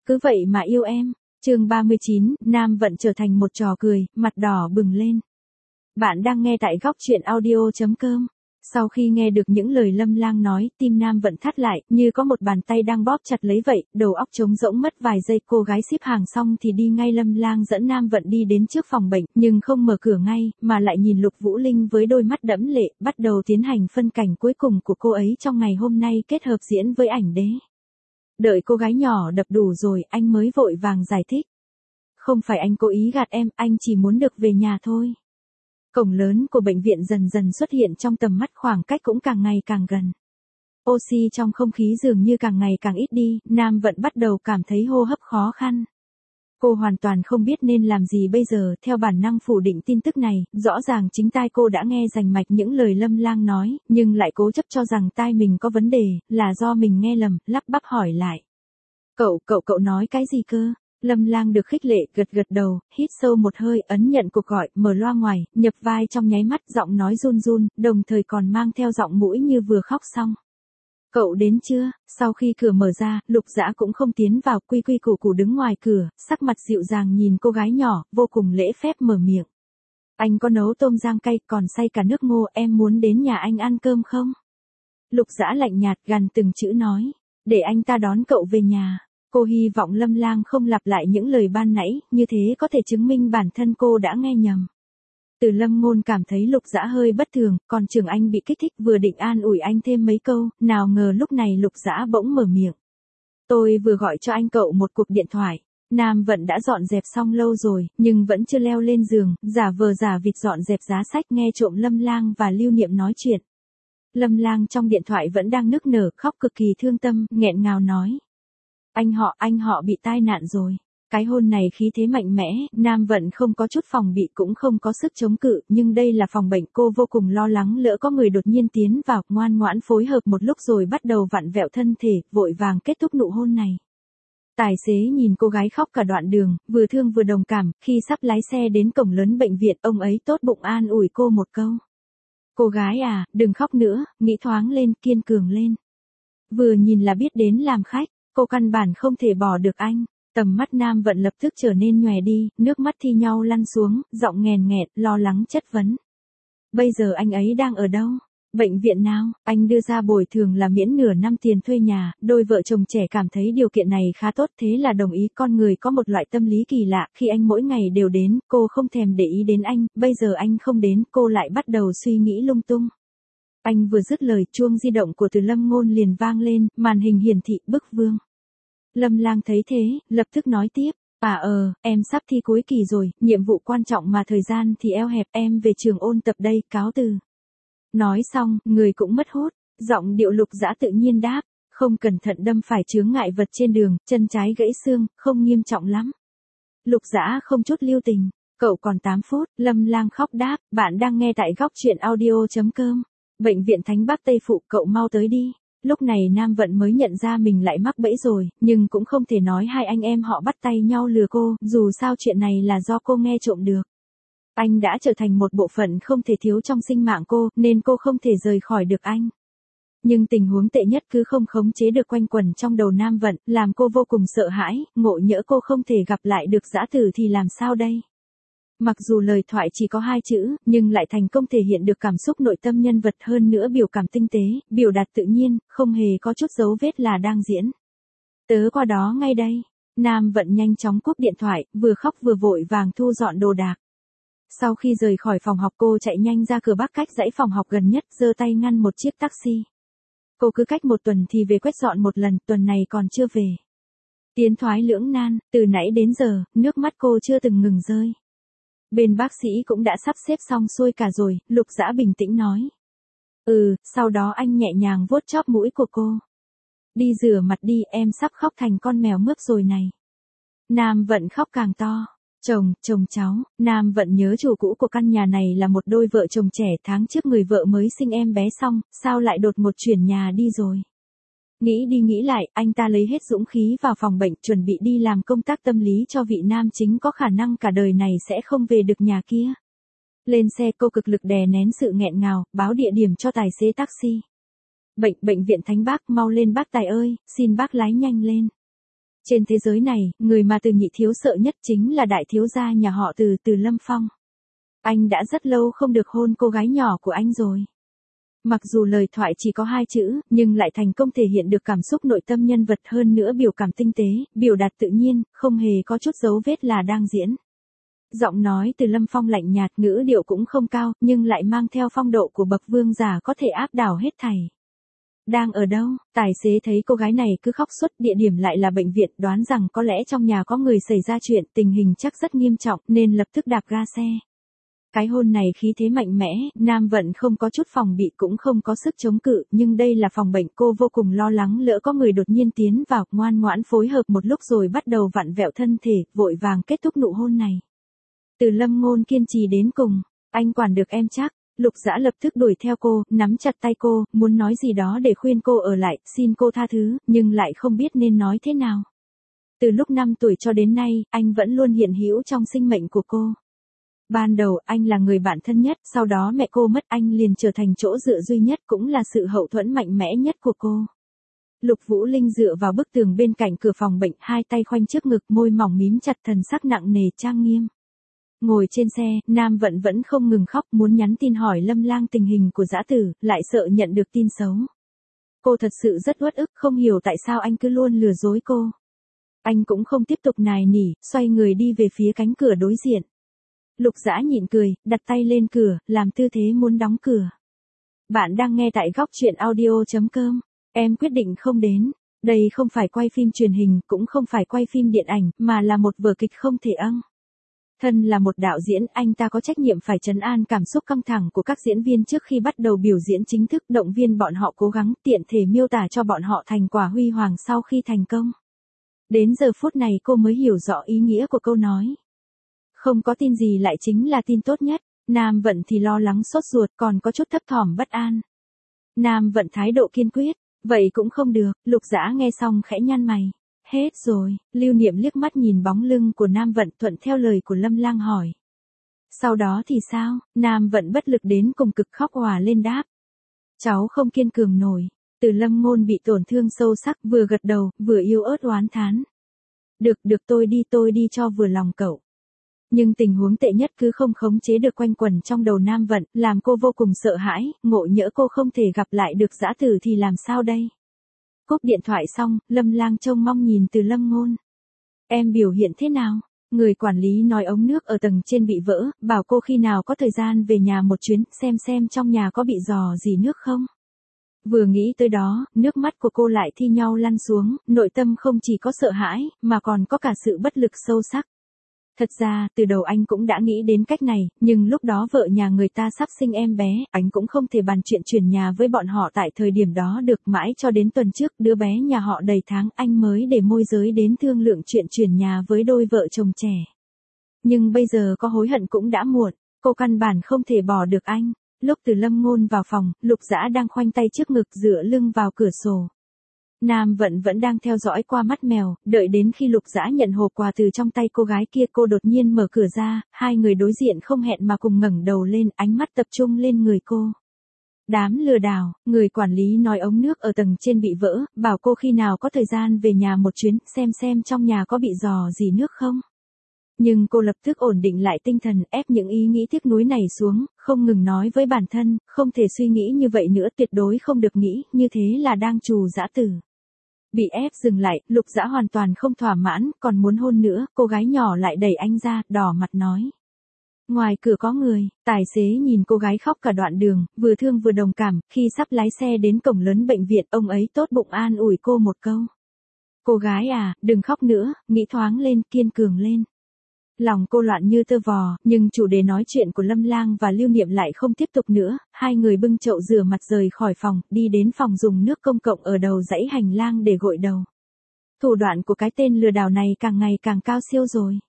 Cứ vậy mà yêu em. Chương 39, Nam Vận trở thành một trò cười, mặt đỏ bừng lên. Bạn đang nghe tại góc truyện audio.com. Sau khi nghe được những lời Lâm Lang nói, tim Nam Vận thắt lại, như có một bàn tay đang bóp chặt lấy vậy, đầu óc trống rỗng mất vài giây. Cô gái xếp hàng xong thì đi ngay. Lâm Lang dẫn Nam Vận đi đến trước phòng bệnh, nhưng không mở cửa ngay, mà lại nhìn Lục Vũ Linh với đôi mắt đẫm lệ, bắt đầu tiến hành phân cảnh cuối cùng của cô ấy trong ngày hôm nay kết hợp diễn với ảnh đế. Đợi cô gái nhỏ đập đủ rồi, anh mới vội vàng giải thích. Không phải anh cố ý gạt em, anh chỉ muốn được về nhà thôi. Cổng lớn của bệnh viện dần dần xuất hiện trong tầm mắt, khoảng cách cũng càng ngày càng gần. Oxy trong không khí dường như càng ngày càng ít đi, Nam Vận bắt đầu cảm thấy hô hấp khó khăn. Cô hoàn toàn không biết nên làm gì bây giờ, theo bản năng phủ định tin tức này, rõ ràng chính tai cô đã nghe rành mạch những lời Lâm Lang nói, nhưng lại cố chấp cho rằng tai mình có vấn đề, là do mình nghe lầm, lắp bắp hỏi lại. Cậu nói cái gì cơ? Lâm Lang được khích lệ, gật đầu, hít sâu một hơi, ấn nhận cuộc gọi, mở loa ngoài, nhập vai trong nháy mắt, giọng nói run run, đồng thời còn mang theo giọng mũi như vừa khóc xong. Cậu đến chưa? Sau khi cửa mở ra, Lục Dã cũng không tiến vào, quy củ đứng ngoài cửa, sắc mặt dịu dàng nhìn cô gái nhỏ, vô cùng lễ phép mở miệng. Anh có nấu tôm rang cay, còn xay cả nước ngô, em muốn đến nhà anh ăn cơm không? Lục Dã lạnh nhạt gằn từng chữ nói, để anh ta đón cậu về nhà. Cô hy vọng Lâm Lang không lặp lại những lời ban nãy, như thế có thể chứng minh bản thân cô đã nghe nhầm. Từ Lâm Ngôn cảm thấy Lục Dã hơi bất thường, còn Trường Anh bị kích thích, vừa định an ủi anh thêm mấy câu, nào ngờ lúc này Lục Dã bỗng mở miệng. Tôi vừa gọi cho anh cậu một cuộc điện thoại. Nam Vận đã dọn dẹp xong lâu rồi, nhưng vẫn chưa leo lên giường, giả vờ giả vịt dọn dẹp giá sách, nghe trộm Lâm Lang và Lưu Niệm nói chuyện. Lâm Lang trong điện thoại vẫn đang nức nở, khóc cực kỳ thương tâm, nghẹn ngào nói. Anh họ bị tai nạn rồi. Cái hôn này khí thế mạnh mẽ, Nam Vận không có chút phòng bị cũng không có sức chống cự, nhưng đây là phòng bệnh, cô vô cùng lo lắng lỡ có người đột nhiên tiến vào, ngoan ngoãn phối hợp một lúc rồi bắt đầu vặn vẹo thân thể, vội vàng kết thúc nụ hôn này. Tài xế nhìn cô gái khóc cả đoạn đường, vừa thương vừa đồng cảm, khi sắp lái xe đến cổng lớn bệnh viện, ông ấy tốt bụng an ủi cô một câu. Cô gái à, đừng khóc nữa, nghĩ thoáng lên, kiên cường lên. Vừa nhìn là biết đến làm khách. Cô căn bản không thể bỏ được anh. Tầm mắt Nam Vận lập tức trở nên nhòe đi, nước mắt thi nhau lăn xuống, giọng nghèn nghẹt, lo lắng chất vấn. Bây giờ anh ấy đang ở đâu? Bệnh viện nào? Anh đưa ra bồi thường là miễn nửa năm tiền thuê nhà. Đôi vợ chồng trẻ cảm thấy điều kiện này khá tốt, thế là đồng ý. Con người có một loại tâm lý kỳ lạ, khi anh mỗi ngày đều đến, cô không thèm để ý đến anh, bây giờ anh không đến, cô lại bắt đầu suy nghĩ lung tung. Anh vừa dứt lời, chuông di động của Từ Lâm Ngôn liền vang lên, màn hình hiển thị bức vương. Lâm Lang thấy thế, lập tức nói tiếp, em sắp thi cuối kỳ rồi, nhiệm vụ quan trọng mà thời gian thì eo hẹp, em về trường ôn tập đây, cáo từ. Nói xong, người cũng mất hút, giọng điệu Lục Dã tự nhiên đáp, không cẩn thận đâm phải chướng ngại vật trên đường, chân trái gãy xương, không nghiêm trọng lắm. Lục Dã không chút lưu tình, cậu còn 8 phút, Lâm Lang khóc đáp, bạn đang nghe tại góc truyện audio.com. Bệnh viện Thánh Bắc Tây Phụ, cậu mau tới đi. Lúc này Nam Vận mới nhận ra mình lại mắc bẫy rồi, nhưng cũng không thể nói hai anh em họ bắt tay nhau lừa cô, dù sao chuyện này là do cô nghe trộm được. Anh đã trở thành một bộ phận không thể thiếu trong sinh mạng cô, nên cô không thể rời khỏi được anh. Nhưng tình huống tệ nhất cứ không khống chế được quanh quẩn trong đầu Nam Vận, làm cô vô cùng sợ hãi, ngộ nhỡ cô không thể gặp lại được Dã Tử thì làm sao đây? Mặc dù lời thoại chỉ có 2 chữ, nhưng lại thành công thể hiện được cảm xúc nội tâm nhân vật, hơn nữa biểu cảm tinh tế, biểu đạt tự nhiên, không hề có chút dấu vết là đang diễn. Tớ qua đó ngay đây. Nam Vận nhanh chóng cúp điện thoại, vừa khóc vừa vội vàng thu dọn đồ đạc. Sau khi rời khỏi phòng học, cô chạy nhanh ra cửa Bắc cách dãy phòng học gần nhất, giơ tay ngăn một chiếc taxi. Cô cứ cách 1 tuần thì về quét dọn một lần, tuần này còn chưa về. Tiến thoái lưỡng nan, từ nãy đến giờ, nước mắt cô chưa từng ngừng rơi. Bên bác sĩ cũng đã sắp xếp xong xuôi cả rồi, Lục Dã bình tĩnh nói. Sau đó anh nhẹ nhàng vuốt chóp mũi của cô. Đi rửa mặt đi, em sắp khóc thành con mèo mướp rồi này. Nam Vận khóc càng to. Chồng cháu, Nam Vận nhớ chủ cũ của căn nhà này là một đôi vợ chồng trẻ, tháng trước người vợ mới sinh em bé xong, sao lại đột ngột chuyển nhà đi rồi. Nghĩ đi nghĩ lại, anh ta lấy hết dũng khí vào phòng bệnh, chuẩn bị đi làm công tác tâm lý cho vị nam chính có khả năng cả đời này sẽ không về được nhà kia. Lên xe, cô cực lực đè nén sự nghẹn ngào, báo địa điểm cho tài xế taxi. Bệnh viện Thánh Bắc, mau lên bác Tài ơi, xin bác lái nhanh lên. Trên thế giới này, người mà Từ Nhị thiếu sợ nhất chính là đại thiếu gia nhà họ Từ, Từ Lâm Phong. Anh đã rất lâu không được hôn cô gái nhỏ của anh rồi. Mặc dù lời thoại chỉ có 2 chữ, nhưng lại thành công thể hiện được cảm xúc nội tâm nhân vật, hơn nữa biểu cảm tinh tế, biểu đạt tự nhiên, không hề có chút dấu vết là đang diễn. Giọng nói Từ Lâm Phong lạnh nhạt, ngữ điệu cũng không cao, nhưng lại mang theo phong độ của bậc vương giả có thể áp đảo hết thảy. Đang ở đâu? Tài xế thấy cô gái này cứ khóc suốt, địa điểm lại là bệnh viện, đoán rằng có lẽ trong nhà có người xảy ra chuyện, tình hình chắc rất nghiêm trọng, nên lập tức đạp ga xe. Cái hôn này khí thế mạnh mẽ, Nam Vận không có chút phòng bị cũng không có sức chống cự, nhưng đây là phòng bệnh, cô vô cùng lo lắng lỡ có người đột nhiên tiến vào, ngoan ngoãn phối hợp một lúc rồi bắt đầu vặn vẹo thân thể, vội vàng kết thúc nụ hôn này. Từ Lâm Ngôn kiên trì đến cùng, anh quản được em chắc. Lục Dã lập tức đuổi theo cô, nắm chặt tay cô, muốn nói gì đó để khuyên cô ở lại, xin cô tha thứ, nhưng lại không biết nên nói thế nào. Từ lúc 5 tuổi cho đến nay, anh vẫn luôn hiện hữu trong sinh mệnh của cô. Ban đầu anh là người bạn thân nhất, sau đó mẹ cô mất, anh liền trở thành chỗ dựa duy nhất, cũng là sự hậu thuẫn mạnh mẽ nhất của cô. Lục Vũ Linh dựa vào bức tường bên cạnh cửa phòng bệnh, 2 tay khoanh trước ngực, môi mỏng mím chặt, thần sắc nặng nề trang nghiêm. Ngồi trên xe, Nam Vận vẫn không ngừng khóc, muốn nhắn tin hỏi Lâm Lang tình hình của Dã Tử, lại sợ nhận được tin xấu. Cô thật sự rất uất ức, không hiểu tại sao anh cứ luôn lừa dối cô. Anh cũng không tiếp tục nài nỉ, xoay người đi về phía cánh cửa đối diện. Lục Dã nhịn cười, đặt tay lên cửa, làm tư thế muốn đóng cửa. Bạn đang nghe tại góc truyện audio.com. Em quyết định không đến. Đây không phải quay phim truyền hình, cũng không phải quay phim điện ảnh, mà là một vở kịch không thể ăng. Thân là một đạo diễn, anh ta có trách nhiệm phải trấn an cảm xúc căng thẳng của các diễn viên trước khi bắt đầu biểu diễn chính thức, động viên bọn họ cố gắng, tiện thể miêu tả cho bọn họ thành quả huy hoàng sau khi thành công. Đến giờ phút này cô mới hiểu rõ ý nghĩa của câu nói. Không có tin gì lại chính là tin tốt nhất. Nam Vận thì lo lắng sốt ruột, còn có chút thấp thỏm bất an. Nam Vận thái độ kiên quyết, vậy cũng không được. Lục Dã nghe xong khẽ nhăn mày. Hết rồi. Lưu Niệm liếc mắt nhìn bóng lưng của Nam Vận, thuận theo lời của Lâm Lang hỏi. Sau đó thì sao? Nam Vận bất lực đến cùng cực, khóc òa lên đáp. Cháu không kiên cường nổi. Từ Lâm Ngôn bị tổn thương sâu sắc, vừa gật đầu, vừa yếu ớt oán thán. Được tôi đi cho vừa lòng cậu. Nhưng tình huống tệ nhất cứ không khống chế được quanh quẩn trong đầu Nam Vận, làm cô vô cùng sợ hãi, ngộ nhỡ cô không thể gặp lại được Dã Tử thì làm sao đây? Cúp điện thoại xong, Lâm Lang trông mong nhìn Từ Lâm Ngôn. Em biểu hiện thế nào? Người quản lý nói ống nước ở tầng trên bị vỡ, bảo cô khi nào có thời gian về nhà một chuyến, xem trong nhà có bị rò gì nước không? Vừa nghĩ tới đó, nước mắt của cô lại thi nhau lăn xuống, nội tâm không chỉ có sợ hãi, mà còn có cả sự bất lực sâu sắc. Thật ra, từ đầu anh cũng đã nghĩ đến cách này, nhưng lúc đó vợ nhà người ta sắp sinh em bé, anh cũng không thể bàn chuyện chuyển nhà với bọn họ tại thời điểm đó được, mãi cho đến tuần trước, đứa bé nhà họ đầy tháng, anh mới để môi giới đến thương lượng chuyện chuyển nhà với đôi vợ chồng trẻ. Nhưng bây giờ có hối hận cũng đã muộn, cô căn bản không thể bỏ được anh. Lúc Từ Lâm Ngôn vào phòng, Lục Dã đang khoanh tay trước ngực dựa lưng vào cửa sổ. Nam Vận vẫn đang theo dõi qua mắt mèo, đợi đến khi Lục Dã nhận hộp quà từ trong tay cô gái kia, cô đột nhiên mở cửa ra, 2 người đối diện không hẹn mà cùng ngẩng đầu lên, ánh mắt tập trung lên người cô. Đám lừa đảo, người quản lý nói ống nước ở tầng trên bị vỡ, bảo cô khi nào có thời gian về nhà một chuyến, xem trong nhà có bị rò gì nước không. Nhưng cô lập tức ổn định lại tinh thần, ép những ý nghĩ tiếc nuối này xuống, không ngừng nói với bản thân, không thể suy nghĩ như vậy nữa, tuyệt đối không được nghĩ, như thế là đang trù Dã Tử. Bị ép dừng lại, Lục Dã hoàn toàn không thỏa mãn, còn muốn hôn nữa, cô gái nhỏ lại đẩy anh ra, đỏ mặt nói. Ngoài cửa có người, tài xế nhìn cô gái khóc cả đoạn đường, vừa thương vừa đồng cảm, khi sắp lái xe đến cổng lớn bệnh viện, ông ấy tốt bụng an ủi cô một câu. Cô gái à, đừng khóc nữa, nghĩ thoáng lên, kiên cường lên. Lòng cô loạn như tơ vò, nhưng chủ đề nói chuyện của Lâm Lang và Lưu Niệm lại không tiếp tục nữa, 2 người bưng chậu rửa mặt rời khỏi phòng, đi đến phòng dùng nước công cộng ở đầu dãy hành lang để gội đầu. Thủ đoạn của cái tên lừa đảo này càng ngày càng cao siêu rồi.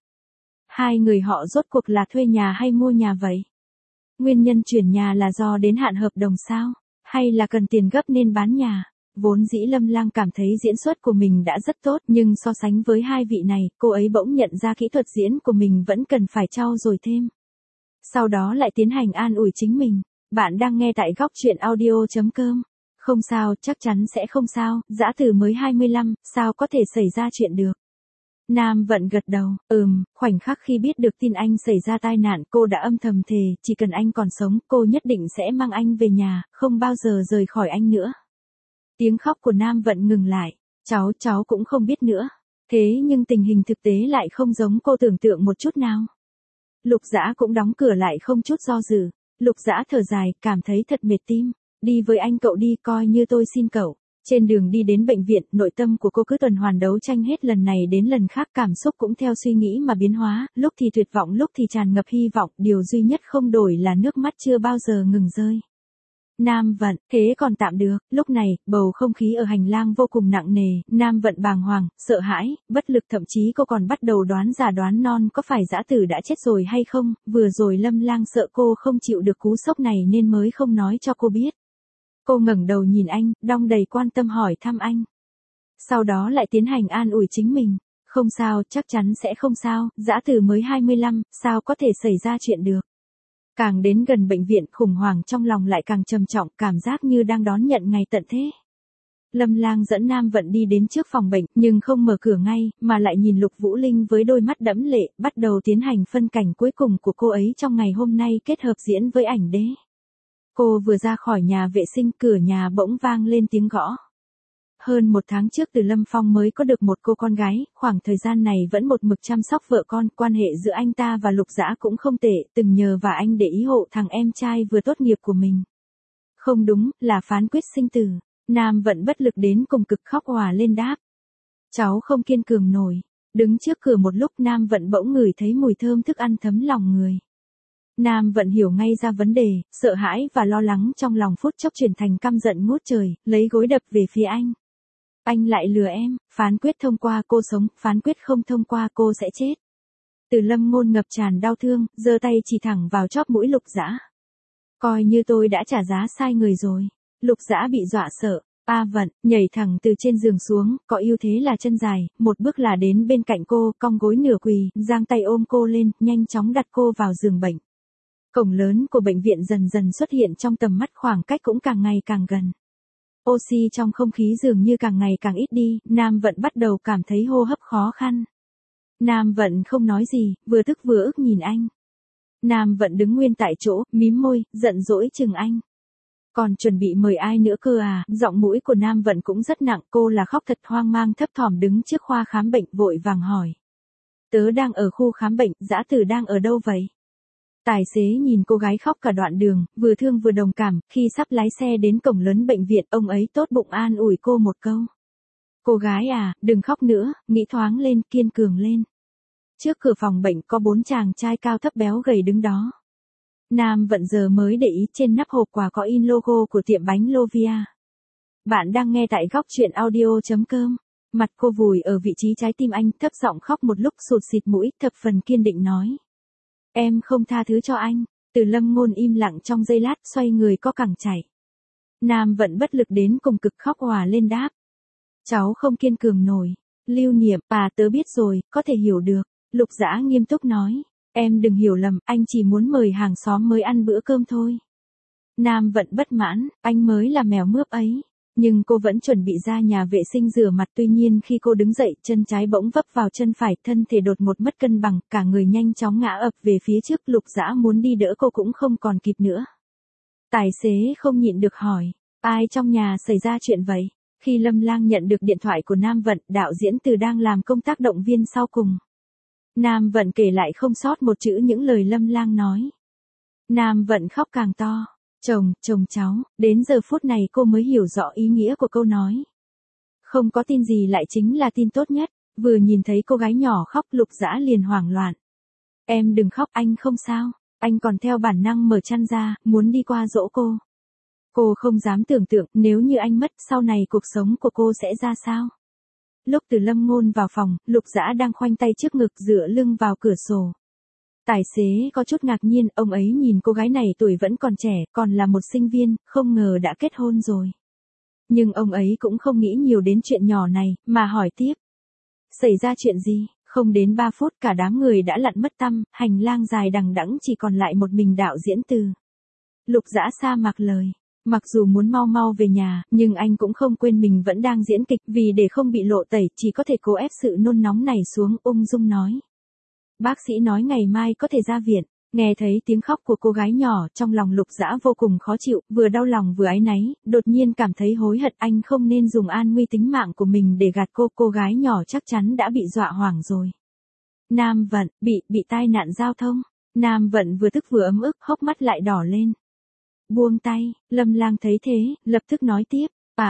2 người họ rốt cuộc là thuê nhà hay mua nhà vậy? Nguyên nhân chuyển nhà là do đến hạn hợp đồng sao? Hay là cần tiền gấp nên bán nhà? Vốn dĩ Lâm Lang cảm thấy diễn xuất của mình đã rất tốt, nhưng so sánh với 2 vị này, cô ấy bỗng nhận ra kỹ thuật diễn của mình vẫn cần phải trau dồi thêm. Sau đó lại tiến hành an ủi chính mình. Bạn đang nghe tại góc truyện audio.com. Không sao, chắc chắn sẽ không sao, Dã Tử mới 25, sao có thể xảy ra chuyện được. Nam Vận gật đầu, khoảnh khắc khi biết được tin anh xảy ra tai nạn cô đã âm thầm thề, chỉ cần anh còn sống cô nhất định sẽ mang anh về nhà, không bao giờ rời khỏi anh nữa. Tiếng khóc của Nam Vận ngừng lại, cháu cũng không biết nữa. Thế nhưng tình hình thực tế lại không giống cô tưởng tượng một chút nào. Lục Dã cũng đóng cửa lại không chút do dự. Lục Dã thở dài, cảm thấy thật mệt tim. Đi với anh cậu đi, coi như tôi xin cậu. Trên đường đi đến bệnh viện, nội tâm của cô cứ tuần hoàn đấu tranh hết lần này đến lần khác, cảm xúc cũng theo suy nghĩ mà biến hóa, lúc thì tuyệt vọng lúc thì tràn ngập hy vọng, điều duy nhất không đổi là nước mắt chưa bao giờ ngừng rơi. Nam Vận, thế còn tạm được, lúc này, bầu không khí ở hành lang vô cùng nặng nề, Nam Vận bàng hoàng, sợ hãi, bất lực, thậm chí cô còn bắt đầu đoán già đoán non có phải Dã Tử đã chết rồi hay không, vừa rồi Lâm Lang sợ cô không chịu được cú sốc này nên mới không nói cho cô biết. Cô ngẩng đầu nhìn anh, đong đầy quan tâm hỏi thăm anh. Sau đó lại tiến hành an ủi chính mình, không sao, chắc chắn sẽ không sao, Dã Tử mới 25, sao có thể xảy ra chuyện được. Càng đến gần bệnh viện, khủng hoảng trong lòng lại càng trầm trọng, cảm giác như đang đón nhận ngày tận thế. Lâm Lang dẫn Nam Vận đi đến trước phòng bệnh, nhưng không mở cửa ngay, mà lại nhìn Lục Vũ Linh với đôi mắt đẫm lệ, bắt đầu tiến hành phân cảnh cuối cùng của cô ấy trong ngày hôm nay kết hợp diễn với ảnh đế. Cô vừa ra khỏi nhà vệ sinh, cửa nhà bỗng vang lên tiếng gõ. Hơn một tháng trước Từ Lâm Phong mới có được một cô con gái, khoảng thời gian này vẫn một mực chăm sóc vợ con, quan hệ giữa anh ta và Lục Dã cũng không tệ, từng nhờ và anh để ý hộ thằng em trai vừa tốt nghiệp của mình. Không đúng, là phán quyết sinh tử. Nam Vận bất lực đến cùng cực khóc òa lên đáp. Cháu không kiên cường nổi. Đứng trước cửa một lúc Nam Vận bỗng ngửi thấy mùi thơm thức ăn thấm lòng người. Nam Vận hiểu ngay ra vấn đề, sợ hãi và lo lắng trong lòng phút chốc chuyển thành căm giận ngút trời, lấy gối đập về phía anh. Anh lại lừa em, phán quyết thông qua cô sống, phán quyết không thông qua cô sẽ chết. Từ Lâm Ngôn ngập tràn đau thương, giơ tay chỉ thẳng vào chóp mũi Lục Dã. Coi như tôi đã trả giá sai người rồi. Lục Dã bị dọa sợ. Vận, nhảy thẳng từ trên giường xuống, có ưu thế là chân dài, một bước là đến bên cạnh cô, cong gối nửa quỳ, giang tay ôm cô lên, nhanh chóng đặt cô vào giường bệnh. Cổng lớn của bệnh viện dần dần xuất hiện trong tầm mắt, khoảng cách cũng càng ngày càng gần. Oxy trong không khí dường như càng ngày càng ít đi, Nam Vận bắt đầu cảm thấy hô hấp khó khăn. Nam Vận không nói gì, vừa tức vừa ức nhìn anh. Nam Vận đứng nguyên tại chỗ, mím môi, giận dỗi chừng anh. Còn chuẩn bị mời ai nữa cơ à, giọng mũi của Nam Vận cũng rất nặng, cô là khóc thật hoang mang thấp thỏm đứng trước khoa khám bệnh vội vàng hỏi. Tớ đang ở khu khám bệnh, Dã Tử đang ở đâu vậy? Tài xế nhìn cô gái khóc cả đoạn đường, vừa thương vừa đồng cảm, khi sắp lái xe đến cổng lớn bệnh viện, ông ấy tốt bụng an ủi cô một câu. Cô gái à, đừng khóc nữa, nghĩ thoáng lên, kiên cường lên. Trước cửa phòng bệnh có 4 chàng trai cao thấp béo gầy đứng đó. Nam Vận giờ mới để ý trên nắp hộp quà có in logo của tiệm bánh Lovia. Bạn đang nghe tại góc truyện audio.com. Mặt cô vùi ở vị trí trái tim anh, thấp giọng khóc một lúc sụt xịt mũi, thập phần kiên định nói. Em không tha thứ cho anh. Từ Lâm Ngôn im lặng trong giây lát, xoay người co cẳng chạy. Nam Vận bất lực đến cùng cực khóc òa lên đáp. Cháu không kiên cường nổi. Lưu Niệm, tớ biết rồi, có thể hiểu được. Lục Dã nghiêm túc nói. Em đừng hiểu lầm, anh chỉ muốn mời hàng xóm mới ăn bữa cơm thôi. Nam Vận bất mãn, anh mới là mèo mướp ấy. Nhưng cô vẫn chuẩn bị ra nhà vệ sinh rửa mặt, tuy nhiên khi cô đứng dậy, chân trái bỗng vấp vào chân phải, thân thể đột ngột mất cân bằng, cả người nhanh chóng ngã ập về phía trước, Lục Dã muốn đi đỡ cô cũng không còn kịp nữa. Tài xế không nhịn được hỏi, ai trong nhà xảy ra chuyện vậy? Khi Lâm Lang nhận được điện thoại của Nam Vận, đạo diễn Từ đang làm công tác động viên sau cùng. Nam Vận kể lại không sót một chữ những lời Lâm Lang nói. Nam Vận khóc càng to. Chồng cháu, đến giờ phút này cô mới hiểu rõ ý nghĩa của câu nói. Không có tin gì lại chính là tin tốt nhất, vừa nhìn thấy cô gái nhỏ khóc Lục Dã liền hoảng loạn. Em đừng khóc, anh không sao, anh còn theo bản năng mở chăn ra, muốn đi qua dỗ cô. Cô không dám tưởng tượng nếu như anh mất sau này cuộc sống của cô sẽ ra sao. Lúc Từ Lâm Ngôn vào phòng, Lục Dã đang khoanh tay trước ngực dựa lưng vào cửa sổ. Tài xế có chút ngạc nhiên, ông ấy nhìn cô gái này tuổi vẫn còn trẻ, còn là một sinh viên, không ngờ đã kết hôn rồi. Nhưng ông ấy cũng không nghĩ nhiều đến chuyện nhỏ này, mà hỏi tiếp. Xảy ra chuyện gì? Không đến 3 phút cả đám người đã lặn mất tăm, hành lang dài đằng đẵng chỉ còn lại một mình đạo diễn Từ. Lục Dã sa mặc lời. Mặc dù muốn mau mau về nhà, nhưng anh cũng không quên mình vẫn đang diễn kịch, vì để không bị lộ tẩy, chỉ có thể cố ép sự nôn nóng này xuống, ung dung nói. Bác sĩ nói ngày mai có thể ra viện. Nghe thấy tiếng khóc của cô gái nhỏ, trong lòng Lục Dã vô cùng khó chịu, vừa đau lòng vừa áy náy, đột nhiên cảm thấy hối hận, anh không nên dùng an nguy tính mạng của mình để gạt cô gái nhỏ chắc chắn đã bị dọa hoảng rồi. Nam Vận, bị tai nạn giao thông. Nam Vận vừa tức vừa ấm ức, hốc mắt lại đỏ lên. Buông tay, Lâm Lang thấy thế, lập tức nói tiếp.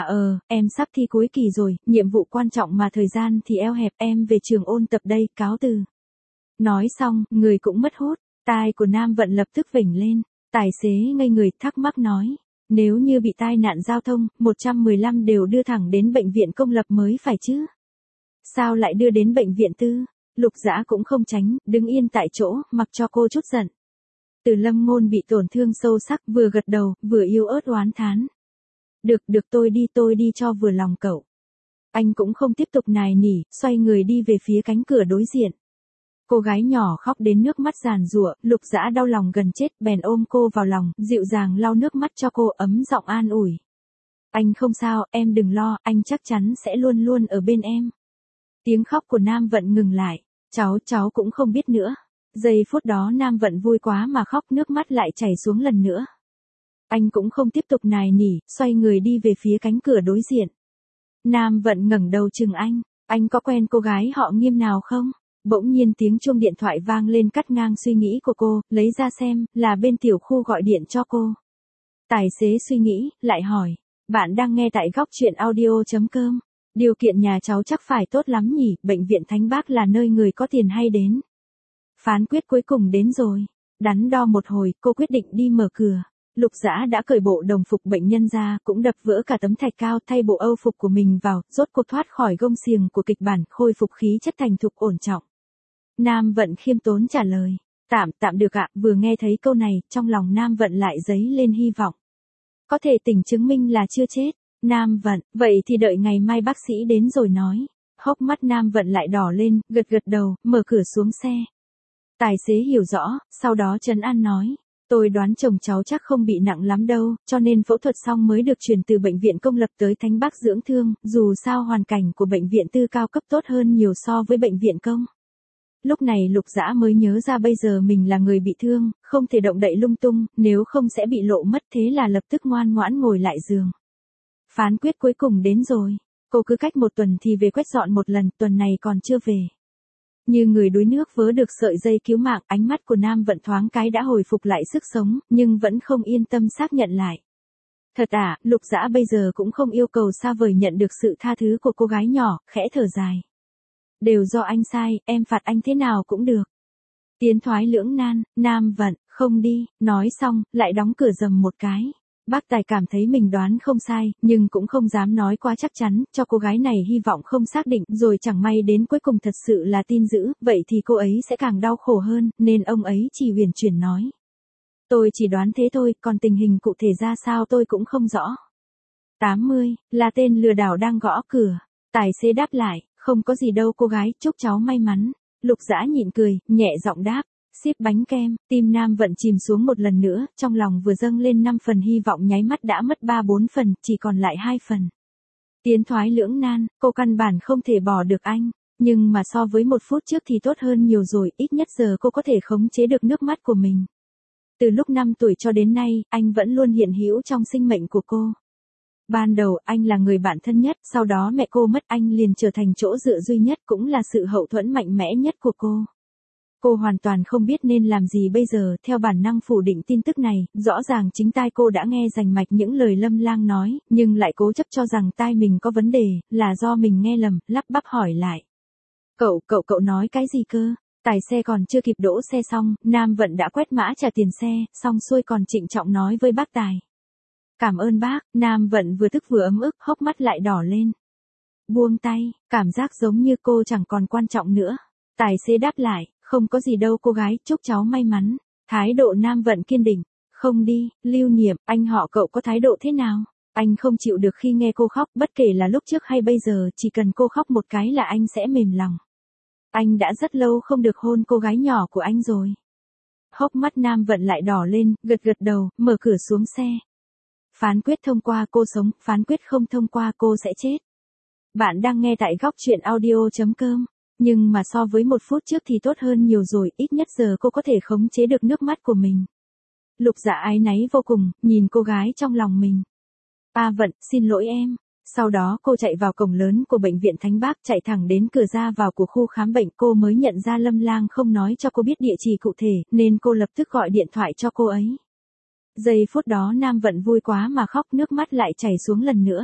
Em sắp thi cuối kỳ rồi, nhiệm vụ quan trọng mà thời gian thì eo hẹp, em về trường ôn tập đây, cáo từ. Nói xong, người cũng mất hút, tai của Nam Vận lập tức vểnh lên. Tài xế ngây người thắc mắc nói. Nếu như bị tai nạn giao thông, 115 đều đưa thẳng đến bệnh viện công lập mới phải chứ. Sao lại đưa đến bệnh viện tư? Lục Dã cũng không tránh, đứng yên tại chỗ, mặc cho cô chút giận. Từ Lâm Ngôn bị tổn thương sâu sắc, vừa gật đầu, vừa yếu ớt oán thán. Được, tôi đi cho vừa lòng cậu. Anh cũng không tiếp tục nài nỉ, xoay người đi về phía cánh cửa đối diện. Cô gái nhỏ khóc đến nước mắt giàn giụa, Lục Dã đau lòng gần chết, bèn ôm cô vào lòng, dịu dàng lau nước mắt cho cô, ấm giọng an ủi. Anh không sao, em đừng lo, anh chắc chắn sẽ luôn luôn ở bên em. Tiếng khóc của Nam Vận ngừng lại, cháu cũng không biết nữa. Giây phút đó Nam Vận vui quá mà khóc, nước mắt lại chảy xuống lần nữa. Anh cũng không tiếp tục nài nỉ, xoay người đi về phía cánh cửa đối diện. Nam Vận ngẩng đầu chừng anh có quen cô gái họ Nghiêm nào không? Bỗng nhiên tiếng chuông điện thoại vang lên cắt ngang suy nghĩ của cô, lấy ra xem, là bên tiểu khu gọi điện cho cô. Tài xế suy nghĩ, lại hỏi, bạn đang nghe tại góc truyện audio.com. Điều kiện nhà cháu chắc phải tốt lắm nhỉ, bệnh viện Thánh Bác là nơi người có tiền hay đến. Phán quyết cuối cùng đến rồi. Đắn đo một hồi, cô quyết định đi mở cửa. Lục Dã đã cởi bộ đồng phục bệnh nhân ra, cũng đập vỡ cả tấm thạch cao, thay bộ âu phục của mình vào, rốt cuộc thoát khỏi gông xiềng của kịch bản, khôi phục khí chất thành thục ổn trọng. Nam Vận khiêm tốn trả lời. Tạm được ạ, vừa nghe thấy câu này, trong lòng Nam Vận lại dấy lên hy vọng. Có thể tỉnh chứng minh là chưa chết. Nam Vận, vậy thì đợi ngày mai bác sĩ đến rồi nói. Hốc mắt Nam Vận lại đỏ lên, gật đầu, mở cửa xuống xe. Tài xế hiểu rõ, sau đó trấn an nói. Tôi đoán chồng cháu chắc không bị nặng lắm đâu, cho nên phẫu thuật xong mới được chuyển từ bệnh viện công lập tới Thánh Bác dưỡng thương, dù sao hoàn cảnh của bệnh viện tư cao cấp tốt hơn nhiều so với bệnh viện công. Lúc này Lục Dã mới nhớ ra bây giờ mình là người bị thương, không thể động đậy lung tung, nếu không sẽ bị lộ mất, thế là lập tức ngoan ngoãn ngồi lại giường. Phán quyết cuối cùng đến rồi. Cô cứ cách 1 tuần thì về quét dọn một lần, tuần này còn chưa về. Như người đuối nước vớ được sợi dây cứu mạng, ánh mắt của Nam Vận thoáng cái đã hồi phục lại sức sống, nhưng vẫn không yên tâm xác nhận lại. Thật Lục Dã bây giờ cũng không yêu cầu xa vời nhận được sự tha thứ của cô gái nhỏ, khẽ thở dài. Đều do anh sai, em phạt anh thế nào cũng được. Tiến thoái lưỡng nan, Nam Vận, không đi, nói xong, lại đóng cửa rầm một cái. Bác Tài cảm thấy mình đoán không sai, nhưng cũng không dám nói quá chắc chắn, cho cô gái này hy vọng không xác định, rồi chẳng may đến cuối cùng thật sự là tin dữ, vậy thì cô ấy sẽ càng đau khổ hơn, nên ông ấy chỉ huyền chuyển nói. Tôi chỉ đoán thế thôi, còn tình hình cụ thể ra sao tôi cũng không rõ. 80, là tên lừa đảo đang gõ cửa. Tài xế đáp lại, không có gì đâu cô gái, chúc cháu may mắn. Lục Dã nhịn cười, nhẹ giọng đáp. Ship bánh kem, tim Nam Vận chìm xuống một lần nữa, trong lòng vừa dâng lên 5 phần hy vọng nháy mắt đã mất 3-4 phần, chỉ còn lại 2 phần. Tiến thoái lưỡng nan, cô căn bản không thể bỏ được anh, nhưng mà so với 1 phút trước thì tốt hơn nhiều rồi, ít nhất giờ cô có thể khống chế được nước mắt của mình. Từ lúc 5 tuổi cho đến nay, anh vẫn luôn hiện hữu trong sinh mệnh của cô. Ban đầu anh là người bạn thân nhất, sau đó mẹ cô mất anh liền trở thành chỗ dựa duy nhất cũng là sự hậu thuẫn mạnh mẽ nhất của cô. Cô hoàn toàn không biết nên làm gì bây giờ, theo bản năng phủ định tin tức này, rõ ràng chính tai cô đã nghe rành mạch những lời Lâm Lang nói, nhưng lại cố chấp cho rằng tai mình có vấn đề, là do mình nghe lầm, lắp bắp hỏi lại. Cậu nói cái gì cơ? Tài xe còn chưa kịp đỗ xe xong, Nam Vận đã quét mã trả tiền xe, xong xuôi còn trịnh trọng nói với bác Tài. Cảm ơn bác, Nam Vận vừa tức vừa ấm ức, hốc mắt lại đỏ lên. Buông tay, cảm giác giống như cô chẳng còn quan trọng nữa. Tài xế đáp lại, không có gì đâu cô gái, chúc cháu may mắn. Thái độ Nam Vận kiên định. Không đi, Lưu Niệm, anh họ cậu có thái độ thế nào? Anh không chịu được khi nghe cô khóc, bất kể là lúc trước hay bây giờ, chỉ cần cô khóc một cái là anh sẽ mềm lòng. Anh đã rất lâu không được hôn cô gái nhỏ của anh rồi. Hốc mắt Nam Vận lại đỏ lên, gật đầu, mở cửa xuống xe. Phán quyết thông qua cô sống, phán quyết không thông qua cô sẽ chết. Bạn đang nghe tại góc chuyện audio.com. Nhưng mà so với 1 phút trước thì tốt hơn nhiều rồi, ít nhất giờ cô có thể khống chế được nước mắt của mình. Lục Dạ áy náy vô cùng, nhìn cô gái trong lòng mình. Vận, xin lỗi em. Sau đó cô chạy vào cổng lớn của bệnh viện Thánh Bác, chạy thẳng đến cửa ra vào của khu khám bệnh. Cô mới nhận ra Lâm Lang không nói cho cô biết địa chỉ cụ thể, nên cô lập tức gọi điện thoại cho cô ấy. Giây phút đó Nam Vận vui quá mà khóc, nước mắt lại chảy xuống lần nữa.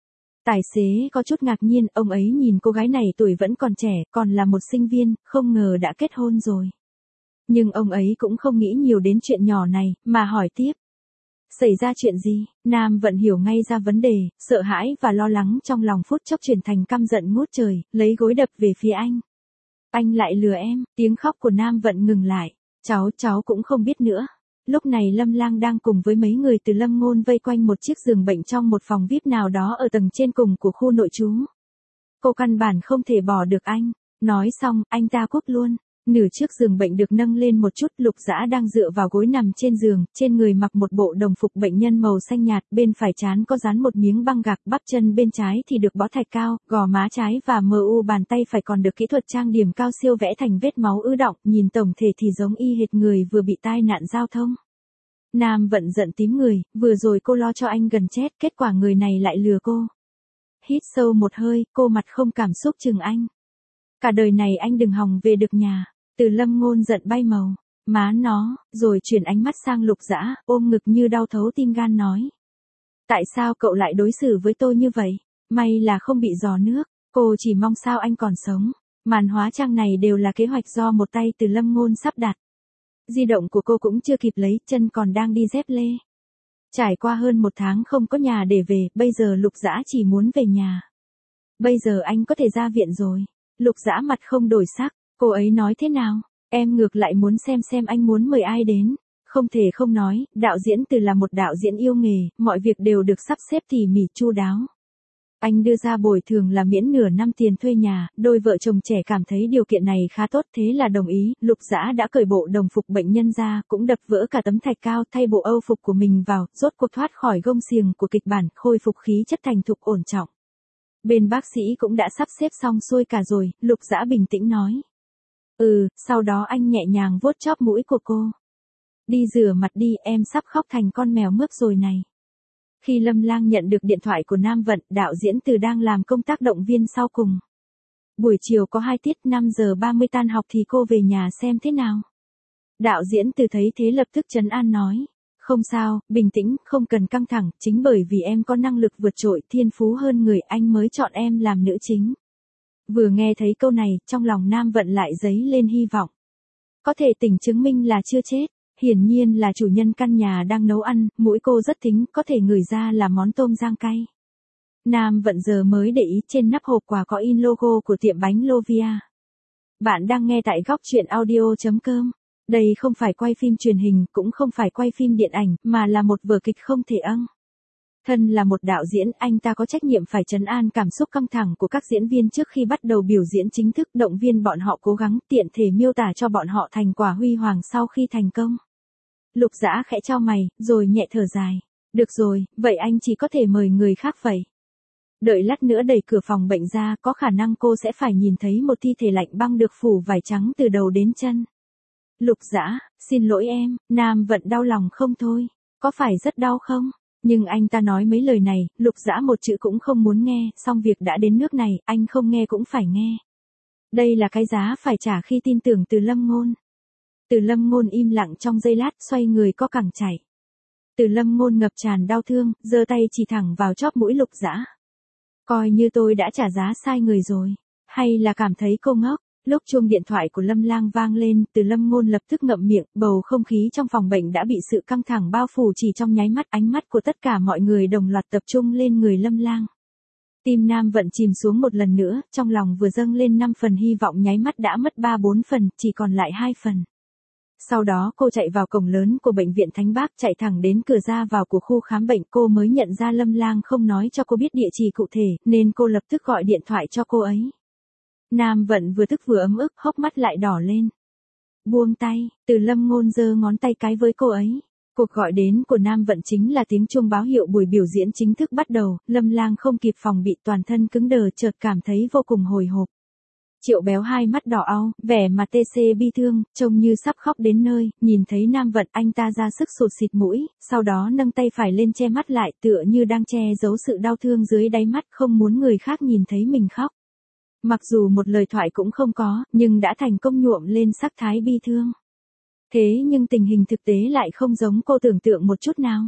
Tài xế có chút ngạc nhiên, ông ấy nhìn cô gái này tuổi vẫn còn trẻ, còn là một sinh viên, không ngờ đã kết hôn rồi. Nhưng ông ấy cũng không nghĩ nhiều đến chuyện nhỏ này, mà hỏi tiếp. Xảy ra chuyện gì? Nam Vận hiểu ngay ra vấn đề, sợ hãi và lo lắng trong lòng phút chốc chuyển thành căm giận ngút trời, lấy gối đập về phía anh. Anh lại lừa em, tiếng khóc của Nam Vận ngừng lại. Cháu cũng không biết nữa. Lúc này Lâm Lang đang cùng với mấy người từ Lâm Ngôn vây quanh một chiếc giường bệnh trong một phòng VIP nào đó ở tầng trên cùng của khu nội trú. Cô căn bản không thể bỏ được anh. Nói xong, anh ta cúp luôn. Nửa chiếc giường bệnh được nâng lên một chút, Lục Dã đang dựa vào gối nằm trên giường, trên người mặc một bộ đồng phục bệnh nhân màu xanh nhạt, bên phải trán có dán một miếng băng gạc, bắp chân bên trái thì được bó thạch cao, gò má trái và bàn tay phải còn được kỹ thuật trang điểm cao siêu vẽ thành vết máu ứ đọng, nhìn tổng thể thì giống y hệt người vừa bị tai nạn giao thông. Nam Vận giận tím người, vừa rồi cô lo cho anh gần chết, kết quả người này lại lừa cô. Hít sâu một hơi, cô mặt không cảm xúc chừng anh. Cả đời này anh đừng hòng về được nhà. Từ Lâm Ngôn giận bay màu. Má nó, rồi chuyển ánh mắt sang Lục Dã, ôm ngực như đau thấu tim gan nói. Tại sao cậu lại đối xử với tôi như vậy? May là không bị giò nước, cô chỉ mong sao anh còn sống. Màn hóa trang này đều là kế hoạch do một tay Từ Lâm Ngôn sắp đặt. Di động của cô cũng chưa kịp lấy, chân còn đang đi dép lê. Trải qua hơn 1 tháng không có nhà để về, bây giờ Lục Dã chỉ muốn về nhà. Bây giờ anh có thể ra viện rồi. Lục Dã mặt không đổi sắc, cô ấy nói thế nào? Em ngược lại muốn xem anh muốn mời ai đến. Không thể không nói, đạo diễn Từ là một đạo diễn yêu nghề, mọi việc đều được sắp xếp tỉ mỉ chu đáo. Anh đưa ra bồi thường là miễn nửa năm tiền thuê nhà, đôi vợ chồng trẻ cảm thấy điều kiện này khá tốt thế là đồng ý. Lục Dã đã cởi bộ đồng phục bệnh nhân ra, cũng đập vỡ cả tấm thạch cao, thay bộ âu phục của mình vào, rốt cuộc thoát khỏi gông xiềng của kịch bản, khôi phục khí chất thành thục ổn trọng. Bên bác sĩ cũng đã sắp xếp xong xuôi cả rồi, Lục Dã bình tĩnh nói. Sau đó anh nhẹ nhàng vuốt chóp mũi của cô. Đi rửa mặt đi, em sắp khóc thành con mèo mướp rồi này. Khi Lâm Lang nhận được điện thoại của Nam Vận, đạo diễn Từ đang làm công tác động viên sau cùng. Buổi chiều có 2 tiết, 5:30 tan học thì cô về nhà xem thế nào. Đạo diễn Từ thấy thế lập tức trấn an nói. Không sao, bình tĩnh, không cần căng thẳng, chính bởi vì em có năng lực vượt trội, thiên phú hơn người, anh mới chọn em làm nữ chính. Vừa nghe thấy câu này, trong lòng Nam Vận lại dấy lên hy vọng. Có thể tỉnh chứng minh là chưa chết. Hiển nhiên là chủ nhân căn nhà đang nấu ăn, mũi cô rất thính, có thể ngửi ra là món tôm rang cay. Nam Vận giờ mới để ý trên nắp hộp quà có in logo của tiệm bánh Lovia. Bạn đang nghe tại góc chuyện audio.com. Đây không phải quay phim truyền hình, cũng không phải quay phim điện ảnh, mà là một vở kịch không thể ăng. Thân là một đạo diễn, anh ta có trách nhiệm phải trấn an cảm xúc căng thẳng của các diễn viên trước khi bắt đầu biểu diễn chính thức, động viên bọn họ cố gắng, tiện thể miêu tả cho bọn họ thành quả huy hoàng sau khi thành công. Lục Dã khẽ chau mày, rồi nhẹ thở dài. Được rồi, vậy anh chỉ có thể mời người khác vậy. Đợi lát nữa đẩy cửa phòng bệnh ra, có khả năng cô sẽ phải nhìn thấy một thi thể lạnh băng được phủ vải trắng từ đầu đến chân. Lục Dã, xin lỗi em. Nam Vận đau lòng không thôi. Có phải rất đau không? Nhưng anh ta nói mấy lời này, Lục Dã một chữ cũng không muốn nghe, song việc đã đến nước này, anh không nghe cũng phải nghe. Đây là cái giá phải trả khi tin tưởng Từ Lâm Ngôn. Từ Lâm Ngôn im lặng trong giây lát, xoay người co cẳng chạy. Từ Lâm Ngôn ngập tràn đau thương, giơ tay chỉ thẳng vào chóp mũi Lục Dã. Coi như tôi đã trả giá sai người rồi, hay là cảm thấy cô ngốc? Lúc chuông điện thoại của Lâm Lang vang lên, Từ Lâm Ngôn lập tức ngậm miệng, bầu không khí trong phòng bệnh đã bị sự căng thẳng bao phủ chỉ trong nháy mắt, ánh mắt của tất cả mọi người đồng loạt tập trung lên người Lâm Lang. Tim Nam Vận chìm xuống một lần nữa, trong lòng vừa dâng lên 5 phần hy vọng nháy mắt đã mất 3-4 phần, chỉ còn lại 2 phần. Sau đó cô chạy vào cổng lớn của bệnh viện Thánh Bác, chạy thẳng đến cửa ra vào của khu khám bệnh. Cô mới nhận ra Lâm Lang không nói cho cô biết địa chỉ cụ thể, nên cô lập tức gọi điện thoại cho cô ấy. Nam Vận vừa tức vừa ấm ức, hốc mắt lại đỏ lên. Buông tay, Từ Lâm Ngôn giơ ngón tay cái với cô ấy. Cuộc gọi đến của Nam Vận chính là tiếng chuông báo hiệu buổi biểu diễn chính thức bắt đầu, Lâm Lang không kịp phòng bị toàn thân cứng đờ chợt cảm thấy vô cùng hồi hộp. Triệu Béo hai mắt đỏ au, vẻ mặt tê xê bi thương, trông như sắp khóc đến nơi, nhìn thấy Nam Vận anh ta ra sức sụt xịt mũi, sau đó nâng tay phải lên che mắt lại tựa như đang che giấu sự đau thương dưới đáy mắt không muốn người khác nhìn thấy mình khóc. Mặc dù một lời thoại cũng không có, nhưng đã thành công nhuộm lên sắc thái bi thương. Thế nhưng tình hình thực tế lại không giống cô tưởng tượng một chút nào.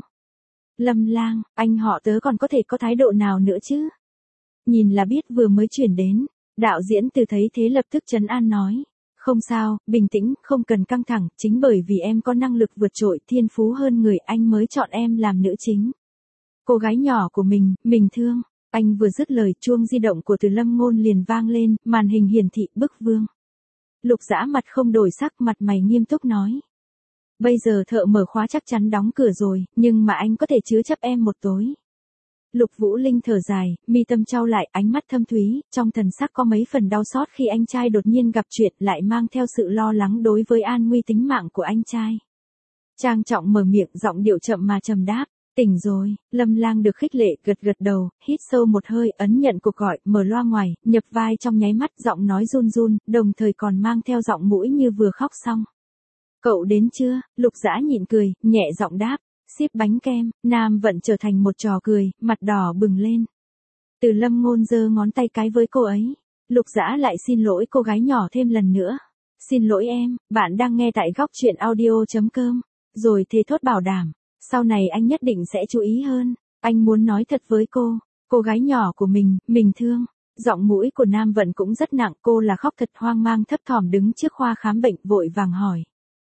Lâm Lang, anh họ tớ còn có thể có thái độ nào nữa chứ? Nhìn là biết vừa mới chuyển đến. Đạo diễn Từ thấy thế lập tức trấn an nói. Không sao, bình tĩnh, không cần căng thẳng, chính bởi vì em có năng lực vượt trội thiên phú hơn người anh mới chọn em làm nữ chính. Cô gái nhỏ của mình thương. Anh vừa dứt lời chuông di động của Từ Lâm Ngôn liền vang lên, màn hình hiển thị bức vương. Lục Dã mặt không đổi sắc, mặt mày nghiêm túc nói. Bây giờ thợ mở khóa chắc chắn đóng cửa rồi, nhưng mà anh có thể chứa chấp em một tối. Lục Vũ Linh thở dài, mi tâm chau lại, ánh mắt thâm thúy, trong thần sắc có mấy phần đau xót khi anh trai đột nhiên gặp chuyện, lại mang theo sự lo lắng đối với an nguy tính mạng của anh trai. Trang trọng mở miệng, giọng điệu chậm mà trầm đáp. Tỉnh rồi, Lâm Lang được khích lệ, gật gật đầu, hít sâu một hơi, ấn nhận cuộc gọi, mở loa ngoài, nhập vai trong nháy mắt, giọng nói run run, đồng thời còn mang theo giọng mũi như vừa khóc xong. Cậu đến chưa? Lục Dã nhịn cười, nhẹ giọng đáp. Ship bánh kem, Nam Vận trở thành một trò cười, mặt đỏ bừng lên. Từ Lâm Ngôn giơ ngón tay cái với cô ấy. Lục Dã lại xin lỗi cô gái nhỏ thêm lần nữa. Xin lỗi em, bạn đang nghe tại góc truyện audio.com. Rồi thề thốt bảo đảm. Sau này anh nhất định sẽ chú ý hơn. Anh muốn nói thật với cô gái nhỏ của mình thương. Giọng mũi của Nam Vận cũng rất nặng, cô là khóc thật hoang mang thấp thỏm đứng trước khoa khám bệnh vội vàng hỏi.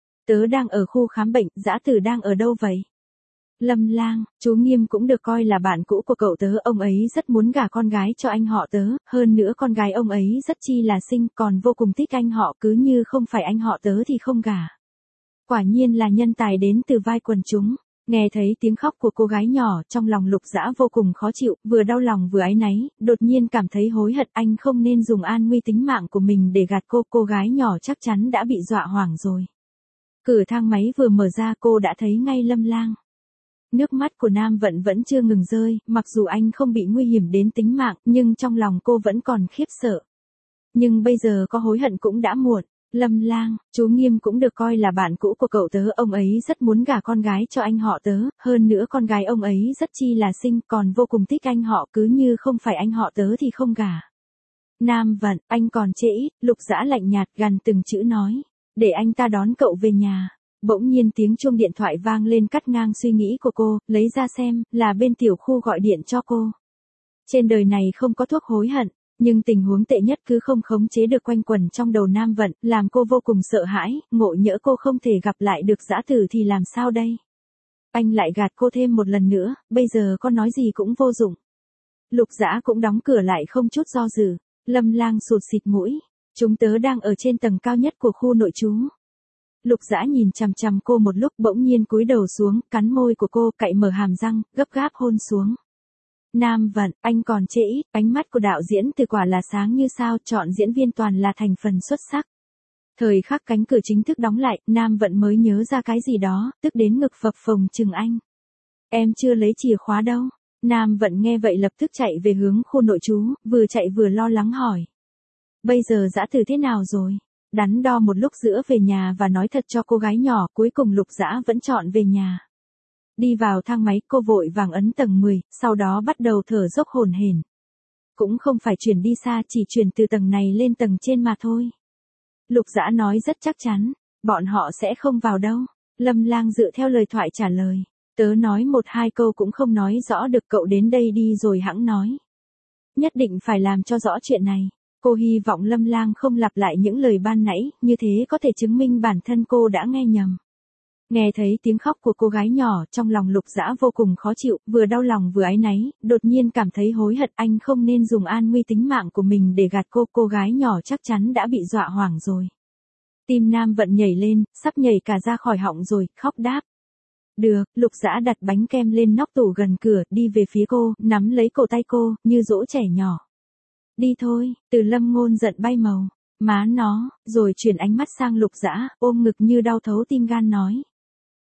Tớ đang ở khu khám bệnh, Dã Từ đang ở đâu vậy? Lâm Lang, chú Nghiêm cũng được coi là bạn cũ của cậu tớ, ông ấy rất muốn gả con gái cho anh họ tớ, hơn nữa con gái ông ấy rất chi là xinh, còn vô cùng thích anh họ, cứ như không phải anh họ tớ thì không gả. Quả nhiên là nhân tài đến từ vai quần chúng. Nghe thấy tiếng khóc của cô gái nhỏ, trong lòng Lục Dã vô cùng khó chịu, vừa đau lòng vừa áy náy, đột nhiên cảm thấy hối hận, anh không nên dùng an nguy tính mạng của mình để gạt cô gái nhỏ chắc chắn đã bị dọa hoảng rồi. Cửa thang máy vừa mở ra cô đã thấy ngay Lâm Lang. Nước mắt của Nam Vận vẫn chưa ngừng rơi, mặc dù anh không bị nguy hiểm đến tính mạng, nhưng trong lòng cô vẫn còn khiếp sợ. Nhưng bây giờ có hối hận cũng đã muộn. Lâm Lang, chú Nghiêm cũng được coi là bạn cũ của cậu tớ, ông ấy rất muốn gả con gái cho anh họ tớ, hơn nữa con gái ông ấy rất chi là xinh, còn vô cùng thích anh họ, cứ như không phải anh họ tớ thì không gả. Nam Vận, anh còn trễ ít, Lục Dã lạnh nhạt gằn từng chữ nói, để anh ta đón cậu về nhà. Bỗng nhiên tiếng chuông điện thoại vang lên cắt ngang suy nghĩ của cô, lấy ra xem, là bên tiểu khu gọi điện cho cô. Trên đời này không có thuốc hối hận, nhưng tình huống tệ nhất cứ không khống chế được quanh quẩn trong đầu Nam Vận, làm cô vô cùng sợ hãi, ngộ nhỡ cô không thể gặp lại được Dã Từ thì làm sao đây? Anh lại gạt cô thêm một lần nữa, bây giờ có nói gì cũng vô dụng. Lục Dã cũng đóng cửa lại không chút do dự. Lâm Lang sụt xịt mũi. Chúng tớ đang ở trên tầng cao nhất của khu nội trú. Lục Dã nhìn chằm chằm cô một lúc, bỗng nhiên cúi đầu xuống, cắn môi của cô, cạy mở hàm răng, gấp gáp hôn xuống. Nam Vận, anh còn trễ ít, ánh mắt của đạo diễn Từ quả là sáng như sao, chọn diễn viên toàn là thành phần xuất sắc. Thời khắc cánh cửa chính thức đóng lại, Nam Vận mới nhớ ra cái gì đó, tức đến ngực phập phồng chừng anh. Em chưa lấy chìa khóa đâu. Nam Vận nghe vậy lập tức chạy về hướng khu nội trú, vừa chạy vừa lo lắng hỏi. Bây giờ Dã Từ thế nào rồi? Đắn đo một lúc giữa về nhà và nói thật cho cô gái nhỏ, cuối cùng Lục Dã vẫn chọn về nhà. Đi vào thang máy, cô vội vàng ấn tầng 10, sau đó bắt đầu thở dốc hổn hển. Cũng không phải chuyển đi xa, chỉ chuyển từ tầng này lên tầng trên mà thôi. Lục Dã nói rất chắc chắn, bọn họ sẽ không vào đâu. Lâm Lang dựa theo lời thoại trả lời. Tớ nói một hai câu cũng không nói rõ được, cậu đến đây đi rồi hẵng nói. Nhất định phải làm cho rõ chuyện này. Cô hy vọng Lâm Lang không lặp lại những lời ban nãy, như thế có thể chứng minh bản thân cô đã nghe nhầm. Nghe thấy tiếng khóc của cô gái nhỏ, trong lòng Lục Dã vô cùng khó chịu, vừa đau lòng vừa áy náy, đột nhiên cảm thấy hối hận, anh không nên dùng an nguy tính mạng của mình để gạt cô gái nhỏ chắc chắn đã bị dọa hoảng rồi. Tim Nam Vận nhảy lên, sắp nhảy cả ra khỏi họng rồi, khóc đáp. Được, Lục Dã đặt bánh kem lên nóc tủ gần cửa, đi về phía cô, nắm lấy cổ tay cô, như dỗ trẻ nhỏ. Đi thôi, Từ Lâm Ngôn giận bay màu. Má nó, rồi chuyển ánh mắt sang Lục Dã, ôm ngực như đau thấu tim gan nói.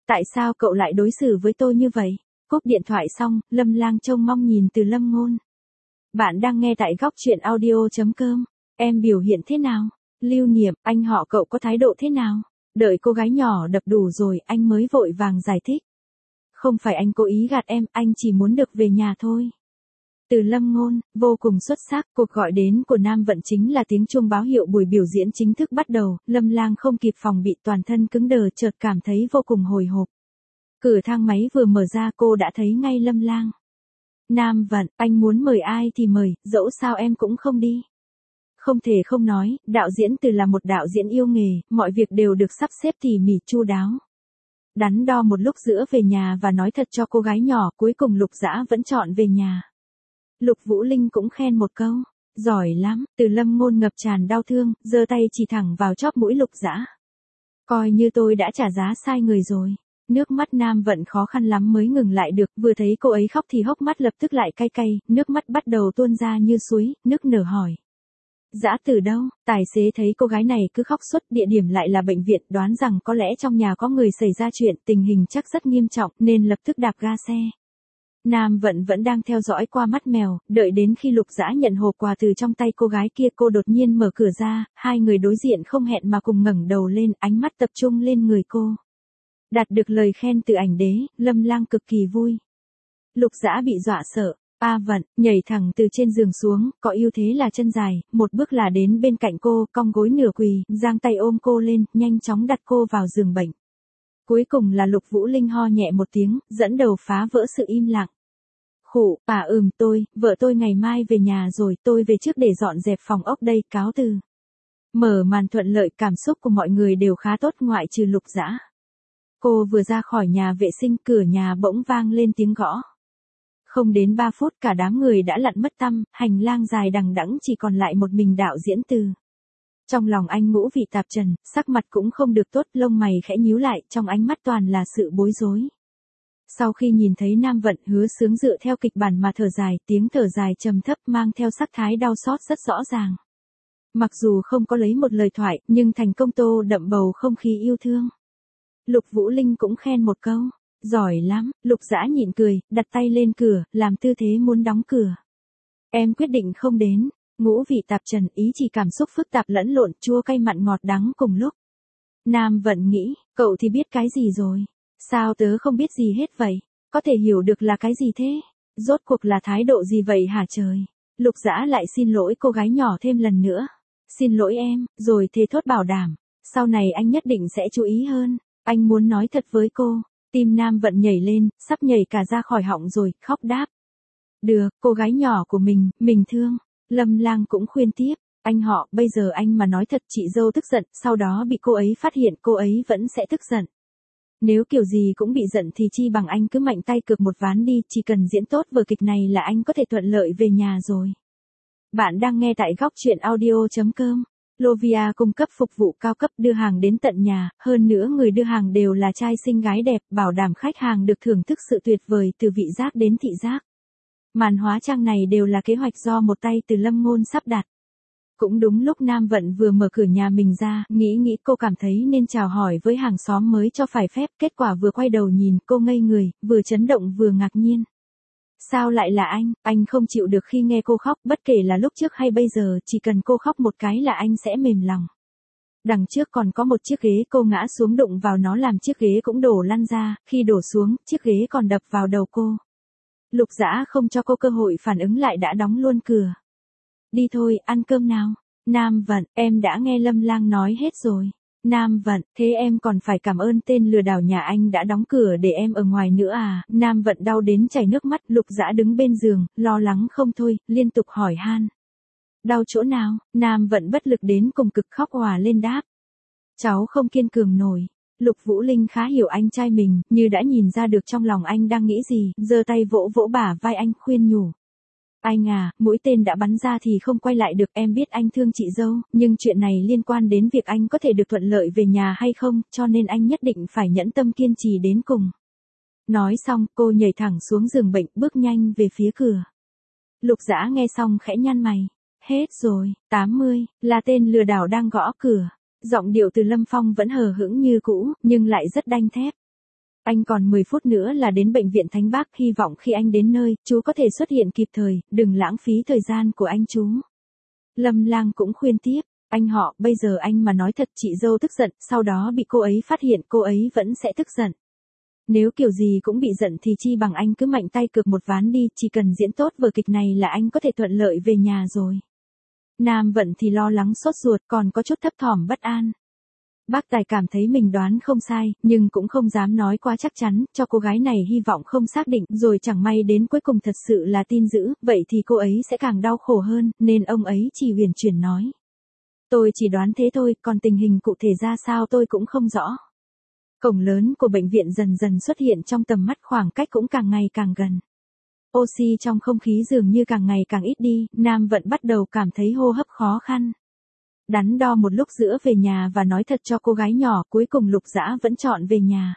Tại sao cậu lại đối xử với tôi như vậy? Cúp điện thoại xong, Lâm Lang trông mong nhìn Từ Lâm Ngôn. Bạn đang nghe tại góc chuyện audio.com. Em biểu hiện thế nào? Lưu Niệm, anh họ cậu có thái độ thế nào? Đợi cô gái nhỏ đập đủ rồi, anh mới vội vàng giải thích. Không phải anh cố ý gạt em, anh chỉ muốn được về nhà thôi. Từ Lâm Ngôn, vô cùng xuất sắc, cuộc gọi đến của Nam Vận chính là tiếng chuông báo hiệu buổi biểu diễn chính thức bắt đầu, Lâm Lang không kịp phòng bị toàn thân cứng đờ chợt cảm thấy vô cùng hồi hộp. Cửa thang máy vừa mở ra cô đã thấy ngay Lâm Lang. Nam Vận, anh muốn mời ai thì mời, dẫu sao em cũng không đi. Không thể không nói, đạo diễn Từ là một đạo diễn yêu nghề, mọi việc đều được sắp xếp tỉ mỉ chu đáo. Đắn đo một lúc giữa về nhà và nói thật cho cô gái nhỏ, cuối cùng Lục Dã vẫn chọn về nhà. Lục Vũ Linh cũng khen một câu, giỏi lắm, Từ Lâm Ngôn ngập tràn đau thương, giơ tay chỉ thẳng vào chóp mũi Lục Dã. Coi như tôi đã trả giá sai người rồi. Nước mắt Nam Vận khó khăn lắm mới ngừng lại được, vừa thấy cô ấy khóc thì hốc mắt lập tức lại cay cay, nước mắt bắt đầu tuôn ra như suối, nức nở hỏi. Dã Từ đâu? Tài xế thấy cô gái này cứ khóc suốt, địa điểm lại là bệnh viện, đoán rằng có lẽ trong nhà có người xảy ra chuyện, tình hình chắc rất nghiêm trọng, nên lập tức đạp ga xe. Nam Vận vẫn đang theo dõi qua mắt mèo, đợi đến khi Lục Dã nhận hộp quà từ trong tay cô gái kia, cô đột nhiên mở cửa ra, hai người đối diện không hẹn mà cùng ngẩng đầu lên, ánh mắt tập trung lên người cô. Đạt được lời khen từ ảnh đế, Lâm Lang cực kỳ vui. Lục Dã bị dọa sợ, Vận, nhảy thẳng từ trên giường xuống, có ưu thế là chân dài, một bước là đến bên cạnh cô, cong gối nửa quỳ, giang tay ôm cô lên, nhanh chóng đặt cô vào giường bệnh. Cuối cùng là Lục Vũ Linh ho nhẹ một tiếng, dẫn đầu phá vỡ sự im lặng. Khụ, vợ tôi ngày mai về nhà rồi, tôi về trước để dọn dẹp phòng ốc đây, cáo từ. Mở màn thuận lợi, cảm xúc của mọi người đều khá tốt ngoại trừ Lục Dã. Cô vừa ra khỏi nhà vệ sinh, cửa nhà bỗng vang lên tiếng gõ. Không đến 3 phút cả đám người đã lặn mất tăm, hành lang dài đằng đẵng chỉ còn lại một mình đạo diễn Từ. Trong lòng anh ngũ vị tạp trần, sắc mặt cũng không được tốt, lông mày khẽ nhíu lại, trong ánh mắt toàn là sự bối rối. Sau khi nhìn thấy Nam Vận, Hứa Sướng dựa theo kịch bản mà thở dài, tiếng thở dài trầm thấp mang theo sắc thái đau xót rất rõ ràng. Mặc dù không có lấy một lời thoại, nhưng thành công tô đậm bầu không khí yêu thương. Lục Vũ Linh cũng khen một câu, giỏi lắm, Lục Dã nhịn cười, đặt tay lên cửa, làm tư thế muốn đóng cửa. Em quyết định không đến, ngũ vị tạp trần, ý chỉ cảm xúc phức tạp lẫn lộn, chua cay mặn ngọt đắng cùng lúc. Nam Vận nghĩ, cậu thì biết cái gì rồi? Sao tớ không biết gì hết vậy? Có thể hiểu được là cái gì thế? Rốt cuộc là thái độ gì vậy hả trời? Lục Dã lại xin lỗi cô gái nhỏ thêm lần nữa. Xin lỗi em, rồi thề thốt bảo đảm. Sau này anh nhất định sẽ chú ý hơn. Anh muốn nói thật với cô. Tim Nam Vận nhảy lên, sắp nhảy cả ra khỏi họng rồi, khóc đáp. Được, cô gái nhỏ của mình thương. Lâm Lang cũng khuyên tiếp. Anh họ, bây giờ anh mà nói thật chị dâu tức giận, sau đó bị cô ấy phát hiện cô ấy vẫn sẽ tức giận. Nếu kiểu gì cũng bị giận thì chi bằng anh cứ mạnh tay cược một ván đi, chỉ cần diễn tốt vở kịch này là anh có thể thuận lợi về nhà rồi. Bạn đang nghe tại góc chuyện audio.com. Lovia cung cấp phục vụ cao cấp đưa hàng đến tận nhà, hơn nữa người đưa hàng đều là trai xinh gái đẹp, bảo đảm khách hàng được thưởng thức sự tuyệt vời từ vị giác đến thị giác. Màn hóa trang này đều là kế hoạch do một tay Từ Lâm Ngôn sắp đặt. Cũng đúng lúc Nam Vận vừa mở cửa nhà mình ra, nghĩ cô cảm thấy nên chào hỏi với hàng xóm mới cho phải phép, kết quả vừa quay đầu nhìn, cô ngây người, vừa chấn động vừa ngạc nhiên. Sao lại là anh không chịu được khi nghe cô khóc, bất kể là lúc trước hay bây giờ, chỉ cần cô khóc một cái là anh sẽ mềm lòng. Đằng trước còn có một chiếc ghế, cô ngã xuống đụng vào nó làm chiếc ghế cũng đổ lăn ra, khi đổ xuống, chiếc ghế còn đập vào đầu cô. Lục Dã không cho cô cơ hội phản ứng lại đã đóng luôn cửa. Đi thôi, ăn cơm nào. Nam Vận, em đã nghe Lâm Lang nói hết rồi. Nam Vận, thế em còn phải cảm ơn tên lừa đảo nhà anh đã đóng cửa để em ở ngoài nữa à? Nam Vận đau đến chảy nước mắt, Lục Dã đứng bên giường, lo lắng không thôi, liên tục hỏi han. Đau chỗ nào? Nam Vận bất lực đến cùng cực khóc òa lên đáp. Cháu không kiên cường nổi. Lục Vũ Linh khá hiểu anh trai mình, như đã nhìn ra được trong lòng anh đang nghĩ gì, giơ tay vỗ vỗ bả vai anh khuyên nhủ. Anh à, mũi tên đã bắn ra thì không quay lại được, em biết anh thương chị dâu, nhưng chuyện này liên quan đến việc anh có thể được thuận lợi về nhà hay không, cho nên anh nhất định phải nhẫn tâm kiên trì đến cùng. Nói xong, cô nhảy thẳng xuống giường bệnh, bước nhanh về phía cửa. Lục Dã nghe xong khẽ nhăn mày. Hết rồi, 80, là tên lừa đảo đang gõ cửa. Giọng điệu Từ Lâm Phong vẫn hờ hững như cũ, nhưng lại rất đanh thép. Anh còn 10 phút nữa là đến bệnh viện Thánh Bác, hy vọng khi anh đến nơi, chú có thể xuất hiện kịp thời, đừng lãng phí thời gian của anh chú. Lâm Lang cũng khuyên tiếp, anh họ, bây giờ anh mà nói thật chị dâu tức giận, sau đó bị cô ấy phát hiện cô ấy vẫn sẽ tức giận. Nếu kiểu gì cũng bị giận thì chi bằng anh cứ mạnh tay cược một ván đi, chỉ cần diễn tốt vở kịch này là anh có thể thuận lợi về nhà rồi. Nam Vận thì lo lắng sốt ruột, còn có chút thấp thỏm bất an. Bác Tài cảm thấy mình đoán không sai, nhưng cũng không dám nói quá chắc chắn, cho cô gái này hy vọng không xác định, rồi chẳng may đến cuối cùng thật sự là tin dữ, vậy thì cô ấy sẽ càng đau khổ hơn, nên ông ấy chỉ huyền chuyển nói. Tôi chỉ đoán thế thôi, còn tình hình cụ thể ra sao tôi cũng không rõ. Cổng lớn của bệnh viện dần dần xuất hiện trong tầm mắt, khoảng cách cũng càng ngày càng gần. Oxy trong không khí dường như càng ngày càng ít đi, Nam Vận bắt đầu cảm thấy hô hấp khó khăn. Đắn đo một lúc giữa về nhà và nói thật cho cô gái nhỏ, cuối cùng Lục Dã vẫn chọn về nhà.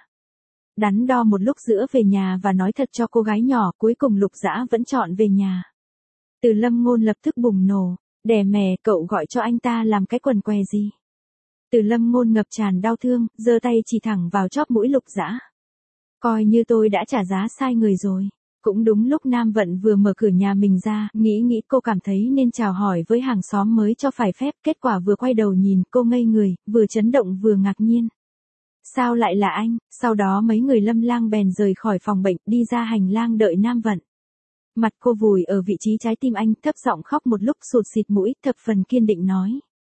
Đắn đo một lúc giữa về nhà và nói thật cho cô gái nhỏ, cuối cùng Lục Dã vẫn chọn về nhà. Từ Lâm Ngôn lập tức bùng nổ, đẻ mẹ, cậu gọi cho anh ta làm cái quần què gì? Từ Lâm Ngôn ngập tràn đau thương, giơ tay chỉ thẳng vào chóp mũi Lục Dã. Coi như tôi đã trả giá sai người rồi. Cũng đúng lúc Nam Vận vừa mở cửa nhà mình ra, nghĩ cô cảm thấy nên chào hỏi với hàng xóm mới cho phải phép, kết quả vừa quay đầu nhìn, cô ngây người, vừa chấn động vừa ngạc nhiên. Sao lại là anh? Sau đó mấy người Lâm Lang bèn rời khỏi phòng bệnh, đi ra hành lang đợi Nam Vận. Mặt cô vùi ở vị trí trái tim anh, thấp giọng khóc một lúc sụt xịt mũi, thập phần kiên định nói.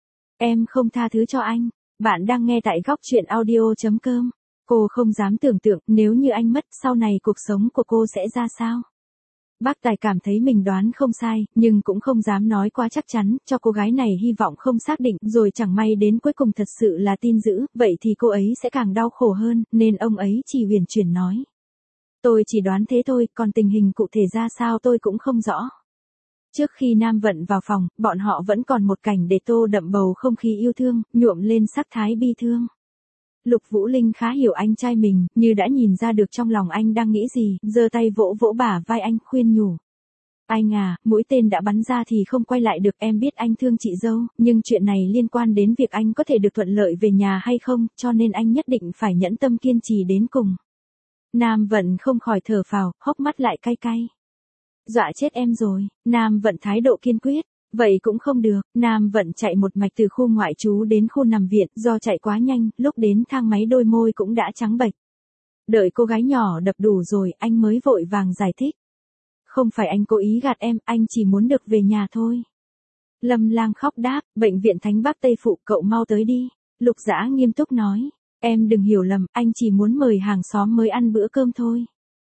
Em không tha thứ cho anh. Bạn đang nghe tại góc truyện audio.com. Cô không dám tưởng tượng, nếu như anh mất, sau này cuộc sống của cô sẽ ra sao? Bác Tài cảm thấy mình đoán không sai, nhưng cũng không dám nói quá chắc chắn, cho cô gái này hy vọng không xác định, rồi chẳng may đến cuối cùng thật sự là tin dữ, vậy thì cô ấy sẽ càng đau khổ hơn, nên ông ấy chỉ huyền chuyển nói. Tôi chỉ đoán thế thôi, còn tình hình cụ thể ra sao tôi cũng không rõ. Trước khi Nam Vận vào phòng, bọn họ vẫn còn một cảnh để tô đậm bầu không khí yêu thương, nhuộm lên sắc thái bi thương. Lục Vũ Linh khá hiểu anh trai mình, như đã nhìn ra được trong lòng anh đang nghĩ gì, giơ tay vỗ vỗ bả vai anh, khuyên nhủ. Anh à, mũi tên đã bắn ra thì không quay lại được, em biết anh thương chị dâu, nhưng chuyện này liên quan đến việc anh có thể được thuận lợi về nhà hay không, cho nên anh nhất định phải nhẫn tâm kiên trì đến cùng. Nam Vận không khỏi thở phào, hốc mắt lại cay cay. Dọa chết em rồi, Nam Vận thái độ kiên quyết. Vậy cũng không được, Nam Vận chạy một mạch từ khu ngoại trú đến khu nằm viện, do chạy quá nhanh, lúc đến thang máy đôi môi cũng đã trắng bệch. Đợi cô gái nhỏ đập đủ rồi, anh mới vội vàng giải thích. Không phải anh cố ý gạt em, anh chỉ muốn được về nhà thôi. Lâm Lang khóc đáp, bệnh viện Thánh Bác Tây Phụ, cậu mau tới đi. Lục Dã nghiêm túc nói, em đừng hiểu lầm, anh chỉ muốn mời hàng xóm mới ăn bữa cơm thôi.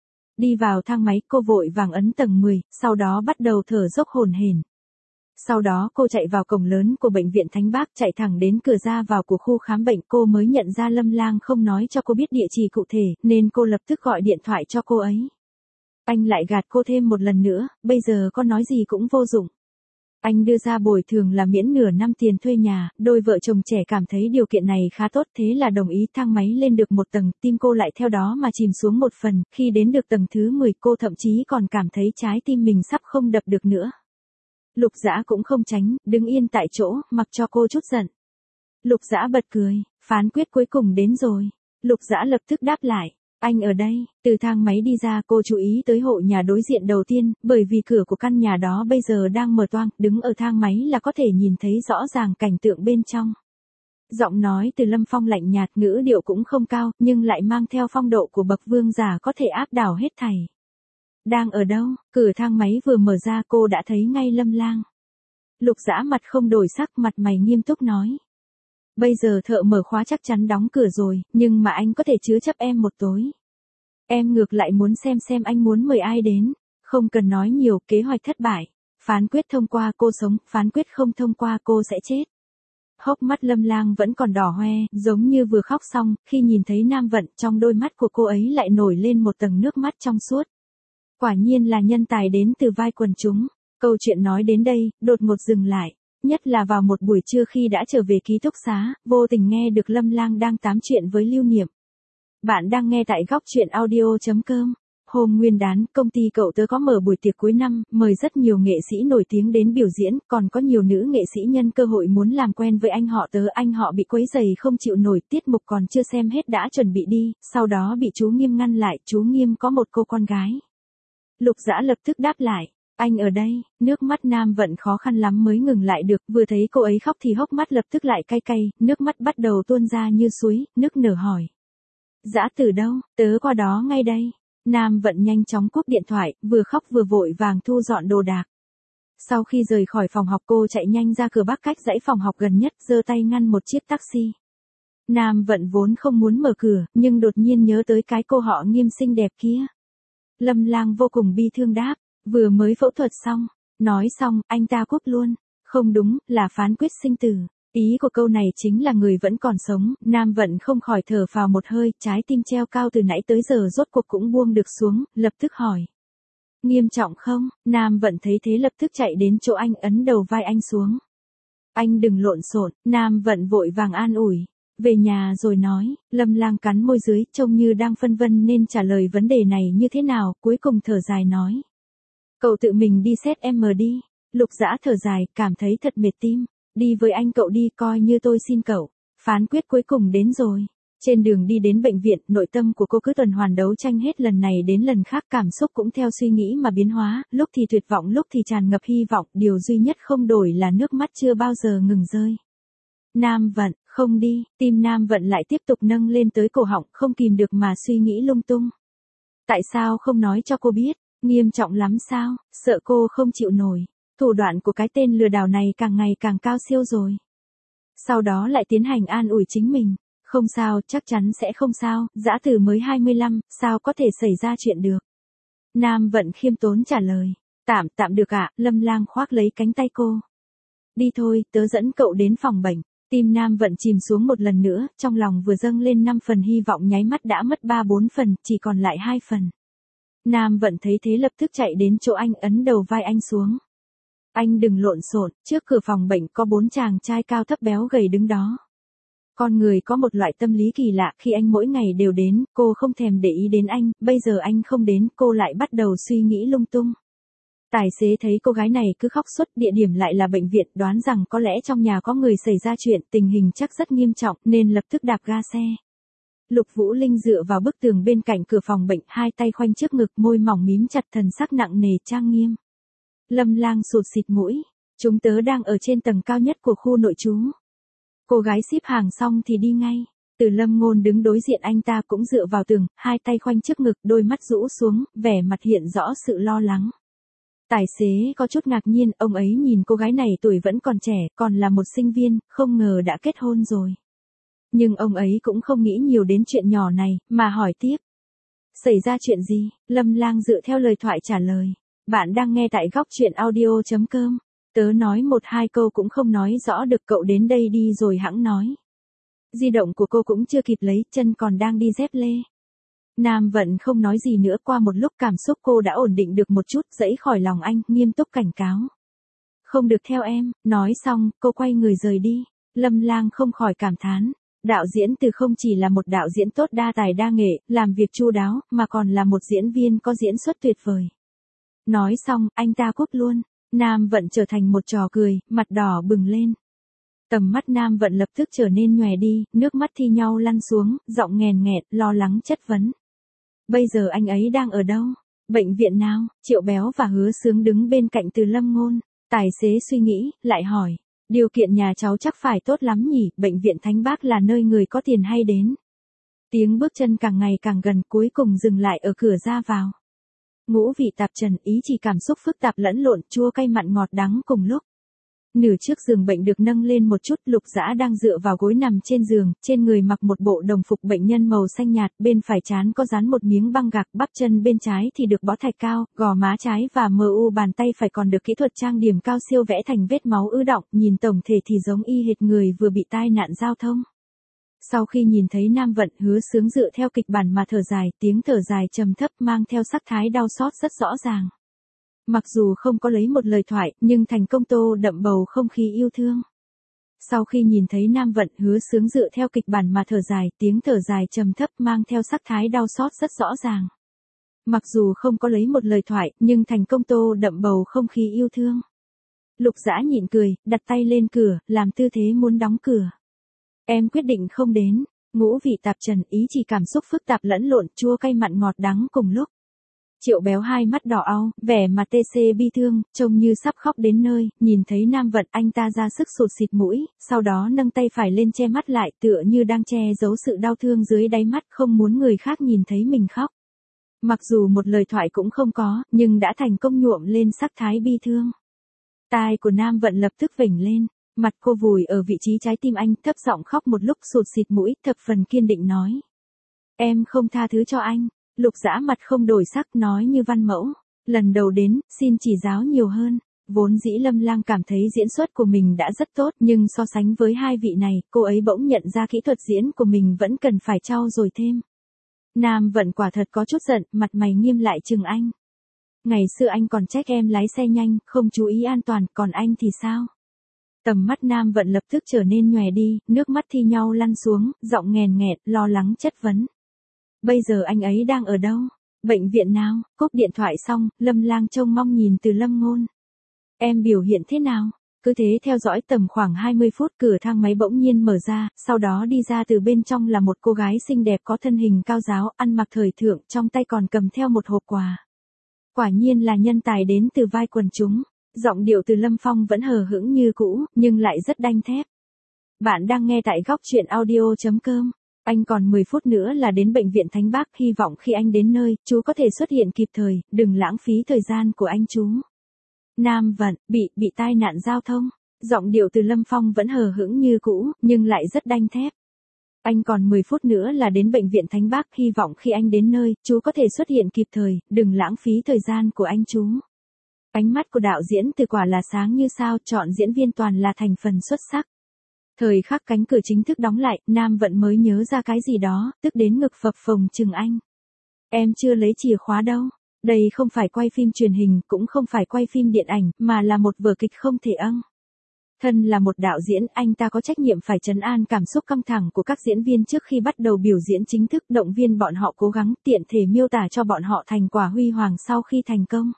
Đi vào thang máy, cô vội vàng ấn tầng 10, sau đó bắt đầu thở dốc hổn hển. Sau đó cô chạy vào cổng lớn của bệnh viện Thánh Bác, chạy thẳng đến cửa ra vào của khu khám bệnh, cô mới nhận ra Lâm Lang không nói cho cô biết địa chỉ cụ thể, nên cô lập tức gọi điện thoại cho cô ấy. Anh lại gạt cô thêm một lần nữa, bây giờ con nói gì cũng vô dụng. Anh đưa ra bồi thường là miễn nửa năm tiền thuê nhà, đôi vợ chồng trẻ cảm thấy điều kiện này khá tốt, thế là đồng ý. Thang máy lên được một tầng, tim cô lại theo đó mà chìm xuống một phần, khi đến được tầng thứ 10 cô thậm chí còn cảm thấy trái tim mình sắp không đập được nữa. Lục Dã cũng không tránh, đứng yên tại chỗ, mặc cho cô chút giận. Lục Dã bật cười, phán quyết cuối cùng đến rồi. Lục Dã lập tức đáp lại, anh ở đây. Từ thang máy đi ra, cô chú ý tới hộ nhà đối diện đầu tiên, bởi vì cửa của căn nhà đó bây giờ đang mở toang, đứng ở thang máy là có thể nhìn thấy rõ ràng cảnh tượng bên trong. Giọng nói từ Lâm Phong lạnh nhạt, ngữ điệu cũng không cao, nhưng lại mang theo phong độ của bậc vương giả có thể áp đảo hết thảy. Đang ở đâu? Cửa thang máy vừa mở ra cô đã thấy ngay Lâm Lang. Lục Dã mặt không đổi sắc, mặt mày nghiêm túc nói. Bây giờ thợ mở khóa chắc chắn đóng cửa rồi, nhưng mà anh có thể chứa chấp em một tối. Em ngược lại muốn xem anh muốn mời ai đến. Không cần nói nhiều, kế hoạch thất bại. Phán quyết thông qua cô sống, phán quyết không thông qua cô sẽ chết. Hốc mắt Lâm Lang vẫn còn đỏ hoe, giống như vừa khóc xong, khi nhìn thấy Nam Vận, trong đôi mắt của cô ấy lại nổi lên một tầng nước mắt trong suốt. Quả nhiên là nhân tài đến từ vai quần chúng. Câu chuyện nói đến đây, đột ngột dừng lại. Nhất là vào một buổi trưa khi đã trở về ký túc xá, vô tình nghe được Lâm Lang đang tám chuyện với Lưu Niệm. Bạn đang nghe tại góc truyện audio.com. Hôm Nguyên đán, công ty cậu tớ có mở buổi tiệc cuối năm, mời rất nhiều nghệ sĩ nổi tiếng đến biểu diễn, còn có nhiều nữ nghệ sĩ nhân cơ hội muốn làm quen với anh họ tớ. Anh họ bị quấy rầy không chịu nổi, tiết mục còn chưa xem hết đã chuẩn bị đi, sau đó bị chú Nghiêm ngăn lại. Chú Nghiêm có một cô con gái. Lục Dã lập tức đáp lại. Anh ở đây. Nước mắt Nam Vận khó khăn lắm mới ngừng lại được, vừa thấy cô ấy khóc thì hốc mắt lập tức lại cay cay, nước mắt bắt đầu tuôn ra như suối, nức nở hỏi. Dã từ đâu, tớ qua đó ngay đây. Nam Vận nhanh chóng cúp điện thoại, vừa khóc vừa vội vàng thu dọn đồ đạc. Sau khi rời khỏi phòng học cô chạy nhanh ra cửa bắc cách dãy phòng học gần nhất, giơ tay ngăn một chiếc taxi. Nam Vận vốn không muốn mở cửa, nhưng đột nhiên nhớ tới cái cô họ Nghiêm xinh đẹp kia. Lâm Lang vô cùng bi thương đáp, vừa mới phẫu thuật xong. Nói xong, anh ta cúp luôn. Không đúng, là phán quyết sinh tử. Ý của câu này chính là người vẫn còn sống. Nam Vận không khỏi thở phào một hơi, trái tim treo cao từ nãy tới giờ rốt cuộc cũng buông được xuống, lập tức hỏi. Nghiêm trọng không? Nam Vận thấy thế lập tức chạy đến chỗ anh, ấn đầu vai anh xuống. Anh đừng lộn xộn. Nam Vận vội vàng an ủi. Về nhà rồi nói. Lâm Lang cắn môi dưới, trông như đang phân vân nên trả lời vấn đề này như thế nào, cuối cùng thở dài nói. Cậu tự mình đi xét em đi. Lục Dã thở dài, cảm thấy thật mệt tim. Đi với anh cậu đi, coi như tôi xin cậu. Phán quyết cuối cùng đến rồi. Trên đường đi đến bệnh viện, nội tâm của cô cứ tuần hoàn đấu tranh hết lần này đến lần khác, cảm xúc cũng theo suy nghĩ mà biến hóa, lúc thì tuyệt vọng lúc thì tràn ngập hy vọng, điều duy nhất không đổi là nước mắt chưa bao giờ ngừng rơi. Nam Vận, không đi, tim Nam Vận lại tiếp tục nâng lên tới cổ họng, không kìm được mà suy nghĩ lung tung. Tại sao không nói cho cô biết? Nghiêm trọng lắm sao? Sợ cô không chịu nổi. Thủ đoạn của cái tên lừa đảo này càng ngày càng cao siêu rồi. Sau đó lại tiến hành an ủi chính mình. Không sao, chắc chắn sẽ không sao, Dã Từ mới 25, sao có thể xảy ra chuyện được. Nam Vận khiêm tốn trả lời. Tạm được ạ. Lâm Lang khoác lấy cánh tay cô. Đi thôi, tớ dẫn cậu đến phòng bệnh. Tim Nam Vận chìm xuống một lần nữa, trong lòng vừa dâng lên 5 phần hy vọng nháy mắt đã mất 3-4 phần, chỉ còn lại 2 phần. Nam Vận thấy thế lập tức chạy đến chỗ anh, ấn đầu vai anh xuống. Anh đừng lộn xộn. Trước cửa phòng bệnh có 4 chàng trai cao thấp béo gầy đứng đó. Con người có một loại tâm lý kỳ lạ, khi anh mỗi ngày đều đến, cô không thèm để ý đến anh, bây giờ anh không đến, cô lại bắt đầu suy nghĩ lung tung. Tài xế thấy cô gái này cứ khóc suốt, địa điểm lại là bệnh viện, đoán rằng có lẽ trong nhà có người xảy ra chuyện, tình hình chắc rất nghiêm trọng, nên lập tức đạp ga xe. Lục Vũ Linh dựa vào bức tường bên cạnh cửa phòng bệnh, hai tay khoanh trước ngực, môi mỏng mím chặt, thần sắc nặng nề trang nghiêm. Lâm Lang sụt xịt mũi. Chúng tớ đang ở trên tầng cao nhất của khu nội trú. Cô gái xếp hàng xong thì đi ngay. Từ Lâm Ngôn đứng đối diện anh ta cũng dựa vào tường, hai tay khoanh trước ngực, đôi mắt rũ xuống, vẻ mặt hiện rõ sự lo lắng. Tài xế có chút ngạc nhiên, ông ấy nhìn cô gái này tuổi vẫn còn trẻ, còn là một sinh viên, không ngờ đã kết hôn rồi. Nhưng ông ấy cũng không nghĩ nhiều đến chuyện nhỏ này, mà hỏi tiếp. Xảy ra chuyện gì? Lâm Lang dựa theo lời thoại trả lời. Bạn đang nghe tại góc truyện audio.com. Tớ nói 1-2 câu cũng không nói rõ được, cậu đến đây đi rồi hẵng nói. Di động của cô cũng chưa kịp lấy, chân còn đang đi dép lê. Nam Vận không nói gì nữa, qua một lúc cảm xúc cô đã ổn định được một chút, dẫy khỏi lòng anh, nghiêm túc cảnh cáo. Không được theo em. Nói xong, cô quay người rời đi. Lâm Lang không khỏi cảm thán. Đạo diễn Từ không chỉ là một đạo diễn tốt, đa tài đa nghệ, làm việc chu đáo, mà còn là một diễn viên có diễn xuất tuyệt vời. Nói xong, anh ta cúp luôn. Nam Vận trở thành một trò cười, mặt đỏ bừng lên. Tầm mắt Nam Vận lập tức trở nên nhòe đi, nước mắt thi nhau lăn xuống, giọng nghèn nghẹt, lo lắng chất vấn. Bây giờ anh ấy đang ở đâu? Bệnh viện nào? Triệu Béo và Hứa Sướng đứng bên cạnh Từ Lâm Ngôn. Tài xế suy nghĩ, lại hỏi. Điều kiện nhà cháu chắc phải tốt lắm nhỉ, bệnh viện Thánh Bác là nơi người có tiền hay đến. Tiếng bước chân càng ngày càng gần, cuối cùng dừng lại ở cửa ra vào. Ngũ vị tạp trần, ý chỉ cảm xúc phức tạp lẫn lộn, chua cay mặn ngọt đắng cùng lúc. Nửa chiếc giường bệnh được nâng lên một chút, Lục Dã đang dựa vào gối nằm trên giường, trên người mặc một bộ đồng phục bệnh nhân màu xanh nhạt, bên phải trán có dán một miếng băng gạc, bắp chân bên trái thì được bó thạch cao, gò má trái và bàn tay phải còn được kỹ thuật trang điểm cao siêu vẽ thành vết máu ứ đọng, nhìn tổng thể thì giống y hệt người vừa bị tai nạn giao thông. Sau khi nhìn thấy Nam Vận, Hứa Sướng dựa theo kịch bản mà thở dài, tiếng thở dài trầm thấp mang theo sắc thái đau xót rất rõ ràng. Mặc dù không có lấy một lời thoại, nhưng thành công tô đậm bầu không khí yêu thương. Sau khi nhìn thấy Nam Vận, Hứa Sướng dựa theo kịch bản mà thở dài, tiếng thở dài trầm thấp mang theo sắc thái đau xót rất rõ ràng. Mặc dù không có lấy một lời thoại, nhưng thành công tô đậm bầu không khí yêu thương. Lục Dã nhịn cười, đặt tay lên cửa, làm tư thế muốn đóng cửa. Em quyết định không đến. Ngũ vị tạp trần, ý chỉ cảm xúc phức tạp lẫn lộn, chua cay mặn ngọt đắng cùng lúc. Triệu Béo hai mắt đỏ au, vẻ mặt tê xê bi thương, trông như sắp khóc đến nơi, nhìn thấy Nam Vận anh ta ra sức sụt xịt mũi, sau đó nâng tay phải lên che mắt lại tựa như đang che giấu sự đau thương dưới đáy mắt không muốn người khác nhìn thấy mình khóc. Mặc dù một lời thoại cũng không có, nhưng đã thành công nhuộm lên sắc thái bi thương. Tai của Nam Vận lập tức vểnh lên, mặt cô vùi ở vị trí trái tim anh, thấp giọng khóc một lúc sụt xịt mũi, thập phần kiên định nói. Em không tha thứ cho anh. Lục Dã mặt không đổi sắc nói như văn mẫu. Lần đầu đến, xin chỉ giáo nhiều hơn. Vốn dĩ Lâm Lang cảm thấy diễn xuất của mình đã rất tốt, nhưng so sánh với hai vị này, cô ấy bỗng nhận ra kỹ thuật diễn của mình vẫn cần phải trau dồi thêm. Nam Vận quả thật có chút giận, mặt mày nghiêm lại chừng anh. Ngày xưa anh còn trách em lái xe nhanh, không chú ý an toàn, còn anh thì sao? Tầm mắt Nam Vận lập tức trở nên nhòe đi, nước mắt thi nhau lăn xuống, giọng nghèn nghẹt, lo lắng chất vấn. Bây giờ anh ấy đang ở đâu? Bệnh viện nào? Cúp điện thoại xong, Lâm Lang trông mong nhìn từ Lâm Ngôn. Em biểu hiện thế nào? Cứ thế theo dõi tầm khoảng 20 phút, cửa thang máy bỗng nhiên mở ra, sau đó đi ra từ bên trong là một cô gái xinh đẹp có thân hình cao ráo, ăn mặc thời thượng, trong tay còn cầm theo một hộp quà. Quả nhiên là nhân tài đến từ vai quần chúng. Giọng điệu từ Lâm Phong vẫn hờ hững như cũ, nhưng lại rất đanh thép. Bạn đang nghe tại góc truyện audio.com. Anh còn 10 phút nữa là đến bệnh viện Thánh Bác, hy vọng khi anh đến nơi, chú có thể xuất hiện kịp thời, đừng lãng phí thời gian của anh chú. Nam Vận, bị tai nạn giao thông. Giọng điệu từ Lâm Phong vẫn hờ hững như cũ, nhưng lại rất đanh thép. Anh còn 10 phút nữa là đến bệnh viện Thánh Bác, hy vọng khi anh đến nơi, chú có thể xuất hiện kịp thời, đừng lãng phí thời gian của anh chú. Ánh mắt của đạo diễn Từ quả là sáng như sao, chọn diễn viên toàn là thành phần xuất sắc. Thời khắc cánh cửa chính thức đóng lại, Nam Vận mới nhớ ra cái gì đó, tức đến ngực phập phồng chừng anh. Em chưa lấy chìa khóa đâu. Đây không phải quay phim truyền hình, cũng không phải quay phim điện ảnh, mà là một vở kịch không thể âng. Thân là một đạo diễn, anh ta có trách nhiệm phải trấn an cảm xúc căng thẳng của các diễn viên trước khi bắt đầu biểu diễn chính thức, động viên bọn họ cố gắng, tiện thể miêu tả cho bọn họ thành quả huy hoàng sau khi thành công.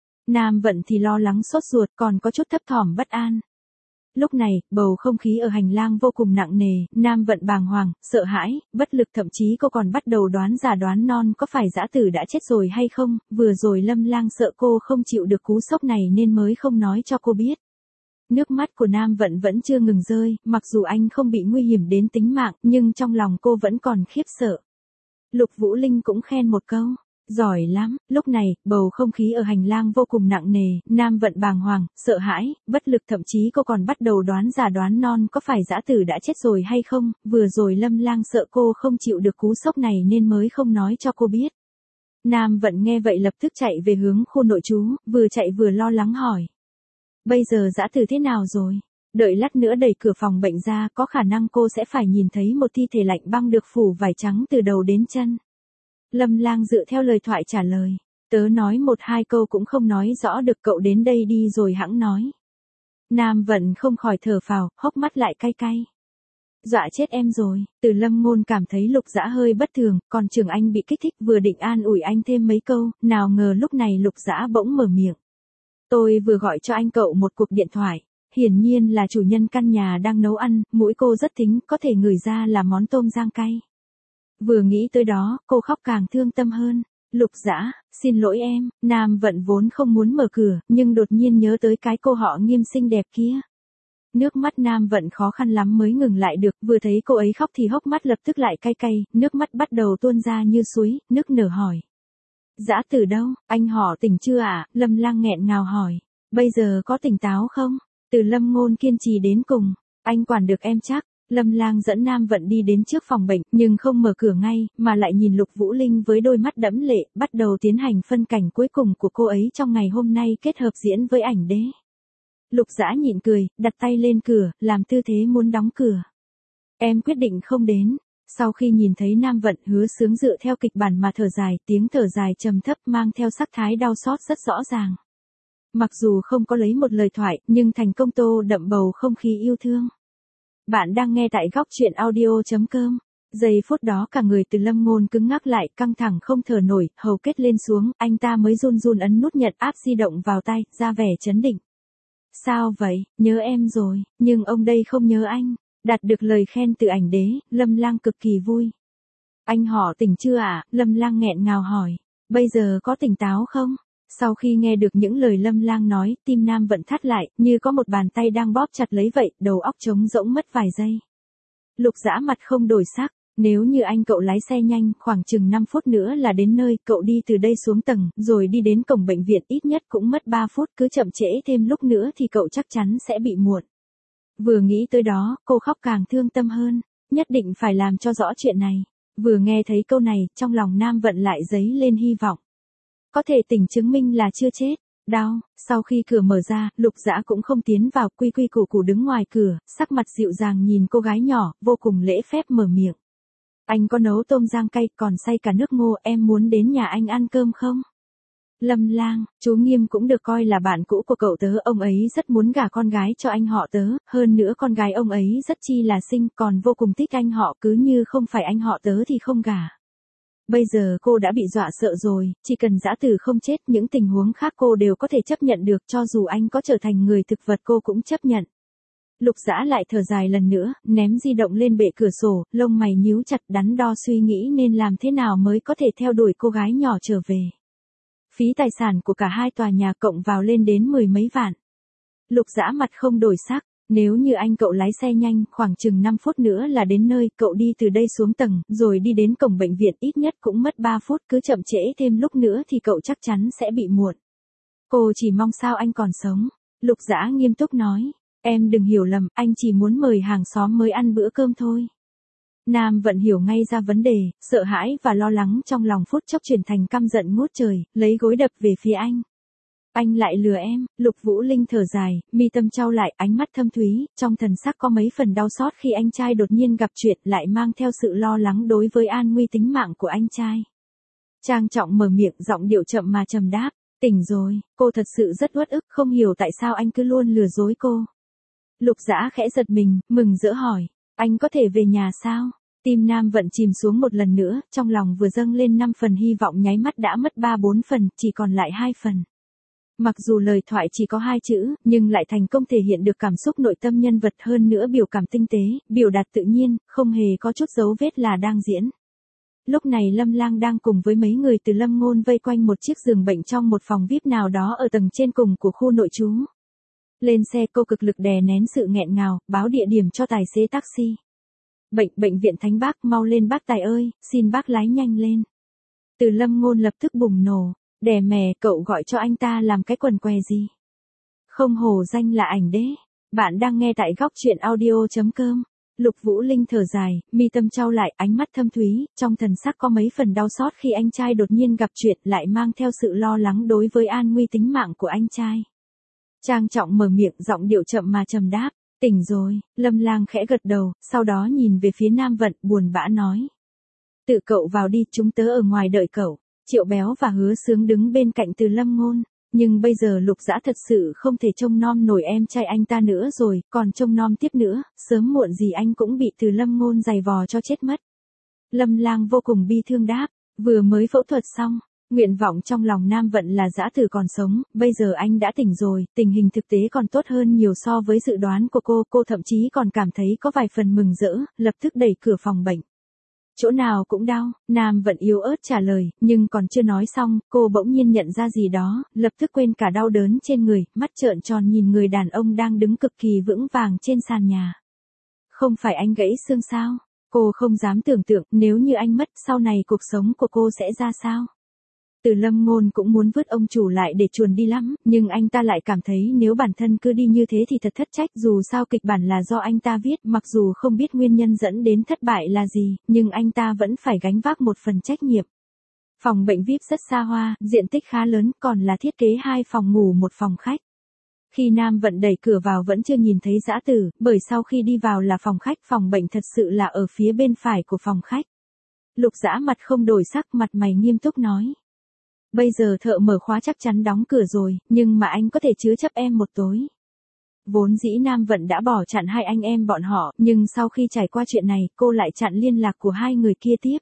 Nam Vận thì lo lắng sốt ruột, còn có chút thấp thỏm bất an. Lúc này, bầu không khí ở hành lang vô cùng nặng nề, Nam Vận bàng hoàng, sợ hãi, bất lực, thậm chí cô còn bắt đầu đoán già đoán non có phải dã tử đã chết rồi hay không, vừa rồi Lâm Lang sợ cô không chịu được cú sốc này nên mới không nói cho cô biết. Nước mắt của Nam Vận vẫn chưa ngừng rơi, mặc dù anh không bị nguy hiểm đến tính mạng, nhưng trong lòng cô vẫn còn khiếp sợ. Lục Vũ Linh cũng khen một câu. Giỏi lắm. Lúc này, bầu không khí ở hành lang vô cùng nặng nề, Nam Vận bàng hoàng, sợ hãi, bất lực, thậm chí cô còn bắt đầu đoán già đoán non có phải dã tử đã chết rồi hay không, vừa rồi Lâm Lang sợ cô không chịu được cú sốc này nên mới không nói cho cô biết. Nam Vận nghe vậy lập tức chạy về hướng khu nội trú, vừa chạy vừa lo lắng hỏi. Bây giờ dã tử thế nào rồi? Đợi lát nữa đẩy cửa phòng bệnh ra, có khả năng cô sẽ phải nhìn thấy một thi thể lạnh băng được phủ vải trắng từ đầu đến chân. Lâm Lang dựa theo lời thoại trả lời. Tớ nói một hai câu cũng không nói rõ được, cậu đến đây đi rồi hẵng nói. Nam Vận không khỏi thở phào, hốc mắt lại cay cay. Dọa chết em rồi. Từ Lâm Ngôn cảm thấy Lục Dã hơi bất thường, còn Trường Anh bị kích thích, vừa định an ủi anh thêm mấy câu, nào ngờ lúc này Lục Dã bỗng mở miệng. Tôi vừa gọi cho anh cậu một cuộc điện thoại. Hiển nhiên là chủ nhân căn nhà đang nấu ăn, mũi cô rất thính, có thể ngửi ra là món tôm rang cay. Vừa nghĩ tới đó, cô khóc càng thương tâm hơn. Lục Dã, xin lỗi em. Nam Vận vốn không muốn mở cửa, nhưng đột nhiên nhớ tới cái cô họ Nghiêm xinh đẹp kia. Nước mắt Nam Vận khó khăn lắm mới ngừng lại được, vừa thấy cô ấy khóc thì hốc mắt lập tức lại cay cay, nước mắt bắt đầu tuôn ra như suối, nức nở hỏi. Dã tử đâu, anh họ tỉnh chưa ạ? Lâm Lang nghẹn ngào hỏi. Bây giờ có tỉnh táo không? Từ Lâm Ngôn kiên trì đến cùng. Anh quản được em chắc. Lâm Lang dẫn Nam Vận đi đến trước phòng bệnh, nhưng không mở cửa ngay, mà lại nhìn Lục Vũ Linh với đôi mắt đẫm lệ, bắt đầu tiến hành phân cảnh cuối cùng của cô ấy trong ngày hôm nay kết hợp diễn với ảnh đế. Lục Dã nhịn cười, đặt tay lên cửa, làm tư thế muốn đóng cửa. Em quyết định không đến. Sau khi nhìn thấy Nam Vận, Hứa Sướng dựa theo kịch bản mà thở dài, tiếng thở dài trầm thấp mang theo sắc thái đau xót rất rõ ràng. Mặc dù không có lấy một lời thoại, nhưng thành công tô đậm bầu không khí yêu thương. Bạn đang nghe tại góc truyện audio.com. Giây phút đó cả người Từ Lâm Ngôn cứng ngắc lại, căng thẳng không thở nổi, hầu kết lên xuống, anh ta mới run run ấn nút nhận áp di động vào tay, ra vẻ trấn định. Sao vậy, nhớ em rồi, nhưng ông đây không nhớ anh. Đạt được lời khen từ ảnh đế, Lâm Lang cực kỳ vui. Anh họ tỉnh chưa ạ? Lâm Lang nghẹn ngào hỏi. Bây giờ có tỉnh táo không? Sau khi nghe được những lời Lâm Lang nói, tim Nam Vận thắt lại, như có một bàn tay đang bóp chặt lấy vậy, đầu óc trống rỗng mất vài giây. Lục Dã mặt không đổi sắc, nếu như anh cậu lái xe nhanh, khoảng chừng 5 phút nữa là đến nơi, cậu đi từ đây xuống tầng, rồi đi đến cổng bệnh viện ít nhất cũng mất 3 phút, cứ chậm trễ thêm lúc nữa thì cậu chắc chắn sẽ bị muộn. Vừa nghĩ tới đó, cô khóc càng thương tâm hơn, nhất định phải làm cho rõ chuyện này. Vừa nghe thấy câu này, trong lòng Nam Vận lại dấy lên hy vọng. Có thể tỉnh chứng minh là chưa chết. Đau, sau khi cửa mở ra, Lục Dã cũng không tiến vào, quy quy củ củ đứng ngoài cửa, sắc mặt dịu dàng nhìn cô gái nhỏ, vô cùng lễ phép mở miệng. Anh có nấu tôm rang cay, còn xay cả nước ngô, em muốn đến nhà anh ăn cơm không? Lâm Lang, chú Nghiêm cũng được coi là bạn cũ của cậu tớ, ông ấy rất muốn gả con gái cho anh họ tớ, hơn nữa con gái ông ấy rất chi là xinh, còn vô cùng thích anh họ, cứ như không phải anh họ tớ thì không gả. Bây giờ cô đã bị dọa sợ rồi, chỉ cần Dã Tử không chết, những tình huống khác cô đều có thể chấp nhận được, cho dù anh có trở thành người thực vật cô cũng chấp nhận. Lục Dã lại thở dài lần nữa, ném di động lên bệ cửa sổ, lông mày nhíu chặt, đắn đo suy nghĩ nên làm thế nào mới có thể theo đuổi cô gái nhỏ trở về. Phí tài sản của cả hai tòa nhà cộng vào lên đến 10 mấy vạn. Lục Dã mặt không đổi sắc, nếu như anh cậu lái xe nhanh, khoảng chừng 5 phút nữa là đến nơi, cậu đi từ đây xuống tầng, rồi đi đến cổng bệnh viện ít nhất cũng mất 3 phút, cứ chậm trễ thêm lúc nữa thì cậu chắc chắn sẽ bị muộn. Cô chỉ mong sao anh còn sống. Lục Dã nghiêm túc nói, em đừng hiểu lầm, anh chỉ muốn mời hàng xóm mới ăn bữa cơm thôi. Nam Vận hiểu ngay ra vấn đề, sợ hãi và lo lắng trong lòng phút chốc chuyển thành căm giận ngút trời, lấy gối đập về phía anh. Anh lại lừa em. Lục Vũ Linh thở dài, mi tâm trao lại, ánh mắt thâm thúy, trong thần sắc có mấy phần đau xót khi anh trai đột nhiên gặp chuyện, lại mang theo sự lo lắng đối với an nguy tính mạng của anh trai. Trang trọng mở miệng, giọng điệu chậm mà trầm đáp, tỉnh rồi, cô thật sự rất uất ức, không hiểu tại sao anh cứ luôn lừa dối cô. Lục Dã khẽ giật mình, mừng rỡ hỏi, anh có thể về nhà sao? Tim Nam Vận chìm xuống một lần nữa, trong lòng vừa dâng lên 5 phần hy vọng nháy mắt đã mất 3-4 phần, chỉ còn lại 2 phần. Mặc dù lời thoại chỉ có 2 chữ, nhưng lại thành công thể hiện được cảm xúc nội tâm nhân vật, hơn nữa biểu cảm tinh tế, biểu đạt tự nhiên, không hề có chút dấu vết là đang diễn. Lúc này Lâm Lang đang cùng với mấy người từ Lâm Ngôn vây quanh một chiếc giường bệnh trong một phòng VIP nào đó ở tầng trên cùng của khu nội trú. Lên xe cô cực lực đè nén sự nghẹn ngào, báo địa điểm cho tài xế taxi. Bệnh viện Thánh Bác, mau lên bác Tài ơi, xin bác lái nhanh lên. Từ Lâm Ngôn lập tức bùng nổ, đè mè, cậu gọi cho anh ta làm cái quần què gì? Không hổ danh là ảnh đế. Bạn đang nghe tại góc truyện audio.com. Lục Vũ Linh thở dài, mi tâm trao lại, ánh mắt thâm thúy, trong thần sắc có mấy phần đau xót khi anh trai đột nhiên gặp chuyện, lại mang theo sự lo lắng đối với an nguy tính mạng của anh trai. Trang trọng mở miệng, giọng điệu chậm mà trầm đáp, tỉnh rồi. Lâm Lang khẽ gật đầu, sau đó nhìn về phía Nam Vận, buồn bã nói. Tự cậu vào đi, chúng tớ ở ngoài đợi cậu. Triệu Béo và Hứa Sướng đứng bên cạnh Từ Lâm Ngôn, nhưng bây giờ Lục Dã thật sự không thể trông nom nổi em trai anh ta nữa rồi, còn trông nom tiếp nữa, sớm muộn gì anh cũng bị Từ Lâm Ngôn giày vò cho chết mất. Lâm Lang vô cùng bi thương đáp, vừa mới phẫu thuật xong, nguyện vọng trong lòng Nam Vận là Dã Tử còn sống, bây giờ anh đã tỉnh rồi, tình hình thực tế còn tốt hơn nhiều so với dự đoán của cô thậm chí còn cảm thấy có vài phần mừng rỡ, lập tức đẩy cửa phòng bệnh. Chỗ nào cũng đau, Nam Vận yếu ớt trả lời, nhưng còn chưa nói xong, cô bỗng nhiên nhận ra gì đó, lập tức quên cả đau đớn trên người, mắt trợn tròn nhìn người đàn ông đang đứng cực kỳ vững vàng trên sàn nhà. Không phải anh gãy xương sao? Cô không dám tưởng tượng, nếu như anh mất, sau này cuộc sống của cô sẽ ra sao? Từ Lâm Ngôn cũng muốn vứt ông chủ lại để chuồn đi lắm, nhưng anh ta lại cảm thấy nếu bản thân cứ đi như thế thì thật thất trách, dù sao kịch bản là do anh ta viết, mặc dù không biết nguyên nhân dẫn đến thất bại là gì, nhưng anh ta vẫn phải gánh vác một phần trách nhiệm. Phòng bệnh VIP rất xa hoa, diện tích khá lớn, còn là thiết kế 2 phòng ngủ 1 phòng khách. Khi Nam Vận đẩy cửa vào vẫn chưa nhìn thấy Dã Tử, bởi sau khi đi vào là phòng khách, phòng bệnh thật sự là ở phía bên phải của phòng khách. Lục Dã mặt không đổi sắc, mặt mày nghiêm túc nói. Bây giờ thợ mở khóa chắc chắn đóng cửa rồi, nhưng mà anh có thể chứa chấp em một tối. Vốn dĩ Nam Vận đã bỏ chặn hai anh em bọn họ, nhưng sau khi trải qua chuyện này, cô lại chặn liên lạc của hai người kia tiếp.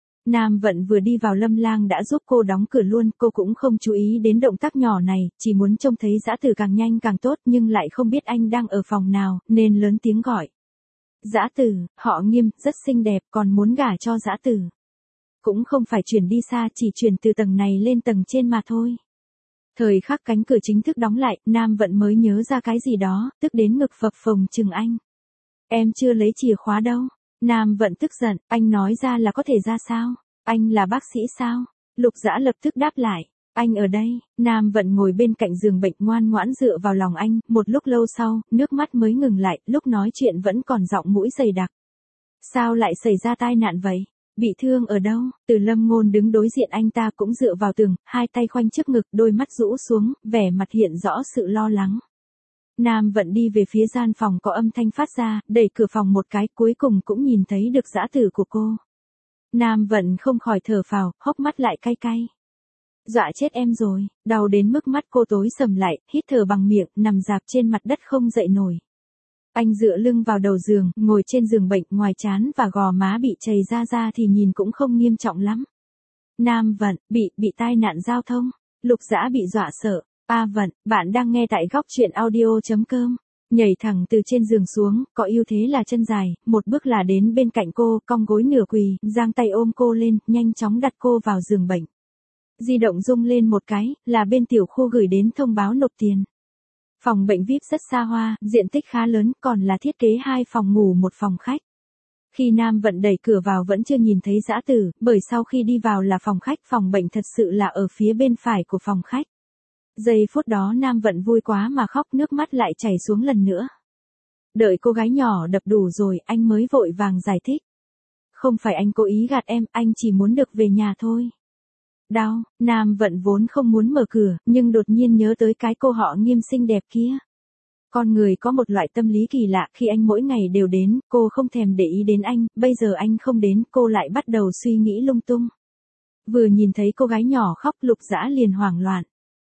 Nam Vận vừa đi vào Lâm Lang đã giúp cô đóng cửa luôn, cô cũng không chú ý đến động tác nhỏ này, chỉ muốn trông thấy Dã Tử càng nhanh càng tốt nhưng lại không biết anh đang ở phòng nào, nên lớn tiếng gọi. Dã Tử, họ Nghiêm, rất xinh đẹp, còn muốn gả cho Dã Tử. Cũng không phải chuyển đi xa, chỉ chuyển từ tầng này lên tầng trên mà thôi. Thời khắc cánh cửa chính thức đóng lại, Nam Vận mới nhớ ra cái gì đó, tức đến ngực phập phồng chừng anh. Em chưa lấy chìa khóa đâu. Nam Vận tức giận, anh nói ra là có thể ra sao? Anh là bác sĩ sao? Lục Dã lập tức đáp lại. Anh ở đây. Nam Vận ngồi bên cạnh giường bệnh ngoan ngoãn dựa vào lòng anh, một lúc lâu sau, nước mắt mới ngừng lại, lúc nói chuyện vẫn còn giọng mũi dày đặc. Sao lại xảy ra tai nạn vậy? Bị thương ở đâu? Từ Lâm Ngôn đứng đối diện anh ta cũng dựa vào tường, hai tay khoanh trước ngực, đôi mắt rũ xuống, vẻ mặt hiện rõ sự lo lắng. Nam Vận đi về phía gian phòng có âm thanh phát ra, đẩy cửa phòng một cái, cuối cùng cũng nhìn thấy được Dã Tử của cô. Nam Vận không khỏi thở phào, hốc mắt lại cay cay. Dọa chết em rồi, đau đến mức mắt cô tối sầm lại, hít thở bằng miệng, nằm rạp trên mặt đất không dậy nổi. Anh dựa lưng vào đầu giường, ngồi trên giường bệnh, ngoài trán và gò má bị chảy ra thì nhìn cũng không nghiêm trọng lắm. Nam Vận, bị tai nạn giao thông. Lục Dã bị dọa sợ. Vận, bạn đang nghe tại góc truyện audio.com. Nhảy thẳng từ trên giường xuống, có ưu thế là chân dài, một bước là đến bên cạnh cô, cong gối nửa quỳ, giang tay ôm cô lên, nhanh chóng đặt cô vào giường bệnh. Di động rung lên một cái, là bên tiểu khu gửi đến thông báo nộp tiền. Phòng bệnh VIP rất xa hoa, diện tích khá lớn, còn là thiết kế 2 phòng ngủ 1 phòng khách. Khi Nam Vận đẩy cửa vào vẫn chưa nhìn thấy Dã Tử, bởi sau khi đi vào là phòng khách, phòng bệnh thật sự là ở phía bên phải của phòng khách. Giây phút đó Nam Vận vui quá mà khóc, nước mắt lại chảy xuống lần nữa. Đợi cô gái nhỏ đập đủ rồi, anh mới vội vàng giải thích. Không phải anh cố ý gạt em, anh chỉ muốn được về nhà thôi. Đau, Nam Vận vốn không muốn mở cửa, nhưng đột nhiên nhớ tới cái cô họ Nghiêm xinh đẹp kia. Con người có một loại tâm lý kỳ lạ, khi anh mỗi ngày đều đến, cô không thèm để ý đến anh, bây giờ anh không đến, cô lại bắt đầu suy nghĩ lung tung. Vừa nhìn thấy cô gái nhỏ khóc, Lục Dã liền hoảng loạn.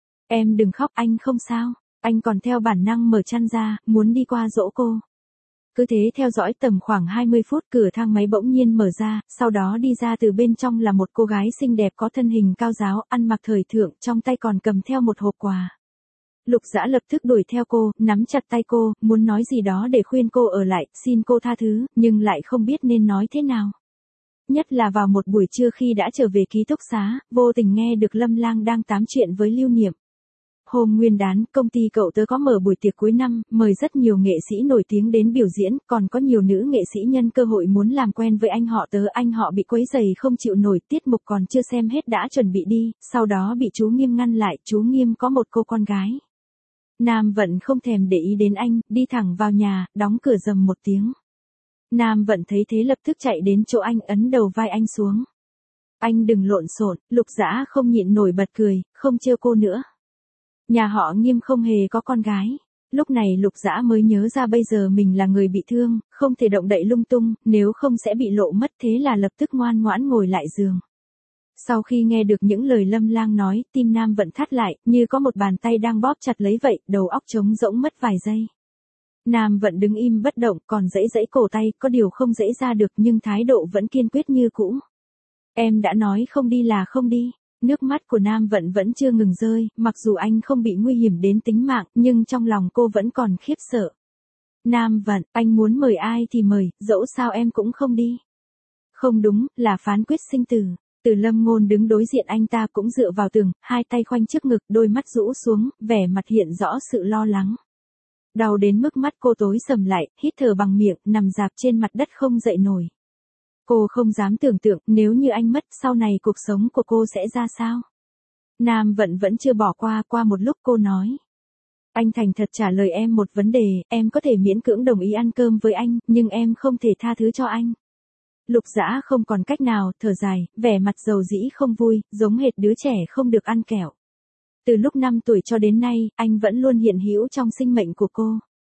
Em đừng khóc, anh không sao. Anh còn theo bản năng mở chăn ra, muốn đi qua dỗ cô. Cứ thế theo dõi tầm khoảng 20 phút, cửa thang máy bỗng nhiên mở ra, sau đó đi ra từ bên trong là một cô gái xinh đẹp có thân hình cao ráo, ăn mặc thời thượng, trong tay còn cầm theo một hộp quà. Lục Dã lập tức đuổi theo cô, nắm chặt tay cô, muốn nói gì đó để khuyên cô ở lại, xin cô tha thứ, nhưng lại không biết nên nói thế nào. Nhất là vào một buổi trưa khi đã trở về ký túc xá, vô tình nghe được Lâm Lang đang tám chuyện với Lưu Niệm. Hôm Nguyên đán, công ty cậu tớ có mở buổi tiệc cuối năm, mời rất nhiều nghệ sĩ nổi tiếng đến biểu diễn, còn có nhiều nữ nghệ sĩ nhân cơ hội muốn làm quen với anh họ tớ. Anh họ bị quấy rầy không chịu nổi, tiết mục còn chưa xem hết đã chuẩn bị đi, sau đó bị chú Nghiêm ngăn lại, chú Nghiêm có một cô con gái. Nam Vận không thèm để ý đến anh, đi thẳng vào nhà, đóng cửa rầm một tiếng. Nam Vận thấy thế lập tức chạy đến chỗ anh, ấn đầu vai anh xuống. Anh đừng lộn xộn. Lục Dã không nhịn nổi bật cười, không trêu cô nữa. Nhà họ Nghiêm không hề có con gái. Lúc này Lục Dã mới nhớ ra bây giờ mình là người bị thương, không thể động đậy lung tung, nếu không sẽ bị lộ mất, thế là lập tức ngoan ngoãn ngồi lại giường. Sau khi nghe được những lời Lâm Lang nói, tim Nam Vận thắt lại, như có một bàn tay đang bóp chặt lấy vậy, đầu óc trống rỗng mất vài giây. Nam Vận đứng im bất động, còn giãy giãy cổ tay, có điều không giãy ra được nhưng thái độ vẫn kiên quyết như cũ. Em đã nói không đi là không đi. Nước mắt của Nam Vận vẫn chưa ngừng rơi, mặc dù anh không bị nguy hiểm đến tính mạng, nhưng trong lòng cô vẫn còn khiếp sợ. Nam Vận, anh muốn mời ai thì mời, dẫu sao em cũng không đi. Không đúng, là phán quyết sinh tử. Từ Lâm Ngôn đứng đối diện anh ta cũng dựa vào tường, hai tay khoanh trước ngực, đôi mắt rũ xuống, vẻ mặt hiện rõ sự lo lắng. Đau đến mức mắt cô tối sầm lại, hít thở bằng miệng, nằm rạp trên mặt đất không dậy nổi. Cô không dám tưởng tượng, nếu như anh mất, sau này cuộc sống của cô sẽ ra sao? Nam Vận vẫn chưa bỏ qua một lúc cô nói. Anh thành thật trả lời em một vấn đề, em có thể miễn cưỡng đồng ý ăn cơm với anh, nhưng em không thể tha thứ cho anh. Lục Dã không còn cách nào, thở dài, vẻ mặt dầu dĩ không vui, giống hệt đứa trẻ không được ăn kẹo. Từ lúc 5 tuổi cho đến nay, anh vẫn luôn hiện hữu trong sinh mệnh của cô.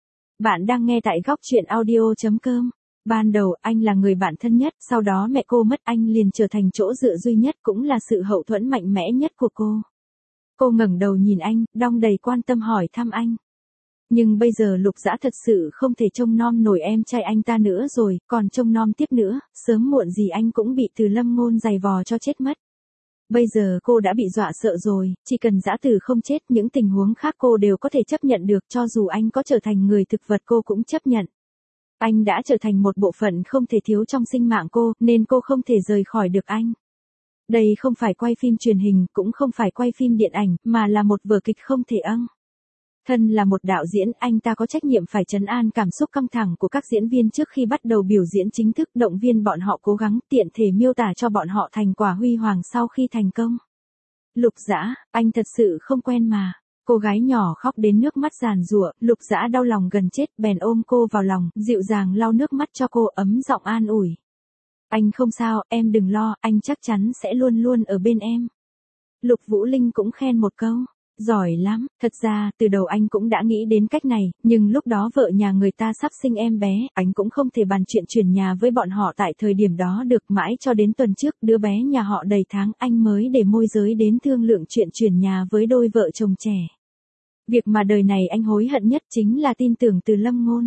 Bạn đang nghe tại góc truyện audio.com. Ban đầu anh là người bạn thân nhất, sau đó mẹ cô mất, anh liền trở thành chỗ dựa duy nhất, cũng là sự hậu thuẫn mạnh mẽ nhất của cô. Cô ngẩng đầu nhìn anh, đong đầy quan tâm hỏi thăm anh. Nhưng bây giờ Lục Dã thật sự không thể trông nom nổi em trai anh ta nữa rồi, còn trông nom tiếp nữa, sớm muộn gì anh cũng bị Từ Lâm Ngôn giày vò cho chết mất. Bây giờ cô đã bị dọa sợ rồi, chỉ cần Dã Từ không chết, những tình huống khác cô đều có thể chấp nhận được, cho dù anh có trở thành người thực vật cô cũng chấp nhận. Anh đã trở thành một bộ phận không thể thiếu trong sinh mạng cô, nên cô không thể rời khỏi được anh. Đây không phải quay phim truyền hình, cũng không phải quay phim điện ảnh, mà là một vở kịch không thể âng. Thân là một đạo diễn, anh ta có trách nhiệm phải trấn an cảm xúc căng thẳng của các diễn viên trước khi bắt đầu biểu diễn chính thức, động viên bọn họ cố gắng, tiện thể miêu tả cho bọn họ thành quả huy hoàng sau khi thành công. Lục Dã, anh thật sự không quen mà. Cô gái nhỏ khóc đến nước mắt giàn giụa, Lục Dã đau lòng gần chết, bèn ôm cô vào lòng, dịu dàng lau nước mắt cho cô, ấm giọng an ủi. Anh không sao, em đừng lo, anh chắc chắn sẽ luôn luôn ở bên em. Lục Vũ Linh cũng khen một câu. Giỏi lắm, thật ra, từ đầu anh cũng đã nghĩ đến cách này, nhưng lúc đó vợ nhà người ta sắp sinh em bé, anh cũng không thể bàn chuyện chuyển nhà với bọn họ tại thời điểm đó được, mãi cho đến tuần trước, đứa bé nhà họ đầy tháng, anh mới để môi giới đến thương lượng chuyện chuyển nhà với đôi vợ chồng trẻ. Việc mà đời này anh hối hận nhất chính là tin tưởng Từ Lâm Ngôn.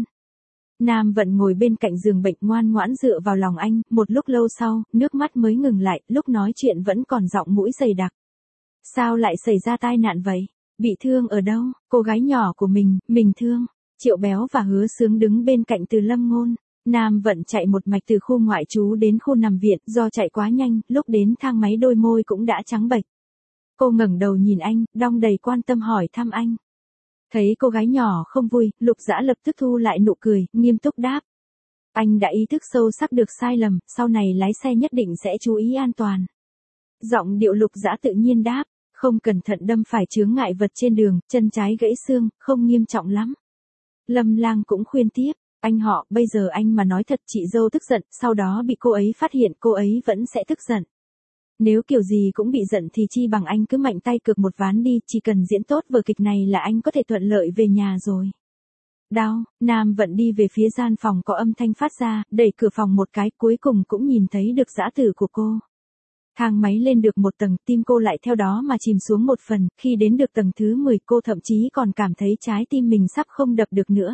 Nam Vận ngồi bên cạnh giường bệnh ngoan ngoãn dựa vào lòng anh, một lúc lâu sau, nước mắt mới ngừng lại, lúc nói chuyện vẫn còn giọng mũi dày đặc. Sao lại xảy ra tai nạn vậy? Bị thương ở đâu? Cô gái nhỏ của mình thương. Triệu Béo và Hứa Sướng đứng bên cạnh Từ Lâm Ngôn. Nam Vận chạy một mạch từ khu ngoại trú đến khu nằm viện, do chạy quá nhanh, lúc đến thang máy đôi môi cũng đã trắng bệch. Cô ngẩng đầu nhìn anh, đong đầy quan tâm hỏi thăm anh. Thấy cô gái nhỏ không vui, Lục Dã lập tức thu lại nụ cười, nghiêm túc đáp. Anh đã ý thức sâu sắc được sai lầm, sau này lái xe nhất định sẽ chú ý an toàn. Giọng điệu Lục Dã tự nhiên đáp. Không cẩn thận đâm phải chướng ngại vật trên đường, chân trái gãy xương, không nghiêm trọng lắm. Lâm Lang cũng khuyên tiếp, anh họ, bây giờ anh mà nói thật chị dâu tức giận, sau đó bị cô ấy phát hiện cô ấy vẫn sẽ tức giận. Nếu kiểu gì cũng bị giận thì chi bằng anh cứ mạnh tay cược một ván đi, chỉ cần diễn tốt vở kịch này là anh có thể thuận lợi về nhà rồi. Đau, Nam Vận đi về phía gian phòng có âm thanh phát ra, đẩy cửa phòng một cái, cuối cùng cũng nhìn thấy được Dã Tử của cô. Thang máy lên được một tầng, tim cô lại theo đó mà chìm xuống một phần, khi đến được tầng thứ 10 cô thậm chí còn cảm thấy trái tim mình sắp không đập được nữa.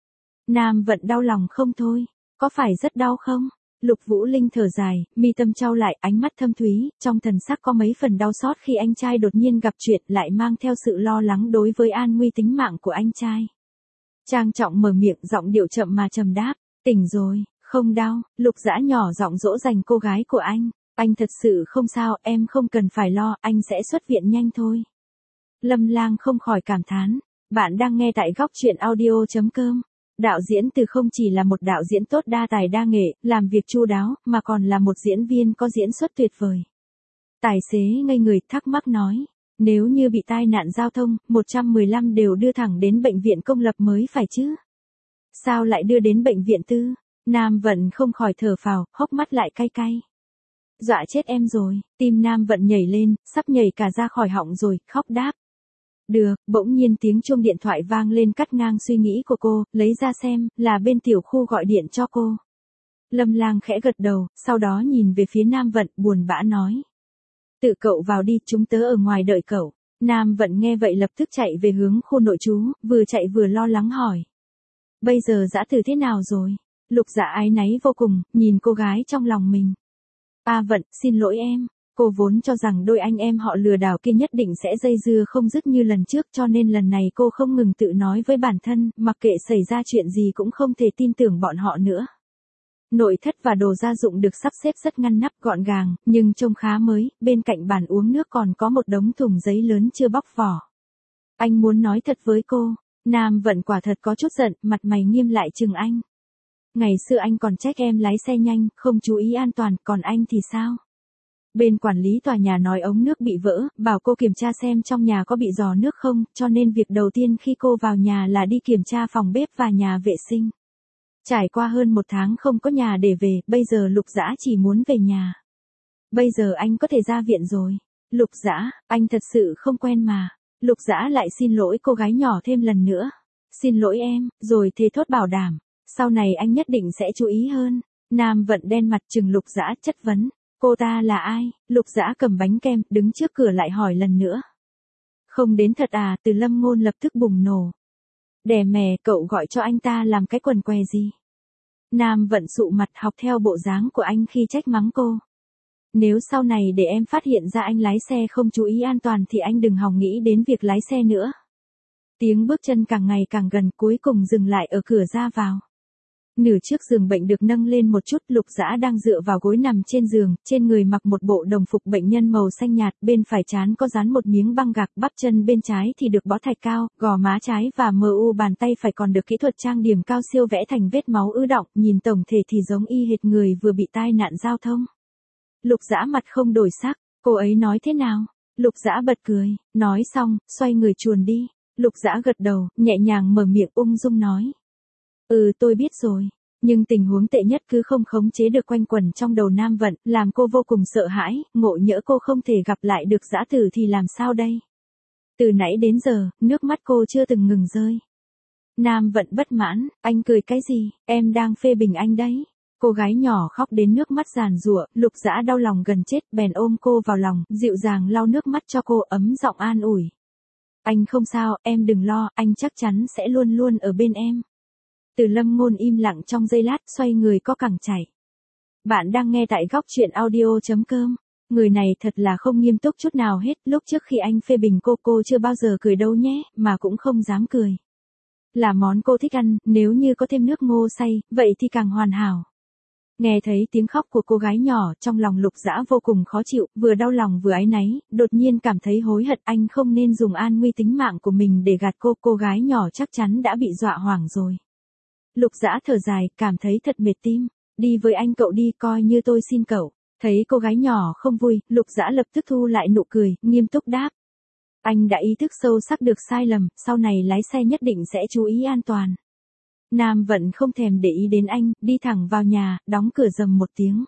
Nam Vận đau lòng không thôi, có phải rất đau không? Lục Vũ Linh thở dài, mi tâm trao lại, ánh mắt thâm thúy, trong thần sắc có mấy phần đau xót khi anh trai đột nhiên gặp chuyện, lại mang theo sự lo lắng đối với an nguy tính mạng của anh trai. Trang trọng mở miệng, giọng điệu chậm mà trầm đáp, tỉnh rồi, không đau. Lục Dã nhỏ giọng dỗ dành cô gái của anh. Anh thật sự không sao, em không cần phải lo, anh sẽ xuất viện nhanh thôi. Lâm Lang không khỏi cảm thán. Bạn đang nghe tại góc truyện audio.com. Đạo diễn Từ không chỉ là một đạo diễn tốt đa tài đa nghệ, làm việc chu đáo, mà còn là một diễn viên có diễn xuất tuyệt vời. Tài xế ngây người thắc mắc nói. Nếu như bị tai nạn giao thông, 115 đều đưa thẳng đến bệnh viện công lập mới phải chứ. Sao lại đưa đến bệnh viện tư? Nam Vận không khỏi thở phào, hốc mắt lại cay cay. Dọa chết em rồi, tim Nam Vận nhảy lên, sắp nhảy cả ra khỏi họng rồi, khóc đáp. Được, bỗng nhiên tiếng chuông điện thoại vang lên cắt ngang suy nghĩ của cô, lấy ra xem, là bên tiểu khu gọi điện cho cô. Lâm Lang khẽ gật đầu, sau đó nhìn về phía Nam Vận, buồn bã nói. Tự cậu vào đi, chúng tớ ở ngoài đợi cậu. Nam Vận nghe vậy lập tức chạy về hướng khu nội trú, vừa chạy vừa lo lắng hỏi. Bây giờ Dã Tử thế nào rồi? Lục Dạ áy náy vô cùng, nhìn cô gái trong lòng mình. Vận, xin lỗi em. Cô vốn cho rằng đôi anh em họ lừa đảo kia nhất định sẽ dây dưa không dứt như lần trước, cho nên lần này cô không ngừng tự nói với bản thân, mặc kệ xảy ra chuyện gì cũng không thể tin tưởng bọn họ nữa. Nội thất và đồ gia dụng được sắp xếp rất ngăn nắp gọn gàng, nhưng trông khá mới, bên cạnh bàn uống nước còn có một đống thùng giấy lớn chưa bóc vỏ. Anh muốn nói thật với cô, Nam Vận quả thật có chút giận, mặt mày nghiêm lại chừng anh. Ngày xưa anh còn trách em lái xe nhanh, không chú ý an toàn, còn anh thì sao? Bên quản lý tòa nhà nói ống nước bị vỡ, bảo cô kiểm tra xem trong nhà có bị rò nước không, cho nên việc đầu tiên khi cô vào nhà là đi kiểm tra phòng bếp và nhà vệ sinh. Trải qua hơn 1 tháng không có nhà để về, bây giờ Lục Dã chỉ muốn về nhà. Bây giờ anh có thể ra viện rồi. Lục Dã, anh thật sự không quen mà. Lục Dã lại xin lỗi cô gái nhỏ thêm lần nữa. Xin lỗi em, rồi thề thốt bảo đảm. Sau này anh nhất định sẽ chú ý hơn. Nam Vận đen mặt trừng Lục Dã chất vấn. Cô ta là ai? Lục Dã cầm bánh kem, đứng trước cửa lại hỏi lần nữa. Không đến thật à? Từ Lâm Ngôn lập tức bùng nổ. Đẻ mè, cậu gọi cho anh ta làm cái quần què gì? Nam Vận sụ mặt học theo bộ dáng của anh khi trách mắng cô. Nếu sau này để em phát hiện ra anh lái xe không chú ý an toàn thì anh đừng hòng nghĩ đến việc lái xe nữa. Tiếng bước chân càng ngày càng gần, cuối cùng dừng lại ở cửa ra vào. Nửa chiếc giường bệnh được nâng lên một chút, Lục Dã đang dựa vào gối nằm trên giường, trên người mặc một bộ đồng phục bệnh nhân màu xanh nhạt, bên phải trán có dán một miếng băng gạc, bắp chân bên trái thì được bó thạch cao, gò má trái và bàn tay phải còn được kỹ thuật trang điểm cao siêu vẽ thành vết máu ứ đọng, nhìn tổng thể thì giống y hệt người vừa bị tai nạn giao thông. Lục Dã mặt không đổi sắc, cô ấy nói thế nào? Lục Dã bật cười, nói xong, xoay người chuồn đi. Lục Dã gật đầu, nhẹ nhàng mở miệng ung dung nói. Tôi biết rồi. Nhưng tình huống tệ nhất cứ không khống chế được quanh quẩn trong đầu Nam Vận, làm cô vô cùng sợ hãi, ngộ nhỡ cô không thể gặp lại được Dã Tử thì làm sao đây? Từ nãy đến giờ, nước mắt cô chưa từng ngừng rơi. Nam Vận bất mãn, anh cười cái gì, em đang phê bình anh đấy. Cô gái nhỏ khóc đến nước mắt giàn giụa, Lục Dã đau lòng gần chết, bèn ôm cô vào lòng, dịu dàng lau nước mắt cho cô, ấm giọng an ủi. Anh không sao, em đừng lo, anh chắc chắn sẽ luôn luôn ở bên em. Từ Lâm Ngôn im lặng trong giây lát, xoay người có cẳng chảy. Bạn đang nghe tại góc truyện audio.com. Người này thật là không nghiêm túc chút nào hết, lúc trước khi anh phê bình cô chưa bao giờ cười đâu nhé, mà cũng không dám cười. Là món cô thích ăn, nếu như có thêm nước ngô xay, vậy thì càng hoàn hảo. Nghe thấy tiếng khóc của cô gái nhỏ, trong lòng Lục Dã vô cùng khó chịu, vừa đau lòng vừa áy náy, đột nhiên cảm thấy hối hận, anh không nên dùng an nguy tính mạng của mình để gạt cô gái nhỏ chắc chắn đã bị dọa hoảng rồi. Lục Dã thở dài, cảm thấy thật mệt tim, đi với anh cậu đi, coi như tôi xin cậu. Thấy cô gái nhỏ không vui, Lục Dã lập tức thu lại nụ cười, nghiêm túc đáp. Anh đã ý thức sâu sắc được sai lầm, sau này lái xe nhất định sẽ chú ý an toàn. Nam Vận không thèm để ý đến anh, đi thẳng vào nhà, đóng cửa rầm một tiếng.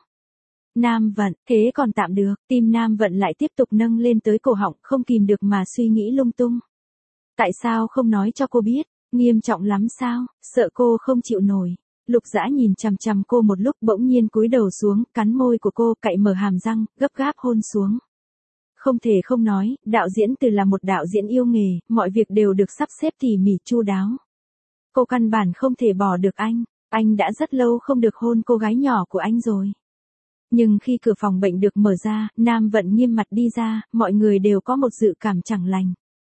Nam Vận, thế còn tạm được, tim Nam Vận lại tiếp tục nâng lên tới cổ họng, không kìm được mà suy nghĩ lung tung. Tại sao không nói cho cô biết, nghiêm trọng lắm sao, sợ cô không chịu nổi. Lục Dã nhìn chằm chằm cô một lúc, bỗng nhiên cúi đầu xuống, cắn môi của cô, cạy mở hàm răng, gấp gáp hôn xuống. Không thể không nói, đạo diễn Từ là một đạo diễn yêu nghề, mọi việc đều được sắp xếp tỉ mỉ chu đáo. Cô căn bản không thể bỏ được anh đã rất lâu không được hôn cô gái nhỏ của anh rồi. Nhưng khi cửa phòng bệnh được mở ra, Nam Vận nghiêm mặt đi ra, mọi người đều có một dự cảm chẳng lành.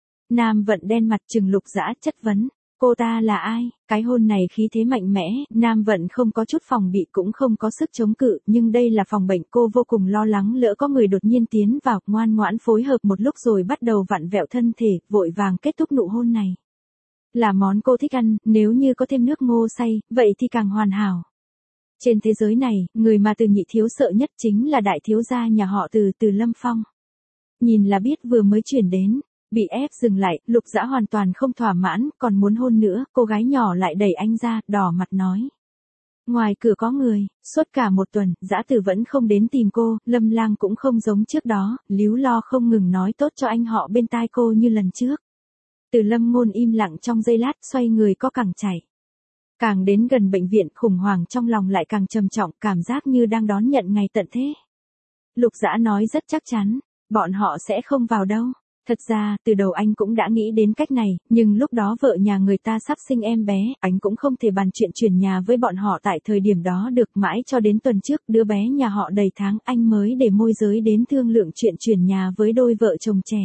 Nam Vận đen mặt trừng Lục Dã, chất vấn, cô ta là ai? Cái hôn này khí thế mạnh mẽ, Nam Vận không có chút phòng bị cũng không có sức chống cự, nhưng đây là phòng bệnh, cô vô cùng lo lắng lỡ có người đột nhiên tiến vào, ngoan ngoãn phối hợp một lúc rồi bắt đầu vặn vẹo thân thể, vội vàng kết thúc nụ hôn này. Là món cô thích ăn, nếu như có thêm nước ngô xay, vậy thì càng hoàn hảo. Trên thế giới này, người mà Từ nhị thiếu sợ nhất chính là đại thiếu gia nhà họ Từ Lâm Phong. Nhìn là biết vừa mới chuyển đến, bị ép dừng lại, Lục Dã hoàn toàn không thỏa mãn, còn muốn hôn nữa, cô gái nhỏ lại đẩy anh ra, đỏ mặt nói. Ngoài cửa có người, suốt cả một tuần, Dã Tử vẫn không đến tìm cô, Lâm Lang cũng không giống trước đó, líu lo không ngừng nói tốt cho anh họ bên tai cô như lần trước. Từ Lâm Ngôn im lặng trong giây lát, xoay người có cẳng chảy. Càng đến gần bệnh viện, khủng hoảng trong lòng lại càng trầm trọng, cảm giác như đang đón nhận ngày tận thế. Lục Dã nói rất chắc chắn, bọn họ sẽ không vào đâu. Thật ra, từ đầu anh cũng đã nghĩ đến cách này, nhưng lúc đó vợ nhà người ta sắp sinh em bé, anh cũng không thể bàn chuyện chuyển nhà với bọn họ tại thời điểm đó được, mãi cho đến tuần trước, đứa bé nhà họ đầy tháng, anh mới để môi giới đến thương lượng chuyện chuyển nhà với đôi vợ chồng trẻ.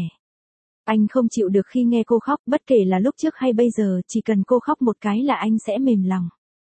Anh không chịu được khi nghe cô khóc, bất kể là lúc trước hay bây giờ, chỉ cần cô khóc một cái là anh sẽ mềm lòng.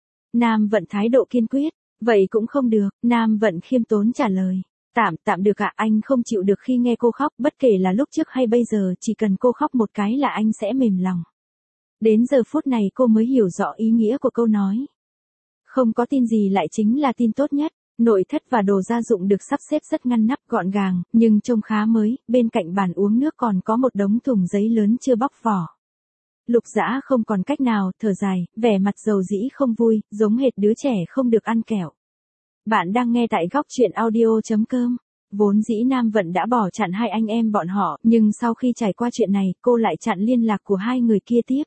Nam Vận thái độ kiên quyết, vậy cũng không được, Nam Vận khiêm tốn trả lời. Tạm được ạ, anh không chịu được khi nghe cô khóc, bất kể là lúc trước hay bây giờ, chỉ cần cô khóc một cái là anh sẽ mềm lòng. Đến giờ phút này cô mới hiểu rõ ý nghĩa của câu nói. Không có tin gì lại chính là tin tốt nhất. Nội thất và đồ gia dụng được sắp xếp rất ngăn nắp gọn gàng, nhưng trông khá mới, bên cạnh bàn uống nước còn có một đống thùng giấy lớn chưa bóc vỏ. Lục Dã không còn cách nào, thở dài, vẻ mặt dầu dĩ không vui, giống hệt đứa trẻ không được ăn kẹo. Bạn đang nghe tại góc truyện audio.com. Vốn dĩ Nam Vận đã bỏ chặn hai anh em bọn họ, nhưng sau khi trải qua chuyện này, cô lại chặn liên lạc của hai người kia tiếp.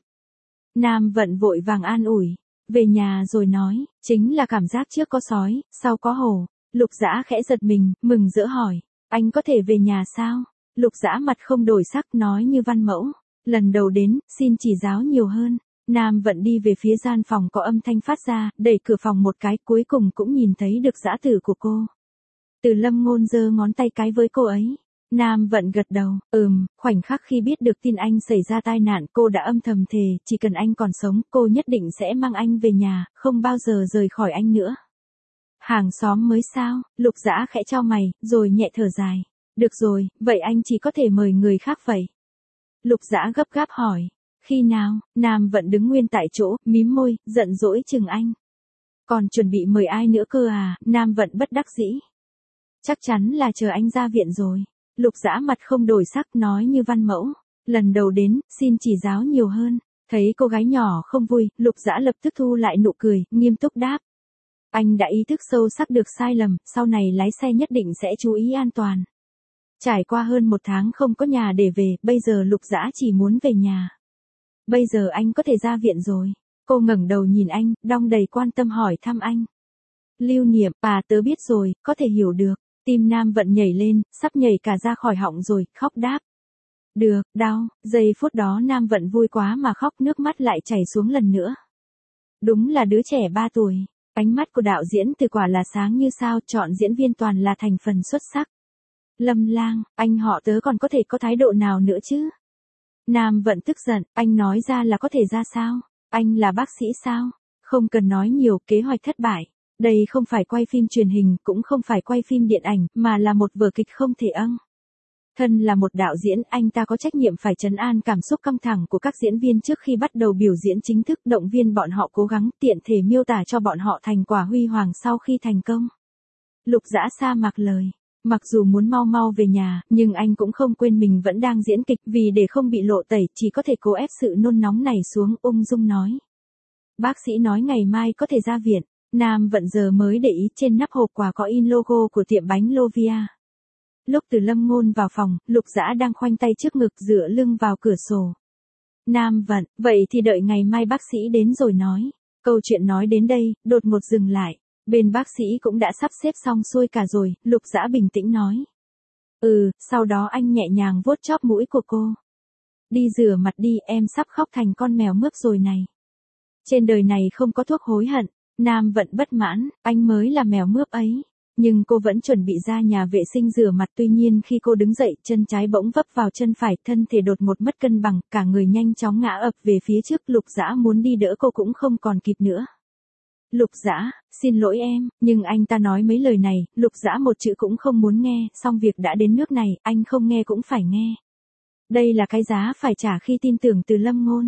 Nam Vận vội vàng an ủi. Về nhà rồi nói, chính là cảm giác trước có sói, sau có hổ. Lục Dã khẽ giật mình, mừng rỡ hỏi, anh có thể về nhà sao? Lục Dã mặt không đổi sắc nói như văn mẫu, lần đầu đến, xin chỉ giáo nhiều hơn. Nam Vận đi về phía gian phòng có âm thanh phát ra, đẩy cửa phòng một cái, cuối cùng cũng nhìn thấy được dã tử của cô. Từ Lâm Ngôn giơ ngón tay cái với cô ấy. Nam Vận gật đầu, khoảnh khắc khi biết được tin anh xảy ra tai nạn, cô đã âm thầm thề, chỉ cần anh còn sống, cô nhất định sẽ mang anh về nhà, không bao giờ rời khỏi anh nữa. Hàng xóm mới sao? Lục Dã khẽ chau mày, rồi nhẹ thở dài. Được rồi, vậy anh chỉ có thể mời người khác vậy. Lục Dã gấp gáp hỏi. Khi nào? Nam Vận đứng nguyên tại chỗ, mím môi, giận dỗi chừng anh. Còn chuẩn bị mời ai nữa cơ à? Nam Vận bất đắc dĩ. Chắc chắn là chờ anh ra viện rồi. Lục Dã mặt không đổi sắc nói như văn mẫu. Lần đầu đến, xin chỉ giáo nhiều hơn. Thấy cô gái nhỏ không vui, Lục Dã lập tức thu lại nụ cười, nghiêm túc đáp. Anh đã ý thức sâu sắc được sai lầm, sau này lái xe nhất định sẽ chú ý an toàn. Trải qua hơn 1 tháng không có nhà để về, bây giờ Lục Dã chỉ muốn về nhà. Bây giờ anh có thể ra viện rồi. Cô ngẩng đầu nhìn anh, đong đầy quan tâm hỏi thăm anh. Lưu Niệm, tớ biết rồi, có thể hiểu được. Tim Nam Vận nhảy lên, sắp nhảy cả ra khỏi họng rồi, khóc đáp. Được, đau. Giây phút đó Nam Vận vui quá mà khóc, nước mắt lại chảy xuống lần nữa. Đúng là đứa trẻ 3 tuổi. Ánh mắt của đạo diễn Từ quả là sáng như sao, chọn diễn viên toàn là thành phần xuất sắc. Lâm Lang, anh họ tớ còn có thể có thái độ nào nữa chứ? Nam Vận tức giận, anh nói ra là có thể ra sao? Anh là bác sĩ sao? Không cần nói nhiều, kế hoạch thất bại. Đây không phải quay phim truyền hình, cũng không phải quay phim điện ảnh, mà là một vở kịch không thể âng. Thân là một đạo diễn, anh ta có trách nhiệm phải trấn an cảm xúc căng thẳng của các diễn viên trước khi bắt đầu biểu diễn chính thức, động viên bọn họ cố gắng, tiện thể miêu tả cho bọn họ thành quả huy hoàng sau khi thành công. Lục Dã sa mặc lời. Mặc dù muốn mau mau về nhà, nhưng anh cũng không quên mình vẫn đang diễn kịch, vì để không bị lộ tẩy, chỉ có thể cố ép sự nôn nóng này xuống, ung dung nói. Bác sĩ nói ngày mai có thể ra viện. Nam Vận giờ mới để ý trên nắp hộp quà có in logo của tiệm bánh Lovia. Lúc Từ Lâm Ngôn vào phòng, Lục Dã đang khoanh tay trước ngực dựa lưng vào cửa sổ. Nam Vận, vậy thì đợi ngày mai bác sĩ đến rồi nói. Câu chuyện nói đến đây, đột ngột dừng lại. Bên bác sĩ cũng đã sắp xếp xong xuôi cả rồi, Lục Dã bình tĩnh nói. Sau đó anh nhẹ nhàng vuốt chóp mũi của cô. Đi rửa mặt đi, em sắp khóc thành con mèo mướp rồi này. Trên đời này không có thuốc hối hận. Nam Vận bất mãn, anh mới là mèo mướp ấy. Nhưng cô vẫn chuẩn bị ra nhà vệ sinh rửa mặt, tuy nhiên khi cô đứng dậy, chân trái bỗng vấp vào chân phải, thân thể đột ngột mất cân bằng, cả người nhanh chóng ngã ập về phía trước, Lục Dã muốn đi đỡ cô cũng không còn kịp nữa. Lục Dã, xin lỗi em, nhưng anh ta nói mấy lời này, Lục Dã một chữ cũng không muốn nghe, song việc đã đến nước này, anh không nghe cũng phải nghe. Đây là cái giá phải trả khi tin tưởng Từ Lâm Ngôn.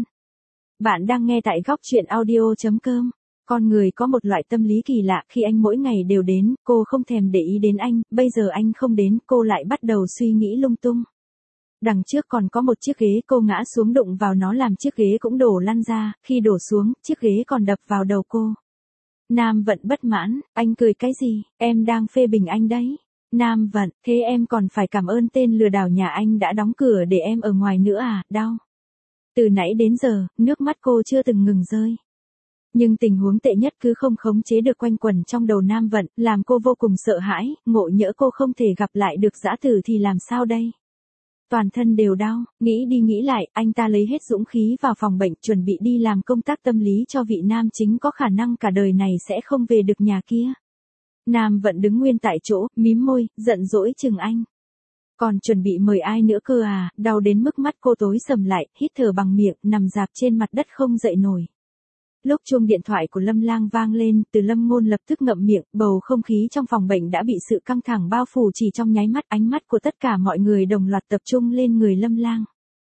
Bạn đang nghe tại góc truyện audio.com. Con người có một loại tâm lý kỳ lạ, khi anh mỗi ngày đều đến, cô không thèm để ý đến anh, bây giờ anh không đến, cô lại bắt đầu suy nghĩ lung tung. Đằng trước còn có một chiếc ghế, cô ngã xuống đụng vào nó làm chiếc ghế cũng đổ lăn ra, khi đổ xuống, chiếc ghế còn đập vào đầu cô. Nam Vận bất mãn, anh cười cái gì, em đang phê bình anh đấy. Nam Vận, thế em còn phải cảm ơn tên lừa đảo nhà anh đã đóng cửa để em ở ngoài nữa à, đau. Từ nãy đến giờ, nước mắt cô chưa từng ngừng rơi. Nhưng tình huống tệ nhất cứ không khống chế được quanh quẩn trong đầu Nam Vận, làm cô vô cùng sợ hãi, ngộ nhỡ cô không thể gặp lại được dã tử thì làm sao đây? Toàn thân đều đau, nghĩ đi nghĩ lại, anh ta lấy hết dũng khí vào phòng bệnh, chuẩn bị đi làm công tác tâm lý cho vị nam chính có khả năng cả đời này sẽ không về được nhà kia. Nam Vận đứng nguyên tại chỗ, mím môi, giận dỗi chừng anh. Còn chuẩn bị mời ai nữa cơ à, đau đến mức mắt cô tối sầm lại, hít thở bằng miệng, nằm rạp trên mặt đất không dậy nổi. Lúc chuông điện thoại của Lâm Lang vang lên, Từ Lâm Ngôn lập tức ngậm miệng, bầu không khí trong phòng bệnh đã bị sự căng thẳng bao phủ chỉ trong nháy mắt, ánh mắt của tất cả mọi người đồng loạt tập trung lên người Lâm Lang.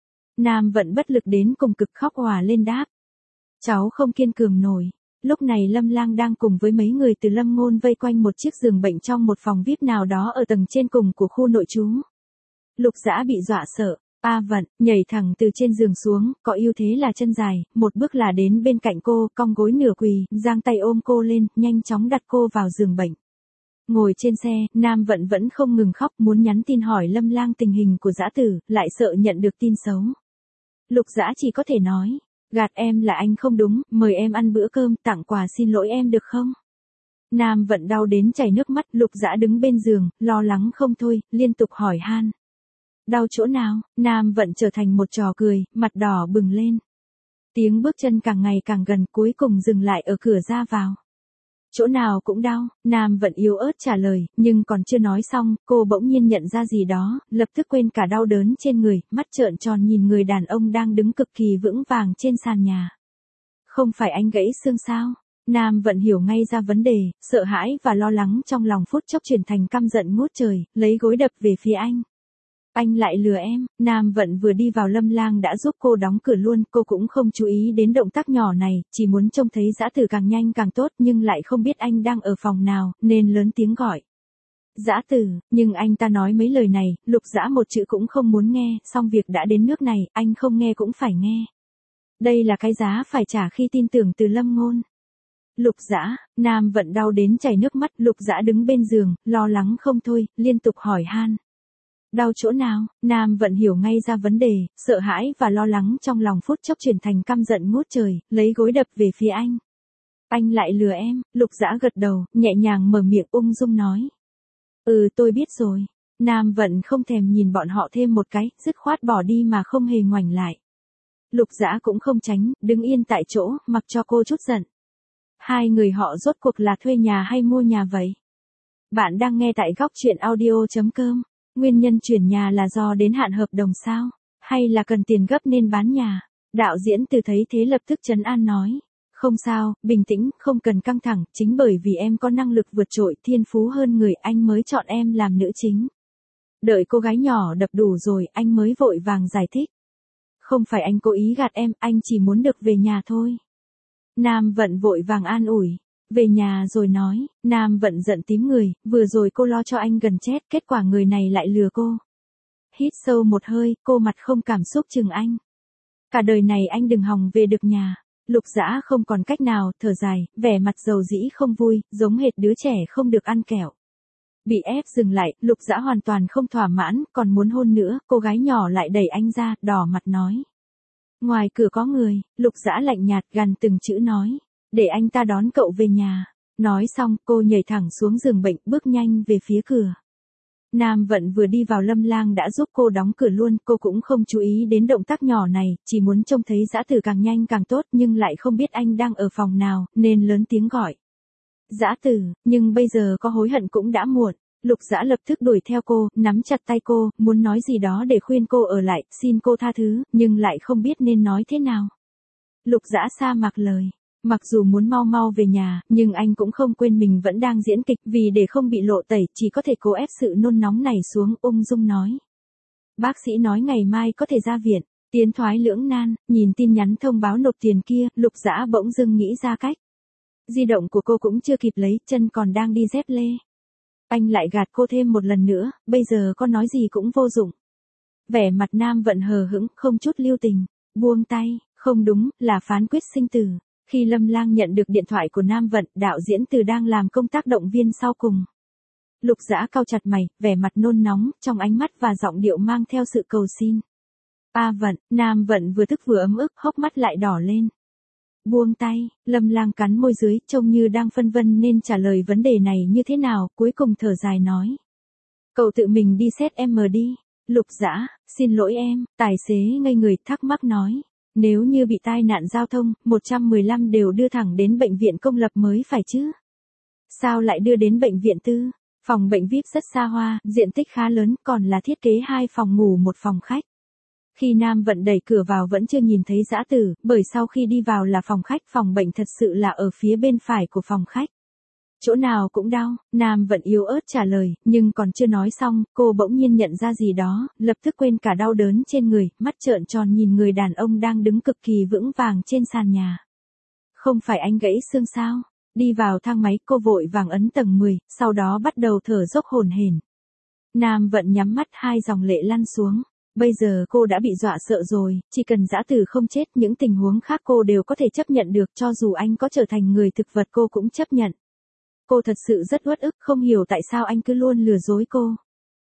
Nam Vận bất lực đến cùng cực khóc òa lên đáp. Cháu không kiên cường nổi. Lúc này Lâm Lang đang cùng với mấy người Từ Lâm Ngôn vây quanh một chiếc giường bệnh trong một phòng VIP nào đó ở tầng trên cùng của khu nội trú. Lục Dã bị dọa sợ. Vận, nhảy thẳng từ trên giường xuống, có ưu thế là chân dài, một bước là đến bên cạnh cô, cong gối nửa quỳ, giang tay ôm cô lên, nhanh chóng đặt cô vào giường bệnh. Ngồi trên xe, Nam Vận vẫn không ngừng khóc, muốn nhắn tin hỏi Lâm Lang tình hình của dã tử, lại sợ nhận được tin xấu. Lục Dã chỉ có thể nói, gạt em là anh không đúng, mời em ăn bữa cơm, tặng quà xin lỗi em được không? Nam Vận đau đến chảy nước mắt, Lục Dã đứng bên giường, lo lắng không thôi, liên tục hỏi han. Đau chỗ nào? Nam Vận trở thành một trò cười, mặt đỏ bừng lên. Tiếng bước chân càng ngày càng gần, cuối cùng dừng lại ở cửa ra vào. Chỗ nào cũng đau, Nam Vận yếu ớt trả lời, nhưng còn chưa nói xong, cô bỗng nhiên nhận ra gì đó, lập tức quên cả đau đớn trên người, mắt trợn tròn nhìn người đàn ông đang đứng cực kỳ vững vàng trên sàn nhà. Không phải anh gãy xương sao? Nam Vận hiểu ngay ra vấn đề, sợ hãi và lo lắng trong lòng phút chốc chuyển thành căm giận ngút trời, lấy gối đập về phía anh. Anh lại lừa em. Nam Vận vừa đi vào Lâm Lang đã giúp cô đóng cửa luôn, cô cũng không chú ý đến động tác nhỏ này, chỉ muốn trông thấy Dã Tử càng nhanh càng tốt, nhưng lại không biết anh đang ở phòng nào, nên lớn tiếng gọi. Dã Tử, nhưng anh ta nói mấy lời này, Lục Dã một chữ cũng không muốn nghe, song việc đã đến nước này, anh không nghe cũng phải nghe. Đây là cái giá phải trả khi tin tưởng từ Lâm Ngôn. Lục Dã, Nam Vận đau đến chảy nước mắt, Lục Dã đứng bên giường, lo lắng không thôi, liên tục hỏi han. Đau chỗ nào? Nam Vận hiểu ngay ra vấn đề, sợ hãi và lo lắng trong lòng phút chốc chuyển thành căm giận ngút trời, lấy gối đập về phía anh. Anh lại lừa em. Lục Dã gật đầu, nhẹ nhàng mở miệng ung dung nói. Tôi biết rồi. Nam Vận không thèm nhìn bọn họ thêm một cái, dứt khoát bỏ đi mà không hề ngoảnh lại. Lục Dã cũng không tránh, đứng yên tại chỗ, mặc cho cô chút giận. Hai người họ rốt cuộc là thuê nhà hay mua nhà vậy? Bạn đang nghe tại Góc Chuyện Audio.com. Nguyên nhân chuyển nhà là do đến hạn hợp đồng sao? Hay là cần tiền gấp nên bán nhà? Đạo diễn Từ thấy thế lập tức trấn an nói. Không sao, bình tĩnh, không cần căng thẳng, chính bởi vì em có năng lực vượt trội, thiên phú hơn người, anh mới chọn em làm nữ chính. Đợi cô gái nhỏ đập đủ rồi, anh mới vội vàng giải thích. Không phải anh cố ý gạt em, anh chỉ muốn được về nhà thôi. Nam Vận vội vàng an ủi. Về nhà rồi nói. Nam Vận giận tím người, vừa rồi cô lo cho anh gần chết, kết quả người này lại lừa cô. Hít sâu một hơi, cô mặt không cảm xúc chừng anh. Cả đời này anh đừng hòng về được nhà. Lục Dã không còn cách nào, thở dài, vẻ mặt dầu dĩ không vui, giống hệt đứa trẻ không được ăn kẹo. Bị ép dừng lại, Lục Dã hoàn toàn không thỏa mãn, còn muốn hôn nữa, cô gái nhỏ lại đẩy anh ra, đỏ mặt nói. Ngoài cửa có người. Lục Dã lạnh nhạt gằn từng chữ nói. Để anh ta đón cậu về nhà. Nói xong, cô nhảy thẳng xuống giường bệnh, bước nhanh về phía cửa. Nam Vận vừa đi vào Lâm Lang đã giúp cô đóng cửa luôn, cô cũng không chú ý đến động tác nhỏ này, chỉ muốn trông thấy Dã Tử càng nhanh càng tốt, nhưng lại không biết anh đang ở phòng nào, nên lớn tiếng gọi. Dã Tử, nhưng bây giờ có hối hận cũng đã muộn. Lục Dã lập tức đuổi theo cô, nắm chặt tay cô, muốn nói gì đó để khuyên cô ở lại, xin cô tha thứ, nhưng lại không biết nên nói thế nào. Lục Dã sa mặc lời. Mặc dù muốn mau mau về nhà, nhưng anh cũng không quên mình vẫn đang diễn kịch, vì để không bị lộ tẩy, chỉ có thể cố ép sự nôn nóng này xuống, ung dung nói. Bác sĩ nói ngày mai có thể ra viện. Tiến thoái lưỡng nan, nhìn tin nhắn thông báo nộp tiền kia, Lục Dã bỗng dưng nghĩ ra cách. Di động của cô cũng chưa kịp lấy, chân còn đang đi dép lê. Anh lại gạt cô thêm một lần nữa, bây giờ có nói gì cũng vô dụng. Vẻ mặt Nam Vận hờ hững, không chút lưu tình, buông tay, không đúng, là phán quyết sinh tử. Khi Lâm Lang nhận được điện thoại của Nam Vận, đạo diễn Từ đang làm công tác động viên sau cùng. Lục Dã cau chặt mày, vẻ mặt nôn nóng, trong ánh mắt và giọng điệu mang theo sự cầu xin. Vận, Nam Vận vừa tức vừa ấm ức, hốc mắt lại đỏ lên. Buông tay. Lâm Lang cắn môi dưới, trông như đang phân vân nên trả lời vấn đề này như thế nào, cuối cùng thở dài nói. Cậu tự mình đi xét em mờ đi. Lục Dã, xin lỗi em. Tài xế ngây người thắc mắc nói. Nếu như bị tai nạn giao thông, 115 đều đưa thẳng đến bệnh viện công lập mới phải chứ. Sao lại đưa đến bệnh viện tư? Phòng bệnh VIP rất xa hoa, diện tích khá lớn, còn là thiết kế 2 phòng ngủ 1 phòng khách. Khi Nam Vận đẩy cửa vào vẫn chưa nhìn thấy Dã Tử, bởi sau khi đi vào là phòng khách, phòng bệnh thật sự là ở phía bên phải của phòng khách. Chỗ nào cũng đau, Nam Vận yếu ớt trả lời, nhưng còn chưa nói xong, cô bỗng nhiên nhận ra gì đó, lập tức quên cả đau đớn trên người, mắt trợn tròn nhìn người đàn ông đang đứng cực kỳ vững vàng trên sàn nhà. Không phải anh gãy xương sao? Đi vào thang máy, cô vội vàng ấn tầng 10, sau đó bắt đầu thở dốc hổn hển. Nam Vận nhắm mắt, 2 dòng lệ lăn xuống. Bây giờ cô đã bị dọa sợ rồi, chỉ cần Dã Tử không chết, những tình huống khác cô đều có thể chấp nhận được, cho dù anh có trở thành người thực vật cô cũng chấp nhận. Cô thật sự rất uất ức, không hiểu tại sao anh cứ luôn lừa dối cô.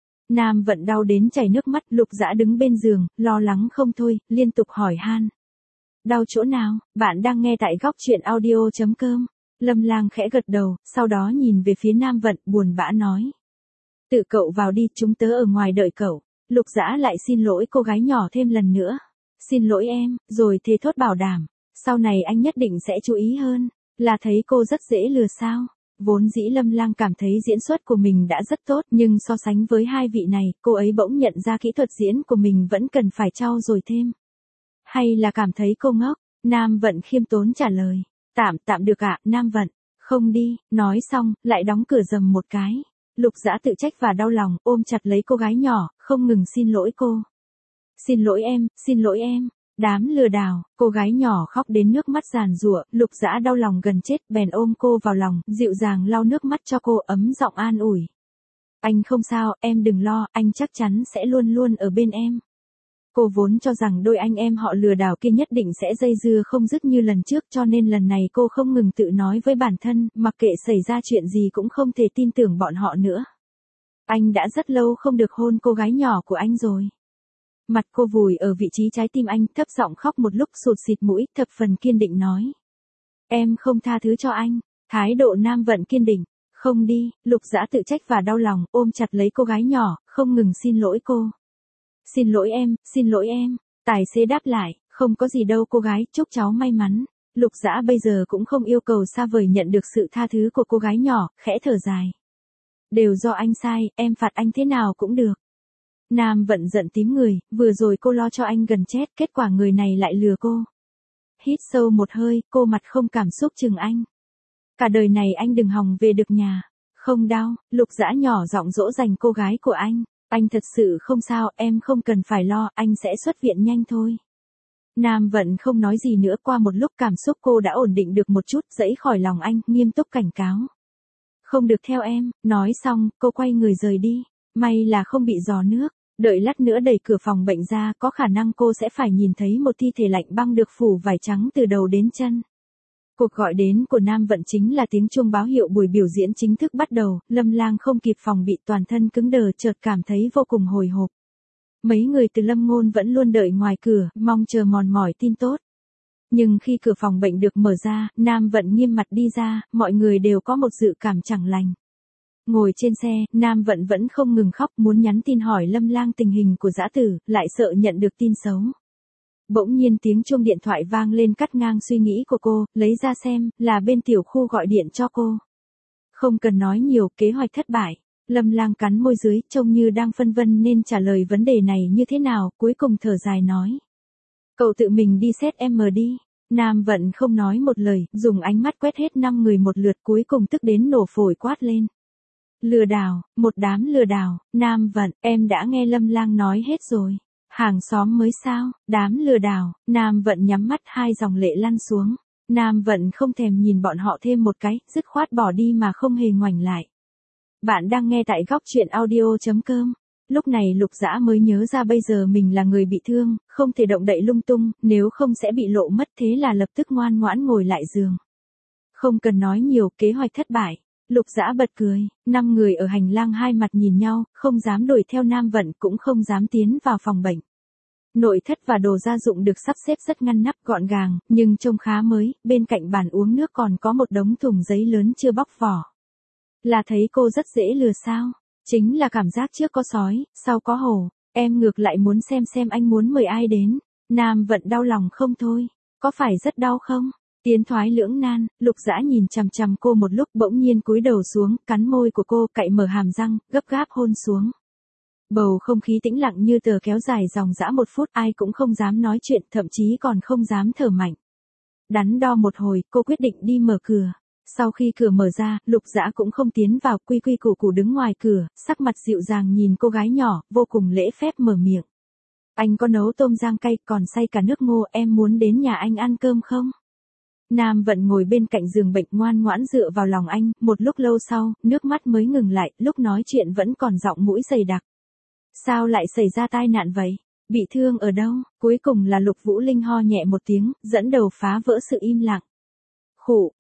Nam Vận đau đến chảy nước mắt, Lục Dã đứng bên giường, lo lắng không thôi, liên tục hỏi han. Đau chỗ nào? Bạn đang nghe tại Góc Chuyện Audio.com. Lâm Lang khẽ gật đầu, sau đó nhìn về phía Nam Vận, buồn bã nói. Tự cậu vào đi, chúng tớ ở ngoài đợi cậu. Lục Dã lại xin lỗi cô gái nhỏ thêm lần nữa. Xin lỗi em, rồi thề thốt bảo đảm. Sau này anh nhất định sẽ chú ý hơn. Là thấy cô rất dễ lừa sao? Vốn dĩ Lâm Lang cảm thấy diễn xuất của mình đã rất tốt, nhưng so sánh với hai vị này, cô ấy bỗng nhận ra kỹ thuật diễn của mình vẫn cần phải trau dồi thêm. Hay là cảm thấy cô ngốc? Nam Vận khiêm tốn trả lời. Tạm được ạ, Nam Vận. Không đi, nói xong, lại đóng cửa rầm một cái. Lục Dã tự trách và đau lòng, ôm chặt lấy cô gái nhỏ, không ngừng xin lỗi cô. Xin lỗi em. Đám lừa đảo, cô gái nhỏ khóc đến nước mắt giàn giụa, Lục Dã đau lòng gần chết, bèn ôm cô vào lòng, dịu dàng lau nước mắt cho cô, ấm giọng an ủi. Anh không sao, em đừng lo, anh chắc chắn sẽ luôn luôn ở bên em. Cô vốn cho rằng đôi anh em họ lừa đảo kia nhất định sẽ dây dưa không dứt như lần trước, cho nên lần này cô không ngừng tự nói với bản thân, mặc kệ xảy ra chuyện gì cũng không thể tin tưởng bọn họ nữa. Anh đã rất lâu không được hôn cô gái nhỏ của anh rồi. Mặt cô vùi ở vị trí trái tim anh, thấp giọng khóc một lúc sụt sịt mũi, thập phần kiên định nói. Em không tha thứ cho anh. Thái độ Nam Vận kiên định. Không đi, Lục Dã tự trách và đau lòng, ôm chặt lấy cô gái nhỏ, không ngừng xin lỗi cô. Xin lỗi em. Tài xế đáp lại, không có gì đâu cô gái, chúc cháu may mắn. Lục Dã bây giờ cũng không yêu cầu xa vời nhận được sự tha thứ của cô gái nhỏ, khẽ thở dài. Đều do anh sai, em phạt anh thế nào cũng được. Nam Vận giận tím người, vừa rồi cô lo cho anh gần chết, kết quả người này lại lừa cô. Hít sâu một hơi, cô mặt không cảm xúc chừng anh. Cả đời này anh đừng hòng về được nhà. Không đau, Lục Dã nhỏ giọng dỗ dành cô gái của anh. Anh thật sự không sao, em không cần phải lo, anh sẽ xuất viện nhanh thôi. Nam Vận không nói gì nữa, qua một lúc cảm xúc cô đã ổn định được một chút, dẫy khỏi lòng anh, nghiêm túc cảnh cáo. Không được theo em, nói xong, cô quay người rời đi. May là không bị giò nước. Đợi lát nữa đẩy cửa phòng bệnh ra, có khả năng cô sẽ phải nhìn thấy một thi thể lạnh băng được phủ vải trắng từ đầu đến chân. Cuộc gọi đến của Nam Vận chính là tiếng chuông báo hiệu buổi biểu diễn chính thức bắt đầu, Lâm Lang không kịp phòng bị, toàn thân cứng đờ, chợt cảm thấy vô cùng hồi hộp. Mấy người từ Lâm Ngôn vẫn luôn đợi ngoài cửa, mong chờ mòn mỏi tin tốt. Nhưng khi cửa phòng bệnh được mở ra, Nam Vận nghiêm mặt đi ra, mọi người đều có một dự cảm chẳng lành. Ngồi trên xe, Nam Vận vẫn không ngừng khóc, muốn nhắn tin hỏi Lâm Lang tình hình của Dã Tử, lại sợ nhận được tin xấu. Bỗng nhiên tiếng chuông điện thoại vang lên cắt ngang suy nghĩ của cô, lấy ra xem, là bên tiểu khu gọi điện cho cô. Không cần nói nhiều, kế hoạch thất bại. Lâm Lang cắn môi dưới, trông như đang phân vân nên trả lời vấn đề này như thế nào, cuối cùng thở dài nói. Cậu tự mình đi xét em đi. Nam Vận không nói một lời, dùng ánh mắt quét hết 5 người một lượt, cuối cùng tức đến nổ phổi quát lên. Lừa đảo, một đám lừa đảo. Nam Vận, em đã nghe Lâm Lang nói hết rồi. Hàng xóm mới sao, đám lừa đảo. Nam Vận nhắm mắt, hai dòng lệ lăn xuống. Nam Vận không thèm nhìn bọn họ thêm một cái, dứt khoát bỏ đi mà không hề ngoảnh lại. Bạn đang nghe tại góc truyện audio.com. Lúc này Lục Dã mới nhớ ra bây giờ mình là người bị thương, không thể động đậy lung tung, nếu không sẽ bị lộ mất, thế là lập tức ngoan ngoãn ngồi lại giường. Không cần nói nhiều, kế hoạch thất bại. Lục Dã bật cười, 5 người ở hành lang hai mặt nhìn nhau, không dám đuổi theo Nam Vận, cũng không dám tiến vào phòng bệnh. Nội thất và đồ gia dụng được sắp xếp rất ngăn nắp gọn gàng, nhưng trông khá mới, bên cạnh bàn uống nước còn có một đống thùng giấy lớn chưa bóc vỏ. Là thấy cô rất dễ lừa sao? Chính là cảm giác trước có sói, sau có hổ. Em ngược lại muốn xem anh muốn mời ai đến. Nam Vận đau lòng không thôi. Có phải rất đau không? Tiến thoái lưỡng nan, Lục Dã nhìn chằm chằm cô một lúc, bỗng nhiên cúi đầu xuống, cắn môi của cô, cạy mở hàm răng, gấp gáp hôn xuống. Bầu không khí tĩnh lặng như tờ kéo dài dòng dã 1 phút, ai cũng không dám nói chuyện, thậm chí còn không dám thở mạnh. Đắn đo một hồi, cô quyết định đi mở cửa. Sau khi cửa mở ra, Lục Dã cũng không tiến vào, quy quy củ củ đứng ngoài cửa, sắc mặt dịu dàng nhìn cô gái nhỏ, vô cùng lễ phép mở miệng. Anh có nấu tôm rang cay, còn xay cả nước ngô, em muốn đến nhà anh ăn cơm không? Nam Vận ngồi bên cạnh giường bệnh ngoan ngoãn dựa vào lòng anh, một lúc lâu sau, nước mắt mới ngừng lại, lúc nói chuyện vẫn còn giọng mũi dày đặc. Sao lại xảy ra tai nạn vậy? Bị thương ở đâu? Cuối cùng là Lục Vũ Linh ho nhẹ một tiếng, dẫn đầu phá vỡ sự im lặng. Khụ,